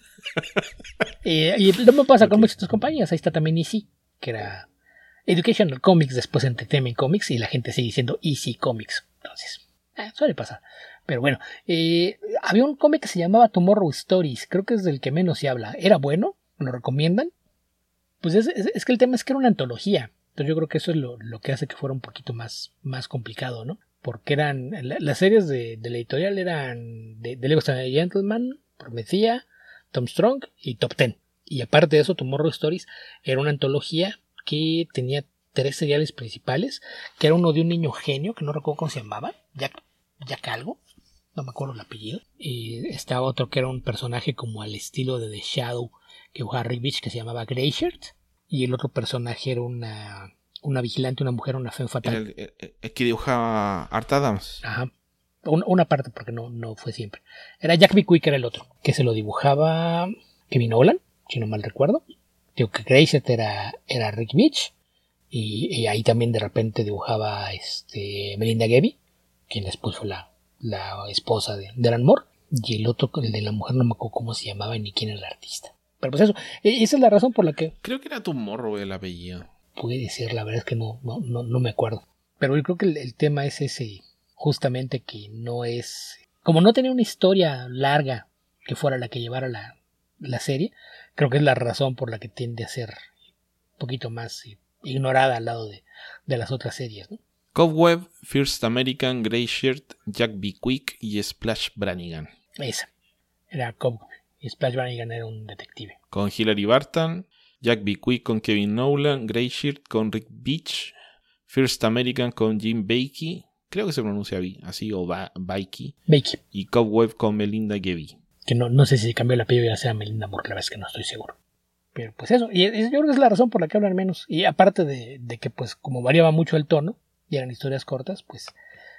eh, y lo mismo pasa okay. con muchas otras compañías. Ahí está también E C, que era Educational Comics, después Entertainment Comics, y la gente sigue diciendo E C Comics. Entonces, eh, suele pasar. Pero bueno, eh, había un cómic que se llamaba Tomorrow Stories, creo que es del que menos se habla. ¿Era bueno? ¿Lo recomiendan? Pues es, es, es que el tema es que era una antología. Entonces yo creo que eso es lo, lo que hace que fuera un poquito más, más complicado, ¿no? Porque eran, la, las series de, de la editorial eran de, de Lego Stanley Gentleman, Promethea, Tom Strong y Top Ten. Y aparte de eso, Tomorrow Stories era una antología que tenía tres seriales principales, que era uno de un niño genio, que no recuerdo cómo se llamaba, Jack, Jack algo, no me acuerdo el apellido. Y estaba otro que era un personaje como al estilo de The Shadow, que dibujaba Rick Beach, que se llamaba Greyshirt. Y el otro personaje era una, una vigilante, una mujer, una femme fatal. El, el, el que dibujaba Art Adams. Ajá. Una, una parte, porque no, no fue siempre. Era Jack B. Quick, era el otro, que se lo dibujaba Kevin Nolan, si no mal recuerdo. Digo que Greyshirt era, era Rick Beach. Y, y ahí también de repente dibujaba este, Melinda Gevy, quien después fue la, la esposa de, de Alan Moore. Y el otro, el de la mujer, no me acuerdo cómo se llamaba ni quién era el artista. Pero pues eso, esa es la razón por la que... Creo que era Tomorrow el apellido. Puede ser, la verdad es que no, no, no, no me acuerdo. Pero yo creo que el, el tema es ese, justamente que no es... Como no tenía una historia larga que fuera la que llevara la, la serie, creo que es la razón por la que tiende a ser un poquito más ignorada al lado de, de las otras series, ¿no? Cobweb, First American, Greyshirt, Jack B. Quick y Splash Brannigan. Esa, era Cobweb. Y Splash Brannigan era un detective. Con Hilary Barton, Jack B. Quick con Kevin Nolan, Greyshirt con Rick Beach, First American con Jim Bakey, creo que se pronuncia así, o ba- Bakey, Bakey, y Cobweb con Melinda Gevy. Que no, no sé si cambió el apellido ya sea Melinda Moore, la verdad es que no estoy seguro. Pero pues eso, y es, yo creo que es la razón por la que hablan menos. Y aparte de, de que pues como variaba mucho el tono, y eran historias cortas, pues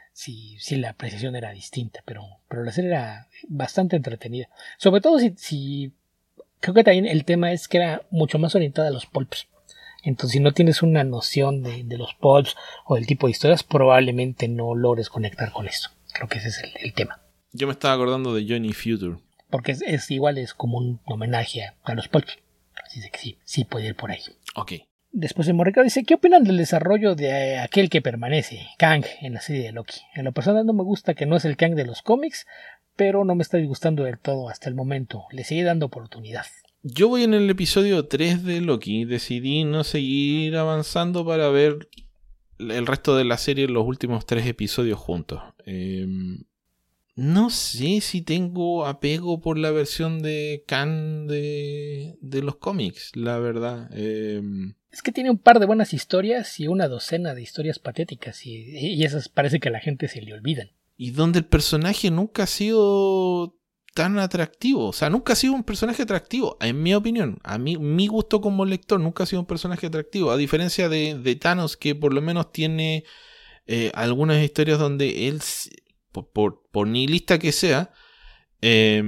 sí, sí la apreciación era distinta, pero, pero la serie era bastante entretenida. Sobre todo si, si creo que también el tema es que era mucho más orientada a los pulps. Entonces si no tienes una noción de, de los pulps o del tipo de historias, probablemente no logres conectar con esto. Creo que ese es el, el tema. Yo me estaba acordando de Johnny Future. Porque es, es igual, es como un homenaje a, a los pulps. Así de que sí, sí puede ir por ahí. Ok. Después el Morrica dice, ¿qué opinan del desarrollo de aquel que permanece, Kang, en la serie de Loki? En lo personal no me gusta que no es el Kang de los cómics, pero no me está disgustando del todo hasta el momento. Le sigue dando oportunidad. Yo voy en el episodio tres de Loki. Decidí no seguir avanzando para ver el resto de la serie, los últimos tres episodios juntos. Eh, no sé si tengo apego por la versión de Kang de, de los cómics, la verdad. Eh, Es que tiene un par de buenas historias y una docena de historias patéticas, y, y esas parece que a la gente se le olvidan. Y donde el personaje nunca ha sido tan atractivo. O sea, nunca ha sido un personaje atractivo, en mi opinión. A mí, mi gusto como lector, nunca ha sido un personaje atractivo. A diferencia de, de Thanos, que por lo menos tiene eh, algunas historias donde él, por, por, por nihilista que sea, eh,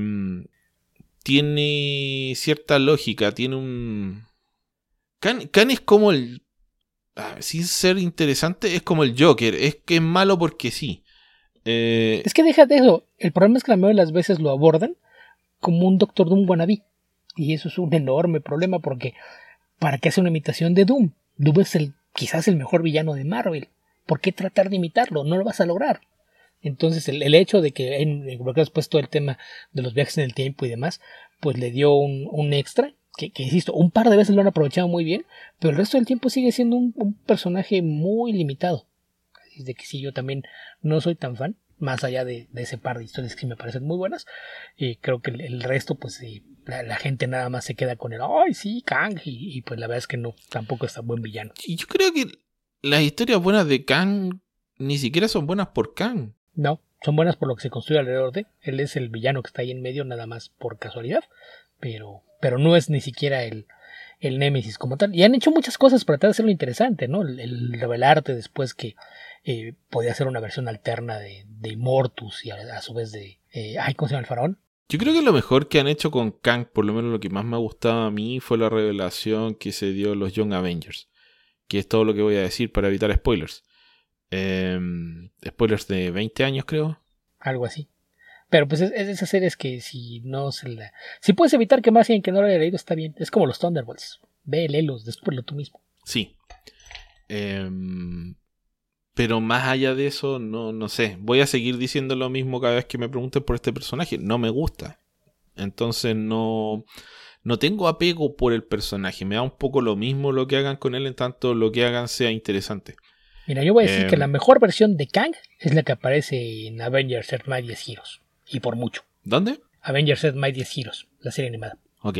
tiene cierta lógica, tiene un... Khan, Khan es como el... Sin ser interesante, es como el Joker. Es que es malo porque sí. Eh, es que deja de eso. El problema es que la mayoría de las veces lo abordan como un Doctor Doom wannabe. Y eso es un enorme problema porque ¿para qué hace una imitación de Doom? Doom es el, quizás el mejor villano de Marvel. ¿Por qué tratar de imitarlo? No lo vas a lograr. Entonces el, el hecho de que en, lo que has puesto el tema de los viajes en el tiempo y demás, pues le dio un, un extra. Que, que insisto, un par de veces lo han aprovechado muy bien, pero el resto del tiempo sigue siendo un, un personaje muy limitado. Así de que sí, yo también no soy tan fan, más allá de, de ese par de historias que me parecen muy buenas. Y creo que el, el resto, pues eh, la, la gente nada más se queda con el ¡ay, sí, Kang! Y, y pues la verdad es que no, tampoco es tan buen villano. Y yo creo que las historias buenas de Kang ni siquiera son buenas por Kang. No, son buenas por lo que se construye alrededor de. Él es el villano que está ahí en medio, nada más por casualidad. Pero, pero no es ni siquiera el, el Némesis como tal. Y han hecho muchas cosas para tratar de hacerlo interesante, ¿no? El, el revelarte después que eh, podía ser una versión alterna de, de Immortus y a, a su vez de... Eh, ay, ¿cómo se llama el faraón? Yo creo que lo mejor que han hecho con Kang, por lo menos lo que más me ha gustado a mí, fue la revelación que se dio en los Young Avengers. Que es todo lo que voy a decir para evitar spoilers. Eh, spoilers de veinte años, creo. Algo así. Pero pues es, es de esas series que si no se la... Si puedes evitar que más alguien que no lo haya leído, está bien. Es como los Thunderbolts. Ve, léelos, descúbrelo tú mismo. Sí. Eh, pero más allá de eso, no, no sé. Voy a seguir diciendo lo mismo cada vez que me pregunten por este personaje. No me gusta. Entonces no... No tengo apego por el personaje. Me da un poco lo mismo lo que hagan con él, en tanto lo que hagan sea interesante. Mira, yo voy a decir eh, que la mejor versión de Kang es la que aparece en Avengers Earth Mightiest Heroes. Y por mucho. ¿Dónde? Avengers Earth Mightiest Heroes, la serie animada. Ok.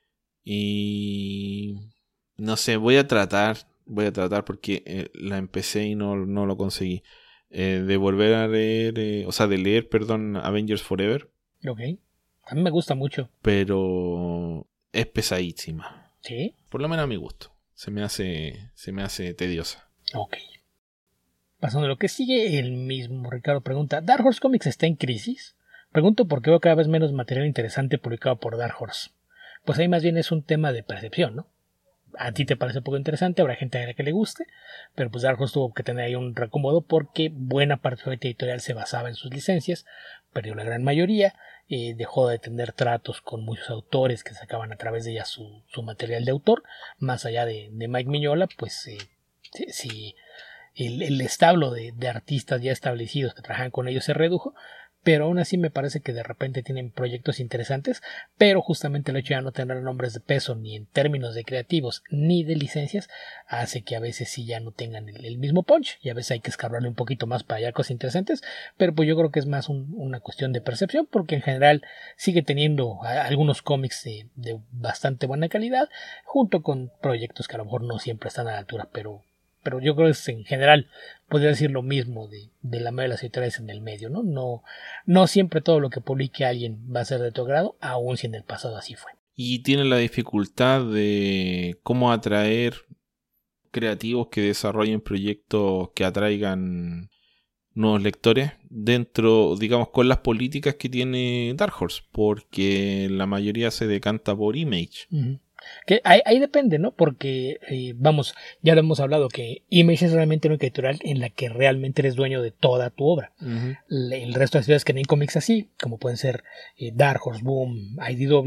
Y... No sé, voy a tratar, voy a tratar porque eh, la empecé y no, no lo conseguí. Eh, de volver a leer, eh, o sea, de leer, perdón, Avengers Forever. Ok. A mí me gusta mucho. Pero es pesadísima. ¿Sí? Por lo menos a mi gusto. Se me hace, se me hace tediosa. Ok. Pasando a lo que sigue, el mismo Ricardo pregunta, ¿Dark Horse Comics está en crisis? Pregunto porque veo cada vez menos material interesante publicado por Dark Horse. Pues ahí más bien es un tema de percepción, ¿no? A ti te parece poco interesante, habrá gente a la que le guste, pero pues Dark Horse tuvo que tener ahí un reacomodo porque buena parte de su editorial se basaba en sus licencias, perdió la gran mayoría, eh, dejó de tener tratos con muchos autores que sacaban a través de ella su, su material de autor, más allá de, de Mike Mignola, pues eh, si... si El, el establo de, de artistas ya establecidos que trabajan con ellos se redujo, pero aún así me parece que de repente tienen proyectos interesantes, pero justamente el hecho de no tener nombres de peso ni en términos de creativos ni de licencias hace que a veces sí ya no tengan el, el mismo punch y a veces hay que escarbarle un poquito más para hallar cosas interesantes, pero pues yo creo que es más un, una cuestión de percepción porque en general sigue teniendo a, algunos cómics de, de bastante buena calidad junto con proyectos que a lo mejor no siempre están a la altura, pero pero yo creo que es, en general podría decir lo mismo de, de la mayoría de las editoriales en el medio, ¿no? No, no siempre todo lo que publique alguien va a ser de tu agrado, aun si en el pasado así fue. Y tiene la dificultad de cómo atraer creativos que desarrollen proyectos que atraigan nuevos lectores dentro, digamos, con las políticas que tiene Dark Horse, porque la mayoría se decanta por Image. Uh-huh. Que ahí, ahí depende, ¿no? Porque, eh, vamos, ya lo hemos hablado, que Image es realmente una editorial en la que realmente eres dueño de toda tu obra. Uh-huh. El, el resto de ciudades que tienen cómics así, como pueden ser eh, Dark Horse, Boom, I D W,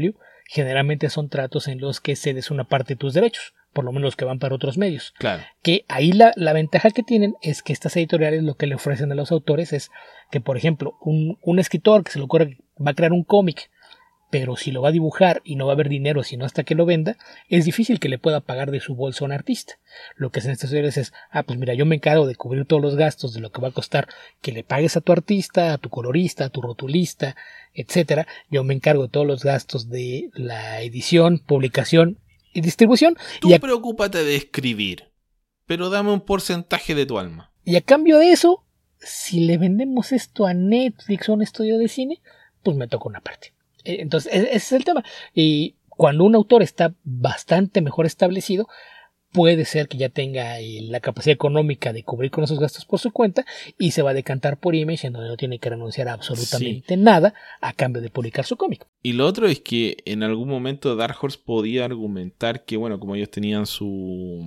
generalmente son tratos en los que cedes una parte de tus derechos, por lo menos los que van para otros medios. Claro. Que ahí la, la ventaja que tienen es que estas editoriales lo que le ofrecen a los autores es que, por ejemplo, un, un escritor que se le ocurre va a crear un cómic, pero si lo va a dibujar y no va a haber dinero sino hasta que lo venda, es difícil que le pueda pagar de su bolsa a un artista. Lo que hacen estas editoriales es, ah, pues mira, yo me encargo de cubrir todos los gastos de lo que va a costar que le pagues a tu artista, a tu colorista, a tu rotulista, etcétera. Yo me encargo de todos los gastos de la edición, publicación y distribución. Tú y a... preocúpate de escribir, pero dame un porcentaje de tu alma. Y a cambio de eso, si le vendemos esto a Netflix o a un estudio de cine, pues me toca una parte. Entonces, ese es el tema. Y cuando un autor está bastante mejor establecido, puede ser que ya tenga la capacidad económica de cubrir con esos gastos por su cuenta y se va a decantar por Image, en donde no tiene que renunciar a absolutamente sí. nada a cambio de publicar su cómic. Y lo otro es que en algún momento Dark Horse podía argumentar que, bueno, como ellos tenían su...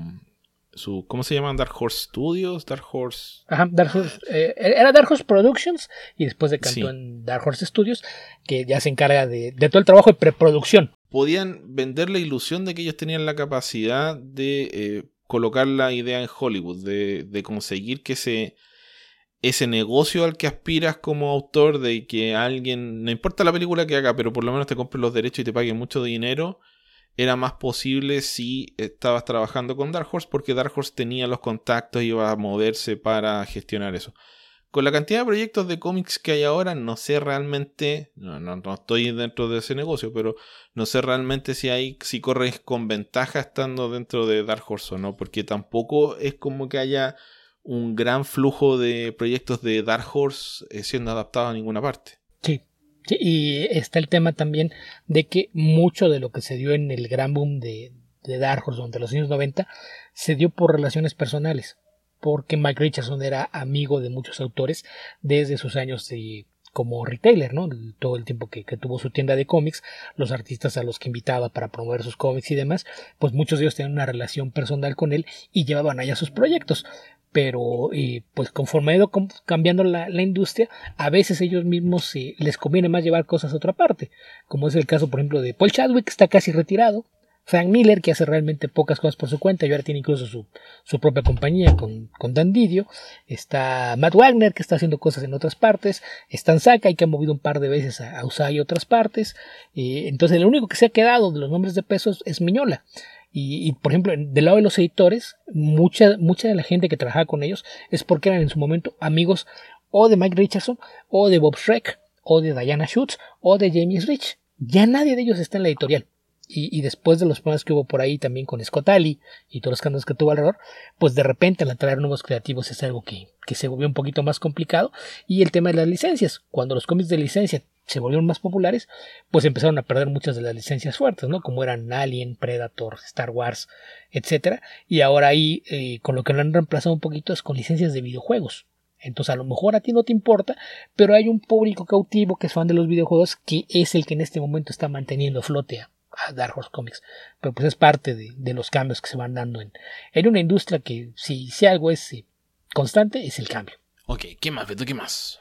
Su, ¿cómo se llaman? Dark Horse Studios, Dark Horse... Ajá, Dark Horse, eh, era Dark Horse Productions y después decantó sí. en Dark Horse Studios, que ya se encarga de, de todo el trabajo de preproducción. Podían vender la ilusión de que ellos tenían la capacidad de eh, colocar la idea en Hollywood, de, de conseguir que ese, ese negocio al que aspiras como autor, de que alguien, no importa la película que haga, pero por lo menos te compre los derechos y te pague mucho dinero, era más posible si estabas trabajando con Dark Horse, porque Dark Horse tenía los contactos y iba a moverse para gestionar eso. Con la cantidad de proyectos de cómics que hay ahora, no sé realmente, no, no, no estoy dentro de ese negocio, pero no sé realmente si hay, si corres con ventaja estando dentro de Dark Horse o no, porque tampoco es como que haya un gran flujo de proyectos de Dark Horse eh, siendo adaptados a ninguna parte. Sí. Sí, y está el tema también de que mucho de lo que se dio en el gran boom de, de Dark Horse durante los años noventa se dio por relaciones personales, porque Mike Richardson era amigo de muchos autores desde sus años de, como retailer, ¿no? Todo el tiempo que, que tuvo su tienda de cómics, los artistas a los que invitaba para promover sus cómics y demás, pues muchos de ellos tenían una relación personal con él y llevaban allá sus proyectos. Pero eh, pues conforme ha ido cambiando la, la industria, a veces ellos mismos eh, les conviene más llevar cosas a otra parte, como es el caso por ejemplo de Paul Chadwick, que está casi retirado, Frank Miller, que hace realmente pocas cosas por su cuenta y ahora tiene incluso su, su propia compañía con, con Dan Didio, está Matt Wagner, que está haciendo cosas en otras partes, Stan Sakai, que ha movido un par de veces a, a U S A y otras partes, eh, entonces el único que se ha quedado de los nombres de pesos es Miñola. Y, y, por ejemplo, del lado de los editores, mucha, mucha de la gente que trabajaba con ellos es porque eran en su momento amigos o de Mike Richardson, o de Bob Schreck, o de Diana Schutz, o de James Rich. Ya nadie de ellos está en la editorial. Y, y después de los problemas que hubo por ahí también con Scott Alley y todos los cambios que tuvo alrededor, pues de repente al atraer nuevos creativos es algo que, que se volvió un poquito más complicado. Y el tema de las licencias, cuando los cómics de licencia se volvieron más populares, pues empezaron a perder muchas de las licencias fuertes, ¿no? Como eran Alien, Predator, Star Wars, etcétera. Y ahora ahí, eh, con lo que lo han reemplazado un poquito es con licencias de videojuegos. Entonces a lo mejor a ti no te importa, pero hay un público cautivo que es fan de los videojuegos que es el que en este momento está manteniendo a flote a, a Dark Horse Comics. Pero pues es parte de, de los cambios que se van dando en, en una industria que si, si algo es eh, constante es el cambio. Ok, ¿qué más, Beto? ¿Qué más?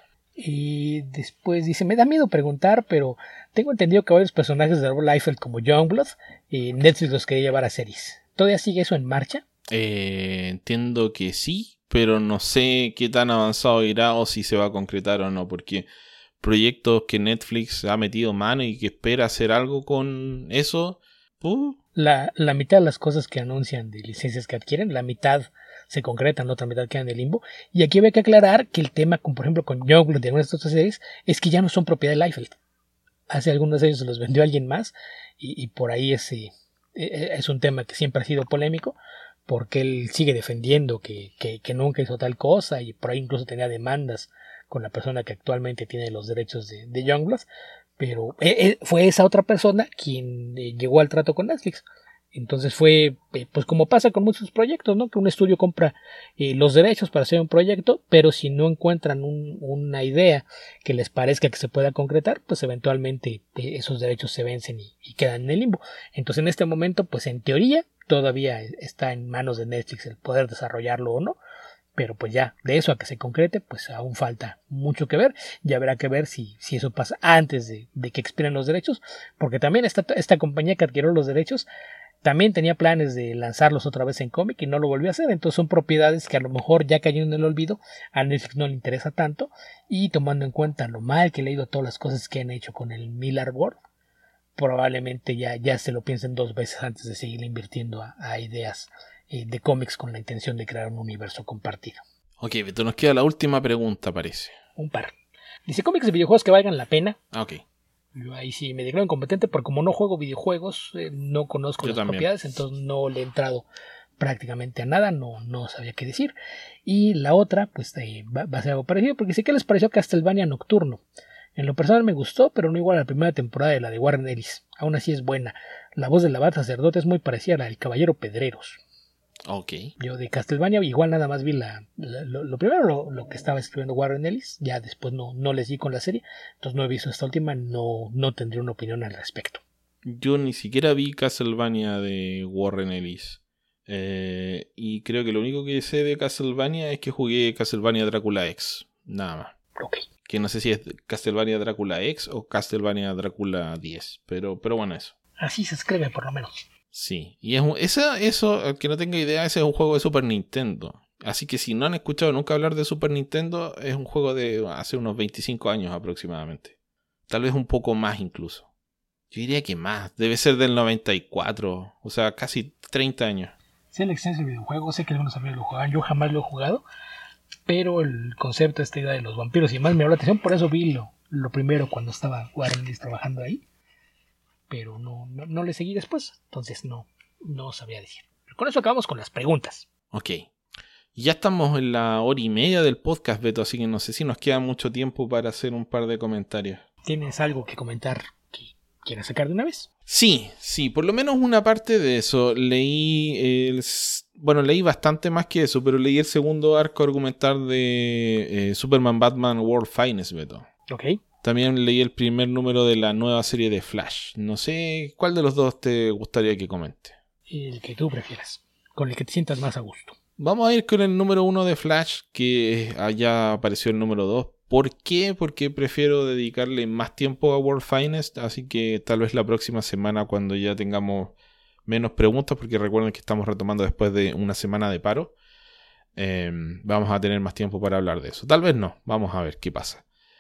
Y después dice, me da miedo preguntar, pero tengo entendido que varios personajes de Rob Liefeld como Youngblood y Netflix los quería llevar a series. ¿Todavía sigue eso en marcha? Eh, entiendo que sí, pero no sé qué tan avanzado irá o si se va a concretar o no, porque proyectos que Netflix ha metido mano y que espera hacer algo con eso, uh. la, la mitad de las cosas que anuncian de licencias que adquieren, la mitad se concretan, la otra mitad quedan en el limbo. Y aquí había que aclarar que el tema, con, por ejemplo, con Youngblood de algunas otras series, es que ya no son propiedad de Liefeld. Hace algunos años se los vendió alguien más y, y por ahí es, eh, es un tema que siempre ha sido polémico, porque él sigue defendiendo que, que, que nunca hizo tal cosa y por ahí incluso tenía demandas con la persona que actualmente tiene los derechos de, de Youngblood, pero eh, fue esa otra persona quien eh, llegó al trato con Netflix. Entonces fue, eh, pues como pasa con muchos proyectos, ¿no? Que un estudio compra eh, los derechos para hacer un proyecto, pero si no encuentran un, una idea que les parezca que se pueda concretar, pues eventualmente eh, esos derechos se vencen y, y quedan en el limbo. Entonces en este momento, pues en teoría, todavía está en manos de Netflix el poder desarrollarlo o no, Pero pues ya, de eso a que se concrete, pues aún falta mucho que ver. Ya habrá que ver si, si eso pasa antes de, de que expiren los derechos, porque también esta, esta compañía que adquirió los derechos también tenía planes de lanzarlos otra vez en cómic y no lo volvió a hacer. Entonces son propiedades que a lo mejor ya cayeron en el olvido, a Netflix no le interesa tanto, y tomando en cuenta lo mal que he leído todas las cosas que han hecho con el Miller World, probablemente ya, ya se lo piensen dos veces antes de seguir invirtiendo a, a ideas de cómics con la intención de crear un universo compartido. Ok, Beto, nos queda la última pregunta, parece. Un par. Dice, cómics de videojuegos que valgan la pena. Ah, ok. Yo ahí sí me declaro incompetente porque como no juego videojuegos, eh, no conozco Yo las también. propiedades, entonces no le he entrado prácticamente a nada, no, no sabía qué decir. Y la otra, pues eh, va, va a ser algo parecido, porque dice, ¿qué les pareció Castlevania Nocturno? En lo personal me gustó, pero no igual a la primera temporada de la de Warren Ellis. Aún así es buena. La voz del abad sacerdote es muy parecida a la del caballero Pedreros. Ok. Yo de Castlevania igual nada más vi la, la lo, lo primero lo, lo que estaba escribiendo Warren Ellis, ya después no, no les di con la serie, entonces no he visto esta última, no, no tendré una opinión al respecto. Yo ni siquiera vi Castlevania de Warren Ellis. Eh, y creo que lo único que sé de Castlevania es que jugué Castlevania Drácula X. Nada más. Ok. Que no sé si es Castlevania Drácula X o Castlevania Drácula diez. Pero, pero bueno, eso. Así se escribe por lo menos. Sí. Y es un, esa, eso, al que no tenga idea, ese es un juego de Super Nintendo. Así que si no han escuchado nunca hablar de Super Nintendo, es un juego de hace unos veinticinco años aproximadamente. Tal vez un poco más incluso. Yo diría que más. Debe ser del noventa y cuatro. O sea, casi treinta años. Sé la existencia del videojuego, sé que algunos amigos lo juegan, yo jamás lo he jugado, pero el concepto, esta idea de los vampiros y más me llamó la atención, por eso vi lo, lo primero cuando estaba Warren Ellis trabajando ahí, pero no, no, no le seguí después, entonces no, no sabía decir. Pero con eso acabamos con las preguntas. Ok. Ya estamos en la hora y media del podcast, Beto, así que no sé si nos queda mucho tiempo para hacer un par de comentarios. ¿Tienes algo que comentar que quieras sacar de una vez? Sí, sí, por lo menos una parte de eso. Leí el... Bueno, leí bastante más que eso, pero leí el segundo arco argumental de eh, Superman Batman World Finest, Beto. Ok. También leí el primer número de la nueva serie de Flash. No sé cuál de los dos te gustaría que comente. El que tú prefieras, con el que te sientas más a gusto. Vamos a ir con el número uno de Flash, que ya apareció el número dos. ¿Por qué? Porque prefiero dedicarle más tiempo a World Finest, así que tal vez la próxima semana, cuando ya tengamos menos preguntas, porque recuerden que estamos retomando después de una semana de paro, eh, vamos a tener más tiempo para hablar de eso. Tal vez no, vamos a ver qué pasa.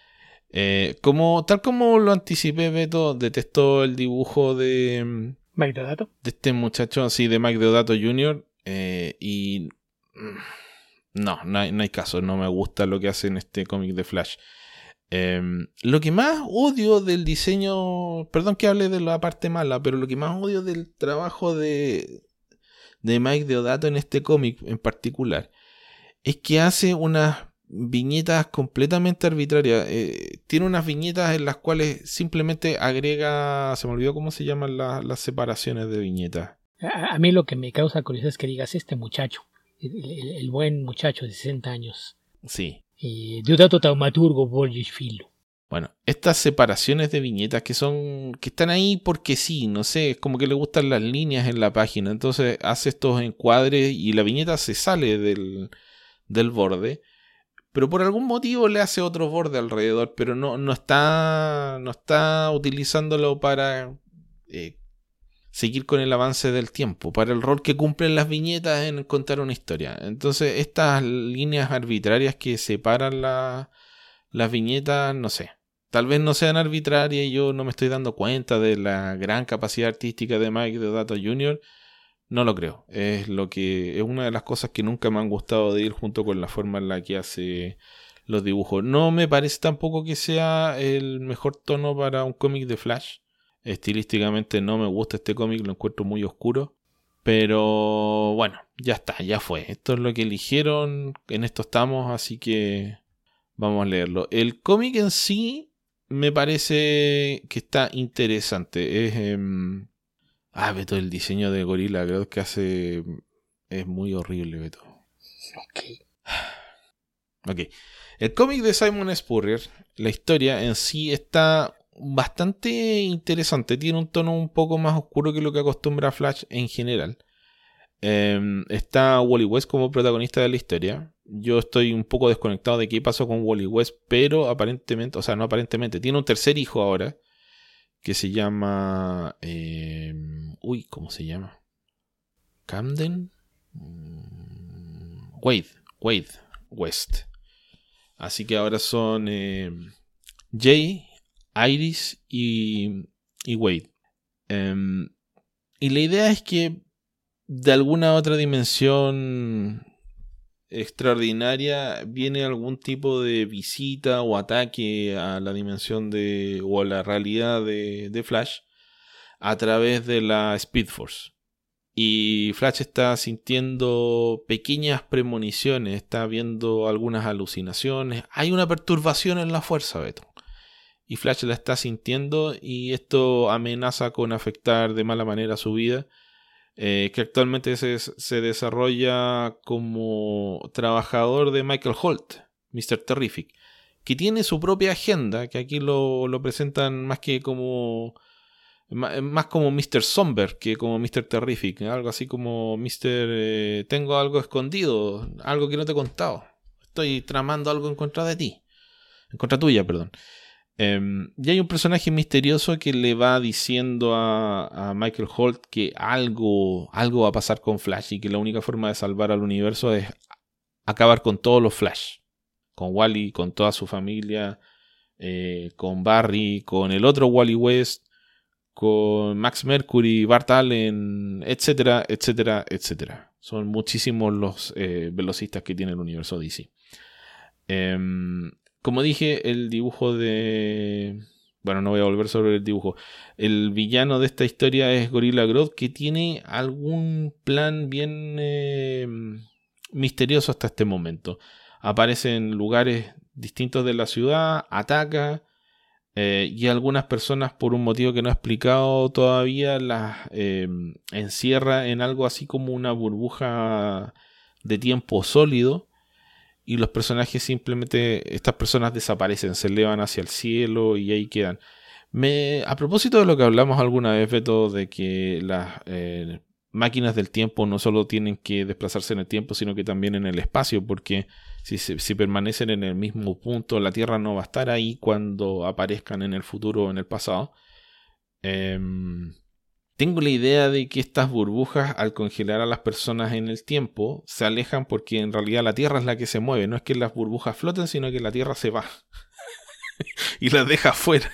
Eh, como, tal como lo anticipé, Beto, detesto el dibujo de... Mike Deodato. De este muchacho, sí, de Mike Deodato junior Eh, y... No, no hay, no hay caso, no me gusta lo que hace en este cómic de Flash. Eh, lo que más odio del diseño, perdón que hable de la parte mala, pero lo que más odio del trabajo de, de Mike Deodato en este cómic en particular es que hace unas viñetas completamente arbitrarias. Eh, tiene unas viñetas en las cuales simplemente agrega, se me olvidó cómo se llaman la, las separaciones de viñetas. A, a mí lo que me causa curiosidad es que digas este muchacho. El, el, el buen muchacho de sesenta años. Sí. Eh, Deodato taumaturgo Borges Filo. Bueno, estas separaciones de viñetas que son que están ahí porque sí, no sé, es como que le gustan las líneas en la página, entonces hace estos encuadres y la viñeta se sale del, del borde, pero por algún motivo le hace otro borde alrededor, pero no, no está no está utilizándolo para eh, seguir con el avance del tiempo, para el rol que cumplen las viñetas en contar una historia. Entonces estas líneas arbitrarias que separan la, las viñetas, no sé, tal vez no sean arbitrarias y yo no me estoy dando cuenta de la gran capacidad artística de Mike Deodato junior No lo creo, es lo que es una de las cosas que nunca me han gustado de él, junto con la forma en la que hace los dibujos. No me parece tampoco que sea el mejor tono para un cómic de Flash. Estilísticamente no me gusta este cómic, lo encuentro muy oscuro. Pero bueno, ya está, ya fue. Esto es lo que eligieron, en esto estamos, así que vamos a leerlo. El cómic en sí me parece que está interesante. Es... Eh... Ah, Beto, el diseño de Gorila creo que hace... Es muy horrible, Beto. Ok. Ok. El cómic de Simon Spurrier, la historia en sí está... bastante interesante, tiene un tono un poco más oscuro que lo que acostumbra Flash en general. Eh, está Wally West como protagonista de la historia, Yo estoy un poco desconectado de qué pasó con Wally West, pero aparentemente, o sea, no aparentemente, tiene un tercer hijo ahora que se llama... Eh, uy, ¿cómo se llama? ¿Camden? Wade, Wade West. Así que ahora son eh, Jay, Iris y, y Wade. Um, y la idea es que de alguna otra dimensión extraordinaria viene algún tipo de visita o ataque a la dimensión de o a la realidad de, de Flash a través de la Speed Force. Y Flash está sintiendo pequeñas premoniciones, está viendo algunas alucinaciones. Hay una perturbación en la fuerza, Beto. Y Flash la está sintiendo y esto amenaza con afectar de mala manera su vida. Eh, que actualmente se, se desarrolla como trabajador de Michael Holt, mister Terrific, que tiene su propia agenda, que aquí lo, lo presentan más que como más como mister Somber que como mister Terrific, algo así como mister Eh, tengo algo escondido, algo que no te he contado, estoy tramando algo en contra de ti, en contra tuya, perdón. Um, y hay un personaje misterioso que le va diciendo a, a Michael Holt que algo, algo va a pasar con Flash y que la única forma de salvar al universo es acabar con todos los Flash, con Wally, con toda su familia, eh, con Barry, con el otro Wally West, con Max Mercury, Bart Allen, etcétera, etcétera, etcétera. Son muchísimos los eh, velocistas que tiene el universo D C. Um, Como dije, el dibujo de... Bueno, no voy a volver sobre el dibujo. El villano de esta historia es Gorilla Grodd, que tiene algún plan bien eh, misterioso hasta este momento. Aparece en lugares distintos de la ciudad, ataca, eh, y algunas personas, por un motivo que no he explicado todavía, las eh, encierra en algo así como una burbuja de tiempo sólido. Y los personajes simplemente, estas personas desaparecen, se elevan hacia el cielo y ahí quedan. Me, a propósito de lo que hablamos alguna vez, Beto, de que las eh, máquinas del tiempo no solo tienen que desplazarse en el tiempo, sino que también en el espacio, porque si, si permanecen en el mismo punto, la Tierra no va a estar ahí cuando aparezcan en el futuro o en el pasado. Eh, Tengo la idea de que estas burbujas, al congelar a las personas en el tiempo, se alejan porque en realidad la Tierra es la que se mueve. No es que las burbujas floten, sino que la Tierra se va y las deja afuera.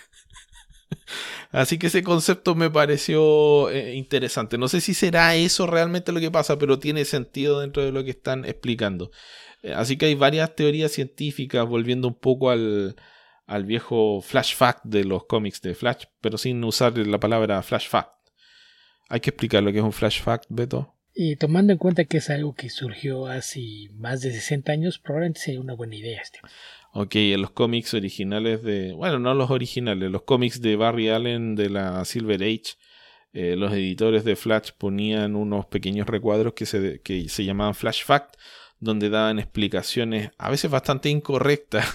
Así que ese concepto me pareció eh, interesante. No sé si será eso realmente lo que pasa, pero tiene sentido dentro de lo que están explicando. Eh, así que hay varias teorías científicas, volviendo un poco al, al viejo Flash Fact de los cómics de Flash, pero sin usar la palabra Flash Fact. Hay que explicar lo que es un Flash Fact, Beto. Y tomando en cuenta que es algo que surgió hace más de sesenta años, probablemente sería una buena idea este. Ok, en los cómics originales de... Bueno, no los originales, los cómics de Barry Allen de la Silver Age, eh, los editores de Flash ponían unos pequeños recuadros que se, que se llamaban Flash Fact, donde daban explicaciones a veces bastante incorrectas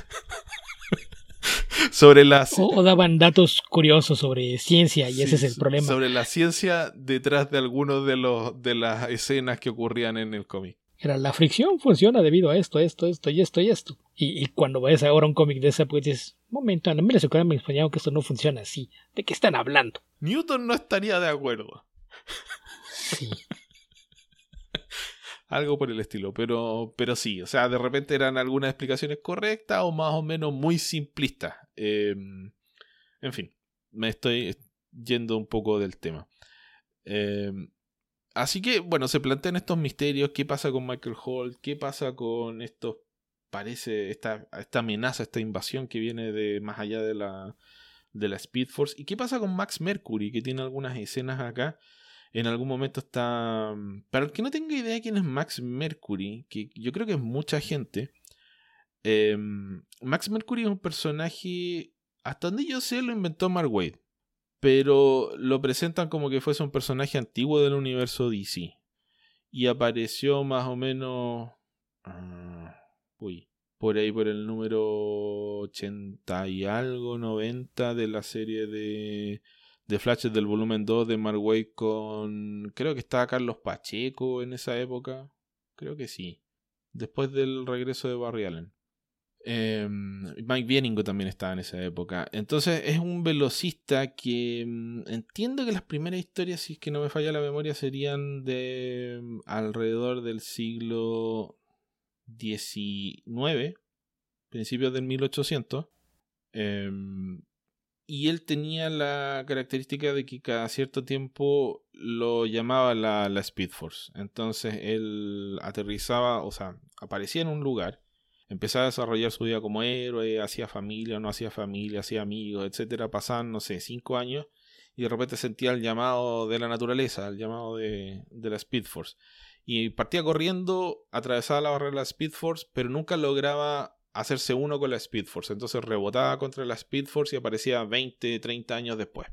sobre las... O, o daban datos curiosos sobre ciencia y sí, ese es el problema. Sobre la ciencia detrás de algunos de, los, de las escenas que ocurrían en el cómic. Era la fricción funciona debido a esto, esto, esto y esto y esto. Y, y cuando ves ahora un cómic de esa, pues dices, momento, no me les ocurre, me explicaron que esto no funciona así. ¿De qué están hablando? Newton no estaría de acuerdo. Sí. Algo por el estilo, pero, pero sí, o sea, de repente eran algunas explicaciones correctas o más o menos muy simplistas. Eh, en fin, me estoy yendo un poco del tema. Eh, así que, bueno, se plantean estos misterios. ¿Qué pasa con Michael Holt? ¿Qué pasa con estos, parece, esta, esta amenaza, esta invasión que viene de más allá de la, de la Speed Force? ¿Y qué pasa con Max Mercury, que tiene algunas escenas acá? En algún momento está... Para el que no tenga idea de quién es Max Mercury, que yo creo que es mucha gente, eh, Max Mercury es un personaje, hasta donde yo sé, lo inventó Mark Waid, pero lo presentan como que fuese un personaje antiguo del universo D C. Y apareció más o menos... Uh, uy, por ahí por el número ochenta y algo, noventa de la serie de... de Flash del volumen dos de Mark Waid con... Creo que estaba Carlos Pacheco en esa época. Creo que sí. después del regreso de Barry Allen. Eh, Mike Bienigo también estaba en esa época. Entonces es un velocista que um, entiendo que las primeras historias, si es que no me falla la memoria, serían de um, alrededor del siglo diecinueve, principios del mil ochocientos. Eh, y él tenía la característica de que cada cierto tiempo lo llamaba la, la Speed Force. Entonces él aterrizaba, o sea, aparecía en un lugar, empezaba a desarrollar su vida como héroe, hacía familia o no hacía familia, hacía amigos, etcétera. Pasaban, no sé, cinco años y de repente sentía el llamado de la naturaleza, el llamado de, de la Speed Force. Y partía corriendo, atravesaba la barrera de la Speed Force, pero nunca lograba hacerse uno con la Speed Force. Entonces rebotaba contra la Speed Force y aparecía veinte, treinta años después.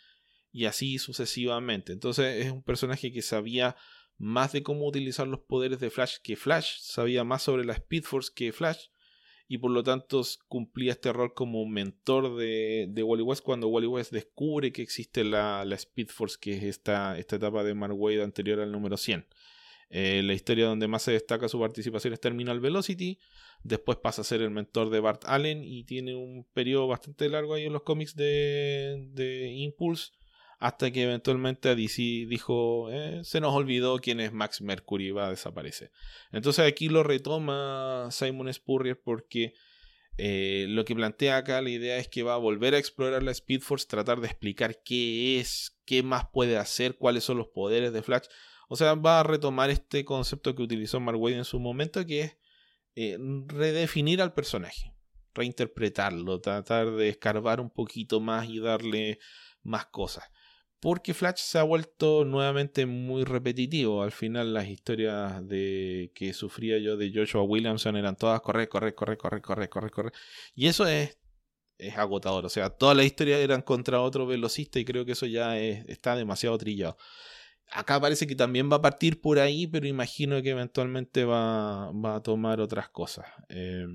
Y así sucesivamente. Entonces es un personaje que sabía más de cómo utilizar los poderes de Flash que Flash. Sabía más sobre la Speed Force que Flash. Y por lo tanto cumplía este rol como un mentor de, de Wally West cuando Wally West descubre que existe la, la Speed Force, que es esta, esta etapa de Mark Waid anterior al número cien. Eh, la historia donde más se destaca su participación es Terminal Velocity. Después pasa a ser el mentor de Bart Allen y tiene un periodo bastante largo ahí en los cómics de, de Impulse, hasta que eventualmente D C dijo eh, se nos olvidó quién es Max Mercury y va a desaparecer. Entonces aquí lo retoma Simon Spurrier porque eh, lo que plantea acá la idea es que va a volver a explorar la Speed Force, tratar de explicar qué es, qué más puede hacer, cuáles son los poderes de Flash. O sea, va a retomar este concepto que utilizó Mark Waid en su momento, que es eh, redefinir al personaje, reinterpretarlo, tratar de escarbar un poquito más y darle más cosas. Porque Flash se ha vuelto nuevamente muy repetitivo. Al final las historias de que sufría yo de Joshua Williamson eran todas correr, correr, correr, correr, correr, correr, correr. Y eso es, es agotador. O sea, todas las historias eran contra otro velocista y creo que eso ya es, está demasiado trillado. Acá parece que también va a partir por ahí, pero imagino que eventualmente va, va a tomar otras cosas. Eh,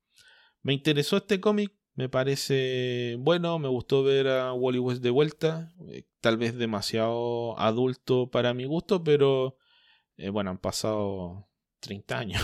me interesó este cómic, me parece bueno, me gustó ver a Wally West de vuelta, eh, tal vez demasiado adulto para mi gusto, pero eh, bueno, han pasado treinta años.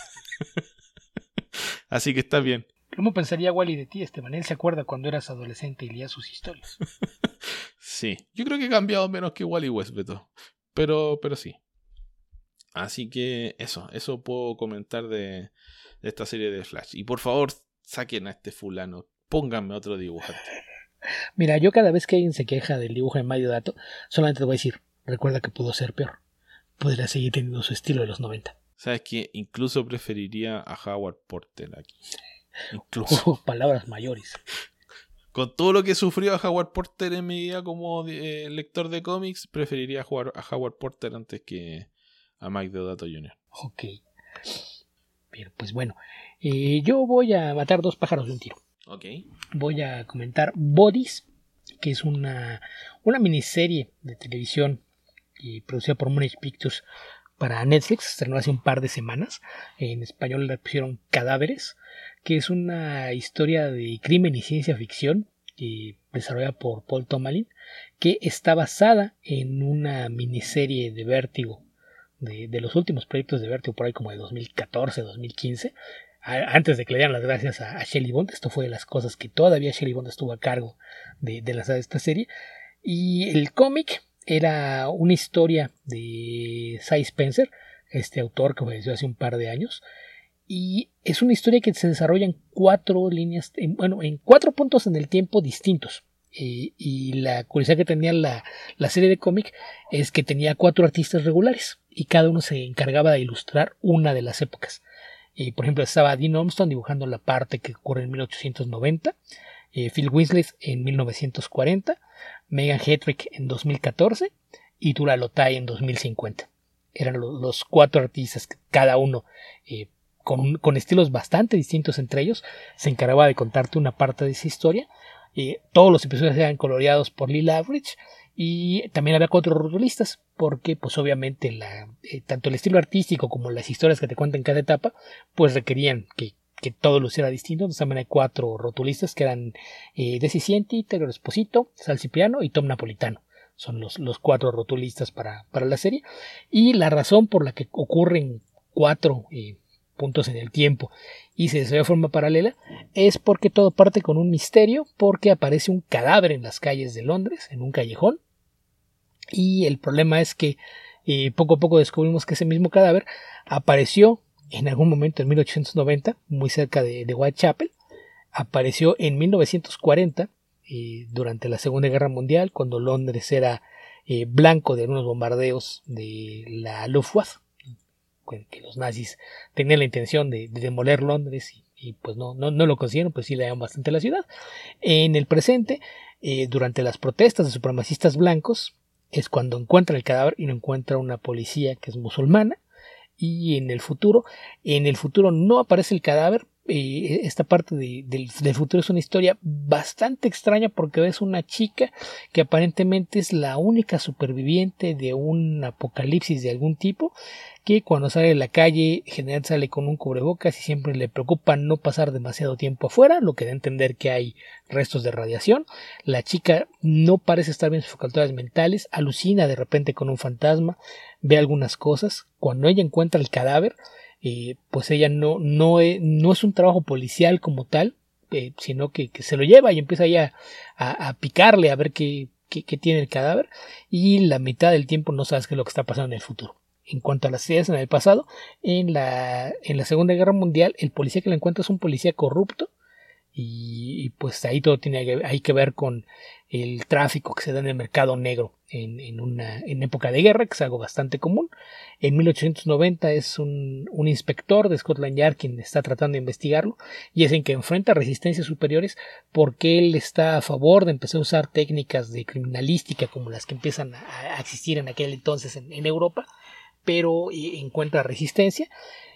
Así que está bien. ¿Cómo pensaría Wally de ti, Esteban? Él se acuerda cuando eras adolescente y leía sus historias. Sí, yo creo que he cambiado menos que Wally West, Beto. Pero, pero sí. Así que eso, eso puedo comentar de, de esta serie de Flash. Y por favor, saquen a este fulano, pónganme otro dibujante. Mira, yo cada vez que alguien se queja del dibujo de Mario Dato, solamente te voy a decir, recuerda que pudo ser peor. Podría seguir teniendo su estilo de los noventa. ¿Sabes qué? Incluso preferiría a Howard Porter aquí. Incluso. Uh, palabras mayores. Con todo lo que sufrió a Howard Porter en mi vida como eh, lector de cómics, preferiría jugar a Howard Porter antes que a Mike Deodato junior Ok. Pero pues bueno, eh, yo voy a matar dos pájaros de un tiro. Ok. Voy a comentar Bodies, que es una, una miniserie de televisión eh, producida por Moonage Pictures para Netflix. Estrenó hace un par de semanas. En español le pusieron Cadáveres, que es una historia de crimen y ciencia ficción eh, desarrollada por Paul Tomalin, que está basada en una miniserie de Vértigo, de, de los últimos proyectos de Vértigo, por ahí como de dos mil catorce, dos mil quince, a, antes de que le dieran las gracias a, a Shelley Bond. Esto fue de las cosas que todavía Shelley Bond estuvo a cargo de, de lanzar esta serie. Y el cómic era una historia de Cy Spencer, este autor que falleció hace un par de años. Y es una historia que se desarrolla en cuatro líneas, en, bueno, en cuatro puntos en el tiempo distintos. Eh, y la curiosidad que tenía la, la serie de cómic es que tenía cuatro artistas regulares y cada uno se encargaba de ilustrar una de las épocas. Eh, por ejemplo, estaba Dean Armstrong dibujando la parte que ocurre en mil ochocientos noventa, eh, Phil Winslet en mil novecientos cuarenta, Megan Hetrick en dos mil catorce y Tura Lotay en dos mil cincuenta. Eran lo, los cuatro artistas, cada uno eh, Con, con estilos bastante distintos entre ellos, se encargaba de contarte una parte de esa historia. Eh, todos los episodios eran coloreados por Lee Lavridge y también había cuatro rotulistas porque pues obviamente la, eh, tanto el estilo artístico como las historias que te cuentan en cada etapa pues requerían que, que todo luciera distinto. Entonces también hay cuatro rotulistas que eran eh, Desi Cienti, Taylor Esposito, Sal Cipriano y Tom Napolitano. Son los, los cuatro rotulistas para, para la serie. Y la razón por la que ocurren cuatro eh, puntos en el tiempo y se desarrolla de forma paralela, es porque todo parte con un misterio, porque aparece un cadáver en las calles de Londres, en un callejón, y el problema es que eh, poco a poco descubrimos que ese mismo cadáver apareció en algún momento en mil ochocientos noventa, muy cerca de, de Whitechapel, apareció en mil novecientos cuarenta, eh, durante la Segunda Guerra Mundial, cuando Londres era eh, blanco de unos bombardeos de la Luftwaffe, que los nazis tenían la intención de, de demoler Londres y, y pues no, no, no lo consiguieron, pues sí le daban bastante a la ciudad. En el presente, eh, durante las protestas de supremacistas blancos, es cuando encuentra el cadáver y no encuentra una policía que es musulmana. Y en el futuro, en el futuro no aparece el cadáver. Eh, esta parte de, del, del futuro es una historia bastante extraña porque ves una chica que aparentemente es la única superviviente de un apocalipsis de algún tipo, que cuando sale de la calle generalmente sale con un cubrebocas y siempre le preocupa no pasar demasiado tiempo afuera, lo que da a entender que hay restos de radiación. La chica no parece estar bien sus facultades mentales, alucina de repente con un fantasma, ve algunas cosas. Cuando ella encuentra el cadáver, eh, pues ella no, no, es, no es un trabajo policial como tal, eh, sino que, que se lo lleva y empieza ya a, a picarle a ver qué, qué, qué tiene el cadáver, y la mitad del tiempo no sabes qué es lo que está pasando en el futuro. En cuanto a las ideas en el pasado, en la, en la Segunda Guerra Mundial, el policía que la encuentra es un policía corrupto, y, y pues ahí todo tiene que, hay que ver con el tráfico que se da en el mercado negro en, en, una, en época de guerra, que es algo bastante común. En mil ochocientos noventa es un, un inspector de Scotland Yard quien está tratando de investigarlo, y es en que enfrenta resistencias superiores porque él está a favor de empezar a usar técnicas de criminalística como las que empiezan a, a existir en aquel entonces en, en Europa, pero encuentra resistencia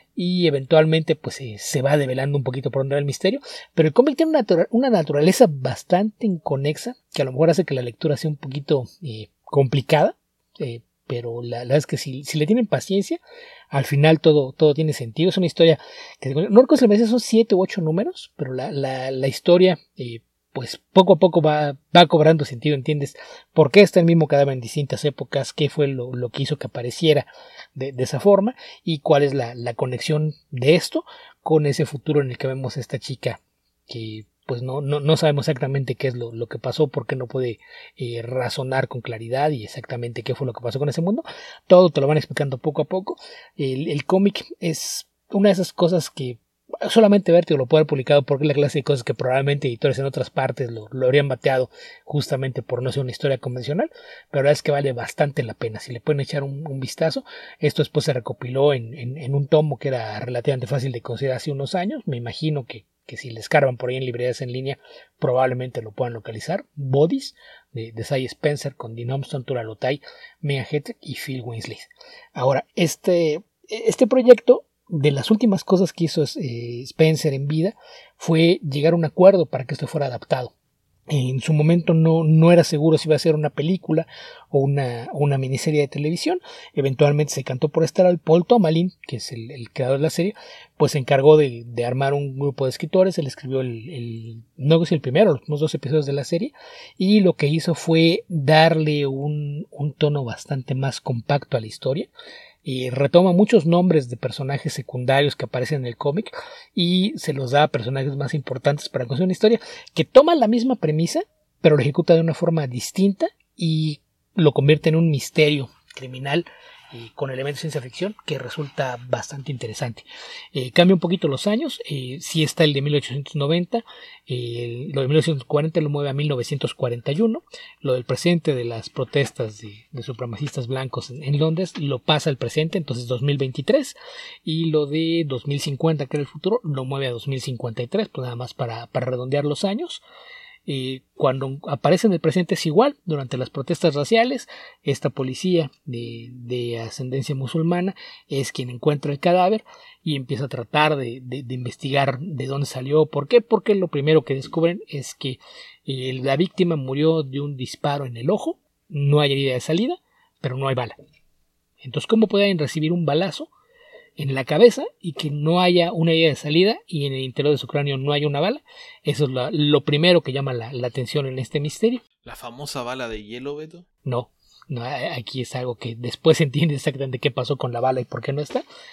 y eventualmente pues eh, se va develando un poquito por dónde va el misterio. Pero el cómic tiene una, una naturaleza bastante inconexa, que a lo mejor hace que la lectura sea un poquito eh, complicada, eh, pero la, la verdad es que si, si le tienen paciencia, al final todo, todo tiene sentido. Es una historia que no recuerdo si me dice son siete u ocho números, pero la, la, la historia eh, pues poco a poco va, va cobrando sentido, ¿entiendes? ¿Por qué está el mismo cadáver en distintas épocas? ¿Qué fue lo, lo que hizo que apareciera de, de esa forma? ¿Y cuál es la, la conexión de esto con ese futuro en el que vemos a esta chica que pues no, no, no sabemos exactamente qué es lo, lo que pasó, porque no puede eh, razonar con claridad y exactamente qué fue lo que pasó con ese mundo? Todo te lo van explicando poco a poco. El, el cómic es una de esas cosas que solamente Vértigo lo puede haber publicado, porque es la clase de cosas que probablemente editores en otras partes lo, lo habrían bateado justamente por no ser una historia convencional, pero la verdad es que vale bastante la pena. Si le pueden echar un, un vistazo, esto después se recopiló en, en, en un tomo que era relativamente fácil de conseguir hace unos años. Me imagino que, que si le escarban por ahí en librerías en línea probablemente lo puedan localizar. Bodies de, de Cy Spencer con Dean Armstrong, Tura Lotay, Megan Hetrick y Phil Winsley. Ahora, este, este proyecto, de las últimas cosas que hizo eh, Spencer en vida, fue llegar a un acuerdo para que esto fuera adaptado. En su momento no, no era seguro si iba a ser una película o una, una miniserie de televisión. Eventualmente se cantó por estar al Paul Tomalin, que es el, el creador de la serie, pues se encargó de, de armar un grupo de escritores. Él escribió el, el no sé el primero, los primeros dos episodios de la serie, y lo que hizo fue darle un, un tono bastante más compacto a la historia. Y retoma muchos nombres de personajes secundarios que aparecen en el cómic y se los da a personajes más importantes para construir una historia que toma la misma premisa, pero lo ejecuta de una forma distinta y lo convierte en un misterio criminal eh, con elementos de ciencia ficción que resulta bastante interesante. Eh, cambia un poquito los años, eh, sí está el de mil ochocientos noventa, eh, lo de mil novecientos cuarenta lo mueve a mil novecientos cuarenta y uno, lo del presente de las protestas de, de supremacistas blancos en, en Londres lo pasa al presente, entonces dos mil veintitrés, y lo de dos mil cincuenta, que era el futuro, lo mueve a dos mil cincuenta y tres, pues nada más para, para redondear los años. Eh, cuando aparece en el presente es igual. Durante las protestas raciales, esta policía de, de ascendencia musulmana es quien encuentra el cadáver y empieza a tratar de, de, de investigar de dónde salió. ¿Por qué? Porque lo primero que descubren es que eh, la víctima murió de un disparo en el ojo. No hay herida de salida, pero no hay bala. Entonces, ¿cómo pueden recibir un balazo en la cabeza y que no haya una herida de salida y en el interior de su cráneo no haya una bala? Eso es la, lo primero que llama la, la atención en este misterio. ¿La famosa bala de hielo, Beto? No, no, aquí es algo que después se entiende exactamente qué pasó con la bala y por qué no está.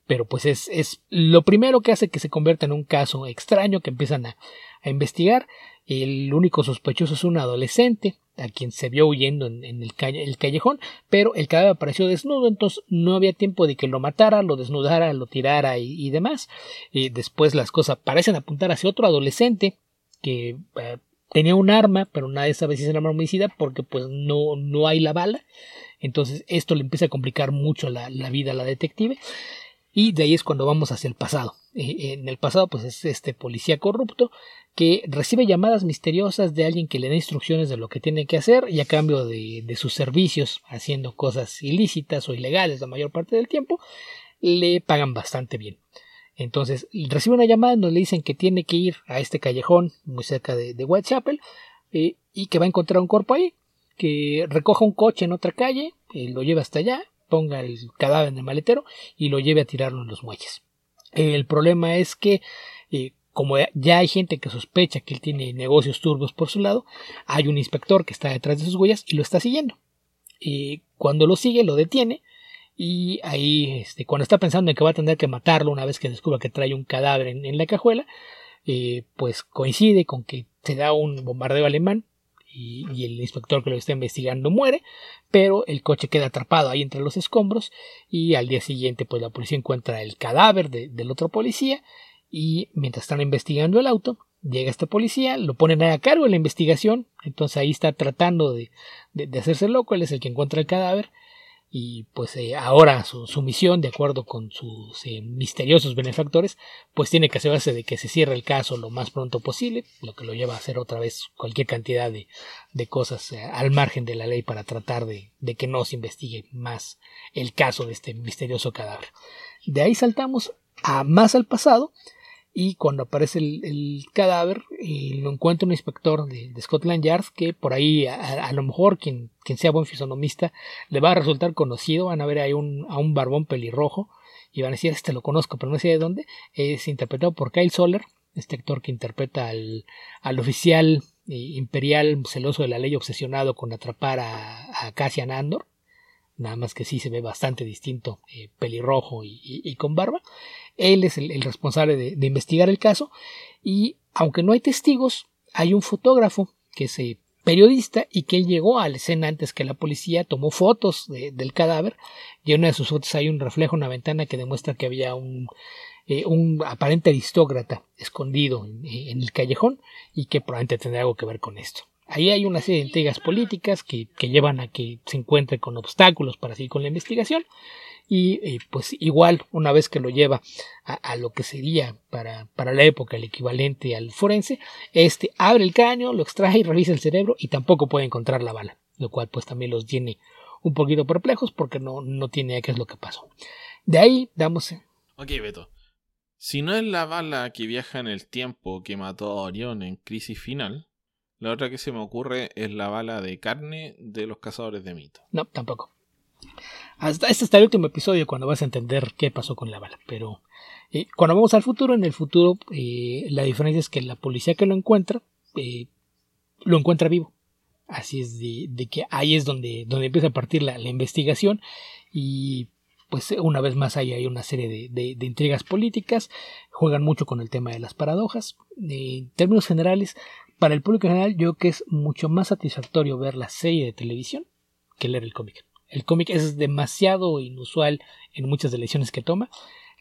pero pues es, es lo primero que hace que se convierta en un caso extraño que empiezan a, a investigar. El único sospechoso es un adolescente a quien se vio huyendo en, en el, calle, el callejón, pero el cadáver apareció desnudo, entonces no había tiempo de que lo matara, lo desnudara, lo tirara y, y demás. Y después las cosas parecen apuntar hacia otro adolescente que eh, tenía un arma, pero nadie sabe si es un arma homicida porque pues no, no hay la bala. Entonces esto le empieza a complicar mucho la, la vida a la detective. Y de ahí es cuando vamos hacia el pasado. Eh, en el pasado pues es este policía corrupto que recibe llamadas misteriosas de alguien que le da instrucciones de lo que tiene que hacer y a cambio de, de sus servicios haciendo cosas ilícitas o ilegales la mayor parte del tiempo le pagan bastante bien. Entonces recibe una llamada donde le dicen que tiene que ir a este callejón muy cerca de, de Whitechapel eh, y que va a encontrar un cuerpo ahí, que recoja un coche en otra calle, eh, lo lleva hasta allá, ponga el cadáver en el maletero y lo lleve a tirarlo en los muelles. El problema es que eh, como ya hay gente que sospecha que él tiene negocios turbios por su lado, hay un inspector que está detrás de sus huellas y lo está siguiendo. Y cuando lo sigue, lo detiene y ahí, este, cuando está pensando en que va a tener que matarlo una vez que descubra que trae un cadáver en, en la cajuela, eh, pues coincide con que se da un bombardeo alemán y, y el inspector que lo está investigando muere, pero el coche queda atrapado ahí entre los escombros y al día siguiente pues la policía encuentra el cadáver de, del otro policía y mientras están investigando el auto llega este policía, lo ponen a cargo de la investigación, entonces ahí está tratando de, de, de hacerse loco, él es el que encuentra el cadáver y pues eh, ahora su, su misión, de acuerdo con sus eh, misteriosos benefactores, pues tiene que asegurarse de que se cierre el caso lo más pronto posible, lo que lo lleva a hacer otra vez cualquier cantidad de, de cosas eh, al margen de la ley para tratar de, de que no se investigue más el caso de este misterioso cadáver. De ahí saltamos a más al pasado y cuando aparece el, el cadáver eh, lo encuentra un inspector de, de Scotland Yard que por ahí a, a lo mejor quien, quien sea buen fisonomista le va a resultar conocido, van a ver ahí un, a un barbón pelirrojo y van a decir este lo conozco pero no sé de dónde. Es interpretado por Kyle Soller, este actor que interpreta al, al oficial eh, imperial celoso de la ley obsesionado con atrapar a, a Cassian Andor, nada más que sí se ve bastante distinto, eh, pelirrojo y, y, y con barba. Él es el, el responsable de, de investigar el caso y aunque no hay testigos, hay un fotógrafo que es eh, periodista y que él llegó a la escena antes que la policía, tomó fotos de, del cadáver y en una de sus fotos hay un reflejo en una ventana que demuestra que había un, eh, un aparente aristócrata escondido en, en el callejón y que probablemente tendrá algo que ver con esto. Ahí hay una serie de intrigas políticas que, que llevan a que se encuentre con obstáculos para seguir con la investigación y eh, pues igual una vez que lo lleva a, a lo que sería para, para la época el equivalente al forense, este abre el cráneo, lo extrae y revisa el cerebro y tampoco puede encontrar la bala, lo cual pues también los tiene un poquito perplejos porque no, no tiene idea qué es lo que pasó. De ahí damos... Ok, Beto. Si no es la bala que viaja en el tiempo que mató a Orión en Crisis Final, la otra que se me ocurre es la bala de carne de los cazadores de mitos. No, tampoco. Hasta este está el último episodio cuando vas a entender qué pasó con la bala. Pero eh, cuando vamos al futuro, en el futuro eh, la diferencia es que la policía que lo encuentra, eh, lo encuentra vivo. Así es de, de que ahí es donde, donde empieza a partir la, la investigación y pues una vez más hay, hay una serie de, de, de intrigas políticas, juegan mucho con el tema de las paradojas. Eh, en términos generales, para el público en general, yo creo que es mucho más satisfactorio ver la serie de televisión que leer el cómic. El cómic es demasiado inusual en muchas de las lecciones que toma.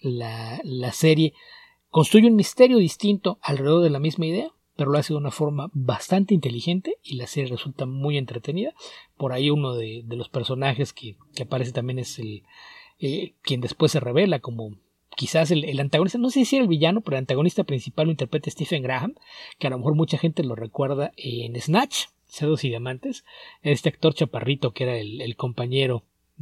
La, la serie construye un misterio distinto alrededor de la misma idea, pero lo hace de una forma bastante inteligente y la serie resulta muy entretenida. Por ahí uno de, de los personajes que, que aparece también es el eh, quien después se revela como quizás el, el antagonista, no sé si era el villano, pero el antagonista principal lo interpreta Stephen Graham, que a lo mejor mucha gente lo recuerda en Snatch, Cerdos y Diamantes, este actor chaparrito que era el, el compañero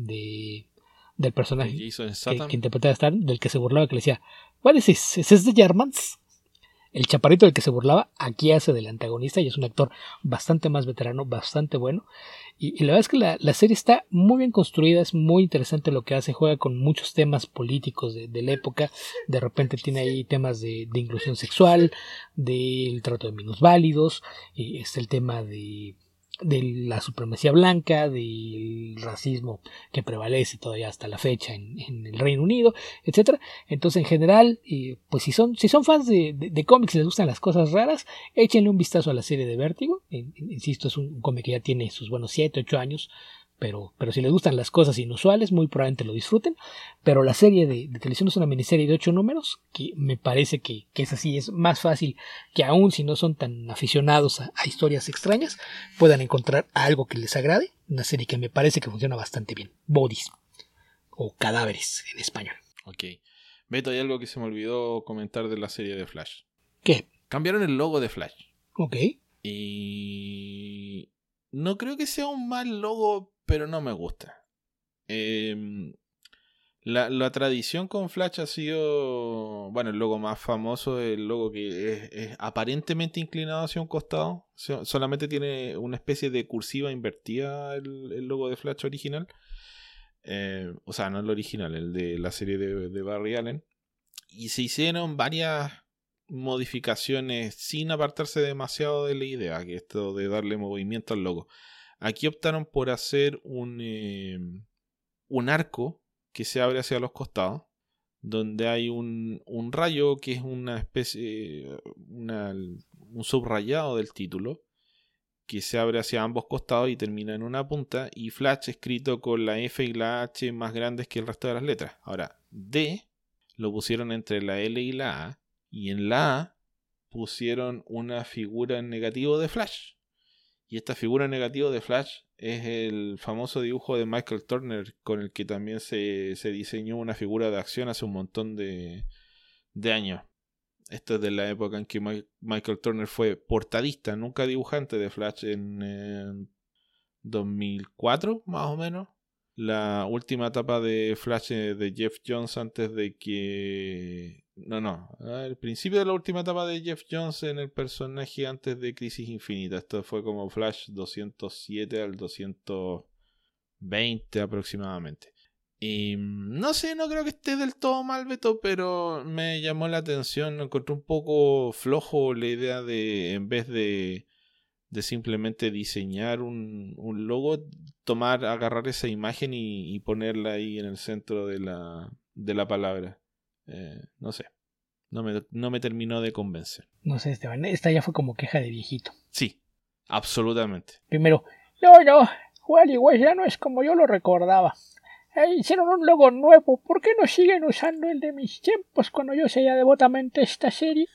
de del personaje que, hizo en que, que interpretaba a Star, del que se burlaba, que le decía, ¿What is this? ¿Es this the Germans? El chaparrito del que se burlaba aquí hace del antagonista y es un actor bastante más veterano, bastante bueno. Y, y la verdad es que la, la serie está muy bien construida, es muy interesante lo que hace, juega con muchos temas políticos de, de la época. De repente tiene ahí temas de, de inclusión sexual, del trato de minusválidos, y es el tema de de la supremacía blanca, del racismo que prevalece todavía hasta la fecha en, en el Reino Unido, etcétera. Entonces, en general, eh, pues si son, si son fans de, de, de cómics y les gustan las cosas raras, échenle un vistazo a la serie de Vértigo. Eh, insisto, es un, un cómic que ya tiene sus buenos siete, ocho años. Pero, pero si les gustan las cosas inusuales, muy probablemente lo disfruten. Pero la serie de, de televisión es una miniserie de ocho números, que me parece que, que es así, es más fácil que aún si no son tan aficionados a, a historias extrañas, puedan encontrar algo que les agrade. Una serie que me parece que funciona bastante bien. Bodies, o Cadáveres en español. Ok. Beto, hay algo que se me olvidó comentar de la serie de Flash. ¿Qué? Cambiaron el logo de Flash. Ok. Y no creo que sea un mal logo, pero no me gusta. Eh, la, la tradición con Flash ha sido, bueno, el logo más famoso, el logo que es, es aparentemente inclinado hacia un costado. So, solamente tiene una especie de cursiva invertida el, el logo de Flash original. Eh, o sea, no el original, el de la serie de, de Barry Allen. Y se hicieron varias modificaciones sin apartarse demasiado de la idea, que esto de darle movimiento al logo. Aquí optaron por hacer un, eh, un arco que se abre hacia los costados, donde hay un, un rayo que es una especie, una, un subrayado del título, que se abre hacia ambos costados y termina en una punta, y Flash escrito con la F y la H más grandes que el resto de las letras. Ahora, D lo pusieron entre la L y la A, y en la A pusieron una figura en negativo de Flash. Y esta figura en negativo de Flash es el famoso dibujo de Michael Turner, con el que también se, se diseñó una figura de acción hace un montón de, de años. Esto es de la época en que My, Michael Turner fue portadista, nunca dibujante de Flash, en eh, dos mil cuatro más o menos. La última etapa de Flash de Jeff Jones antes de que... No, no. El principio de la última etapa de Jeff Jones en el personaje antes de Crisis Infinita. Esto fue como Flash doscientos siete al doscientos veinte aproximadamente. Y no sé, no creo que esté del todo mal, Beto, pero me llamó la atención. Encontré un poco flojo la idea de, en vez de... de simplemente diseñar un, un logo, tomar, agarrar esa imagen y, y ponerla ahí en el centro de la, de la palabra. Eh, no sé, no me, no me terminó de convencer. No sé, Esteban, esta ya fue como queja de viejito. Sí, absolutamente. Primero, no, no, Wally West ya no es como yo lo recordaba. Eh, hicieron un logo nuevo, ¿por qué no siguen usando el de mis tiempos cuando yo seguía devotamente esta serie?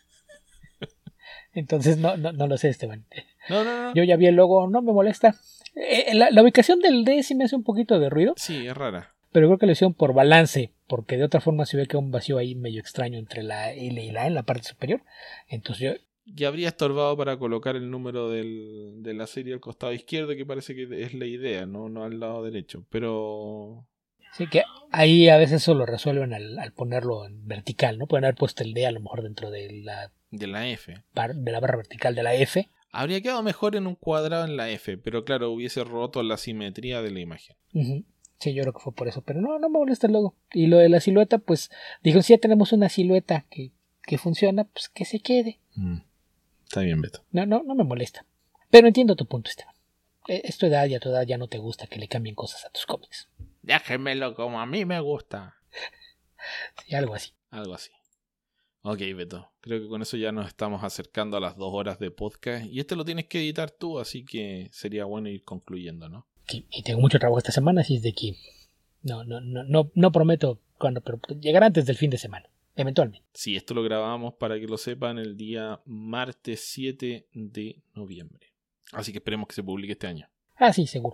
Entonces no, no, no lo sé, Esteban. No, no, no. Yo ya vi el logo, no me molesta. Eh, la, la ubicación del D sí me hace un poquito de ruido. Sí, es rara. Pero creo que lo hicieron por balance, porque de otra forma se ve que hay un vacío ahí medio extraño entre la L y la A en la parte superior. Entonces yo... Y habría estorbado para colocar el número del, de la serie al costado izquierdo, que parece que es la idea, no, no al lado derecho. Pero... sí, que ahí a veces eso lo resuelven al, al ponerlo en vertical, ¿no? Pueden haber puesto el D a lo mejor dentro de la... de la F. Bar, de la barra vertical de la F. Habría quedado mejor en un cuadrado en la F, pero claro, hubiese roto la simetría de la imagen. Uh-huh. Sí, yo creo que fue por eso, pero no, no me molesta el logo. Y lo de la silueta, pues, dijo, si ya tenemos una silueta que, que funciona, pues que se quede. Mm. Está bien, Beto. No, no, no me molesta. Pero entiendo tu punto, Esteban. Es tu edad y a tu edad ya no te gusta que le cambien cosas a tus cómics. Déjenmelo como a mí me gusta. Sí, algo así. Algo así. Ok, Beto. Creo que con eso ya nos estamos acercando a las dos horas de podcast. Y este lo tienes que editar tú, así que sería bueno ir concluyendo, ¿no? Sí, y tengo mucho trabajo esta semana, así es de que no, no, no, no, no prometo cuándo, pero llegará antes del fin de semana, eventualmente. Sí, esto lo grabamos, para que lo sepan, el día martes siete de noviembre. Así que esperemos que se publique este año. Ah, sí, seguro.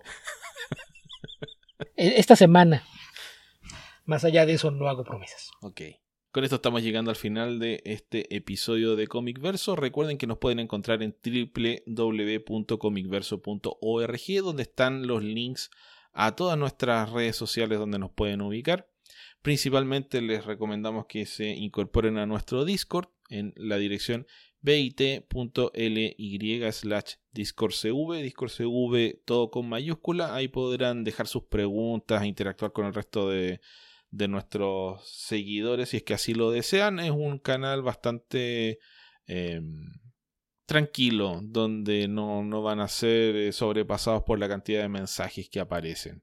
Esta semana. Más allá de eso, no hago promesas. Ok. Con esto estamos llegando al final de este episodio de Comic Verso. Recuerden que nos pueden encontrar en doble u doble u doble u punto comic verso punto org, donde están los links a todas nuestras redes sociales donde nos pueden ubicar. Principalmente les recomendamos que se incorporen a nuestro Discord en la dirección bit.ly slash discordcv, discordcv todo con mayúscula. Ahí podrán dejar sus preguntas, interactuar con el resto de de nuestros seguidores si es que así lo desean. Es un canal bastante eh, tranquilo, donde no, no van a ser eh, sobrepasados por la cantidad de mensajes que aparecen.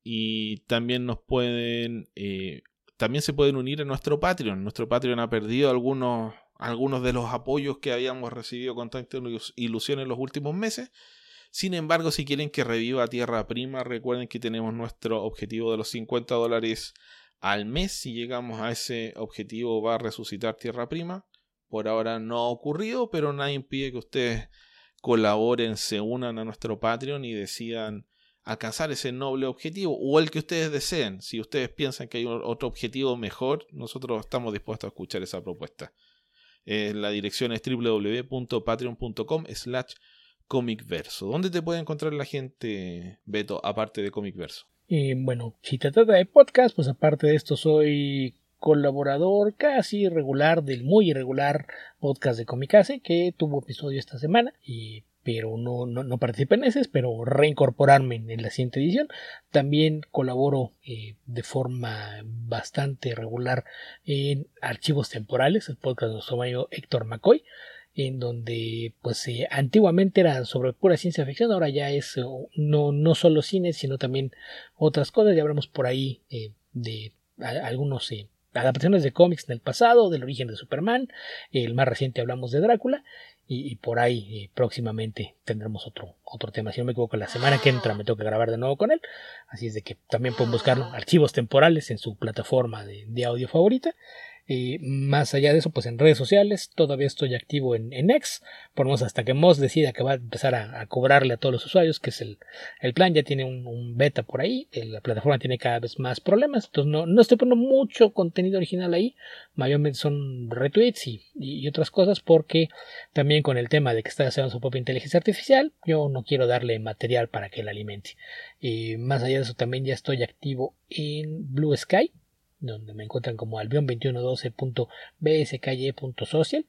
Y también nos pueden, eh, también se pueden unir a nuestro Patreon. Nuestro Patreon ha perdido algunos, algunos de los apoyos que habíamos recibido con tanta ilusión en los últimos meses. Sin embargo, si quieren que reviva Tierra Prima, recuerden que tenemos nuestro objetivo de los cincuenta dólares al mes. Si llegamos a ese objetivo, va a resucitar Tierra Prima. Por ahora no ha ocurrido, pero nada impide que ustedes colaboren, se unan a nuestro Patreon y decidan alcanzar ese noble objetivo, o el que ustedes deseen. Si ustedes piensan que hay otro objetivo mejor, nosotros estamos dispuestos a escuchar esa propuesta. Eh, la dirección es doble u doble u doble u punto patreon punto com slash comicverso. ¿Dónde te puede encontrar la gente, Beto, aparte de Comicverso? Eh, bueno, si te trata de podcast, pues aparte de esto soy colaborador casi regular del muy irregular podcast de Comicase, que tuvo episodio esta semana, y, pero no, no, no participé en ese, espero reincorporarme en, en la siguiente edición. También colaboro eh, de forma bastante regular en Archivos Temporales, el podcast de nuestro amigo Héctor McCoy, en donde pues eh, antiguamente era sobre pura ciencia ficción, ahora ya es eh, no, no solo cine, sino también otras cosas. Ya hablamos por ahí eh, de a, algunos eh, adaptaciones de cómics en el pasado, del origen de Superman, el más reciente hablamos de Drácula, y, y por ahí eh, próximamente tendremos otro, otro tema. Si no me equivoco, la semana que entra me toca grabar de nuevo con él, así es de que también pueden buscarlo, Archivos Temporales, en su plataforma de, de audio favorita. Eh, más allá de eso, pues en redes sociales todavía estoy activo en, en X, por lo menos hasta que Moz decida que va a empezar a, a cobrarle a todos los usuarios, que es el, el plan. Ya tiene un, un beta por ahí, la plataforma tiene cada vez más problemas, entonces no, no estoy poniendo mucho contenido original ahí, mayormente son retweets y, y otras cosas, porque también con el tema de que está haciendo su propia inteligencia artificial, yo no quiero darle material para que la alimente. Eh, más allá de eso, también ya estoy activo en Blue Sky, donde me encuentran como albion veintiuno doce punto b s k y punto social,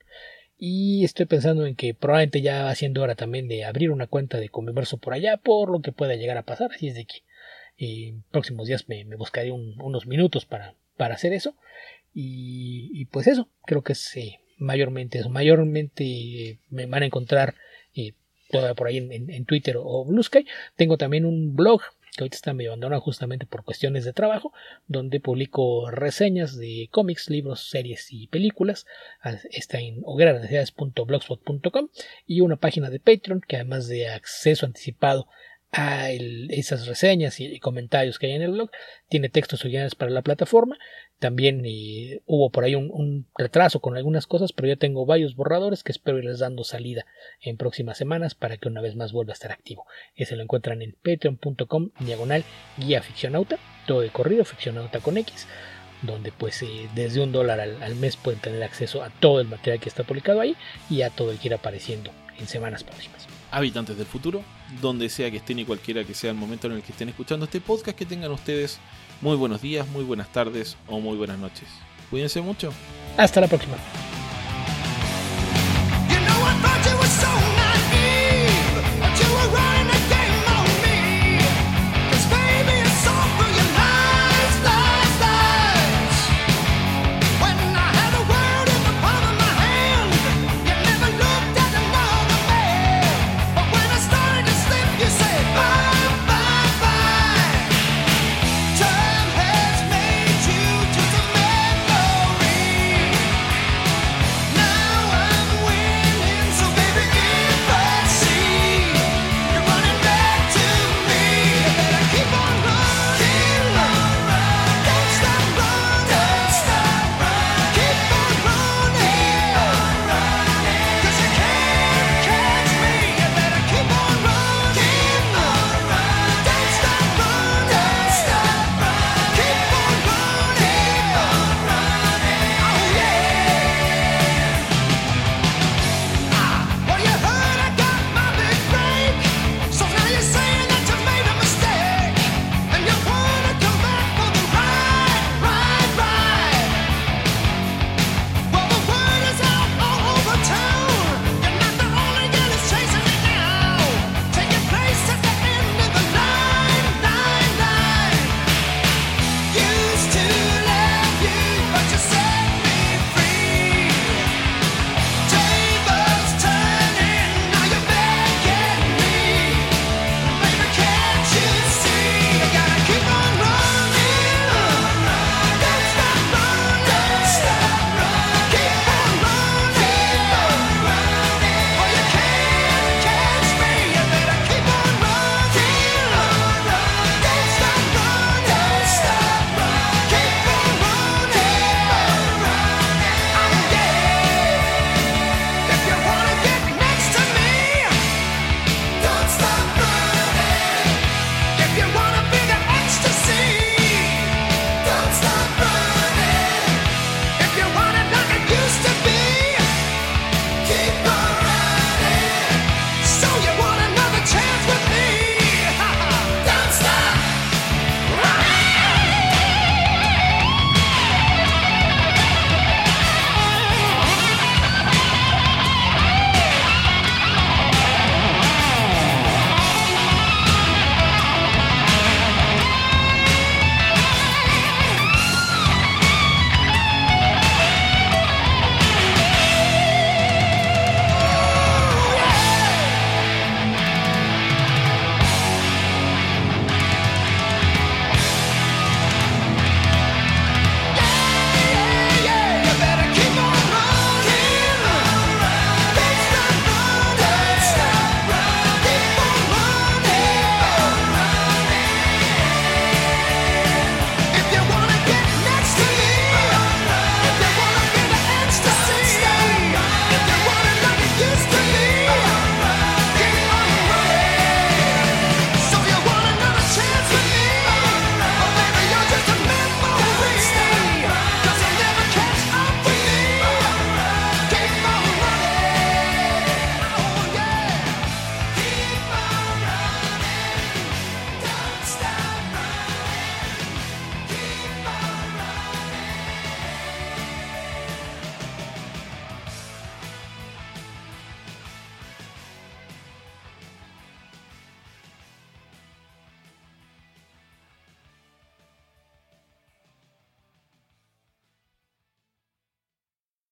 y estoy pensando en que probablemente ya va siendo hora también de abrir una cuenta de Comicverso por allá, por lo que pueda llegar a pasar, así es de que en eh, próximos días me, me buscaré un, unos minutos para, para hacer eso, y, y pues eso, creo que es eh, mayormente eso, mayormente eh, me van a encontrar eh, todavía por ahí en, en, en Twitter o Blue Sky. Tengo también un blog que ahorita está medio abandonado justamente por cuestiones de trabajo, donde publico reseñas de cómics, libros, series y películas. Está en hogueras necesidades punto blogspot punto com, y una página de Patreon que, además de acceso anticipado a el, esas reseñas y, y comentarios que hay en el blog, tiene textos originales para la plataforma. También eh, hubo por ahí un, un retraso con algunas cosas, pero ya tengo varios borradores que espero irles dando salida en próximas semanas para que una vez más vuelva a estar activo. Ese lo encuentran en patreon punto com diagonal guía ficcionauta, todo de corrido, ficcionauta con X, donde pues eh, desde un dólar al, al mes pueden tener acceso a todo el material que está publicado ahí y a todo el que irá apareciendo en semanas próximas. Habitantes del futuro, donde sea que estén y cualquiera que sea el momento en el que estén escuchando este podcast, que tengan ustedes muy buenos días, muy buenas tardes o muy buenas noches. Cuídense mucho. Hasta la próxima. You know,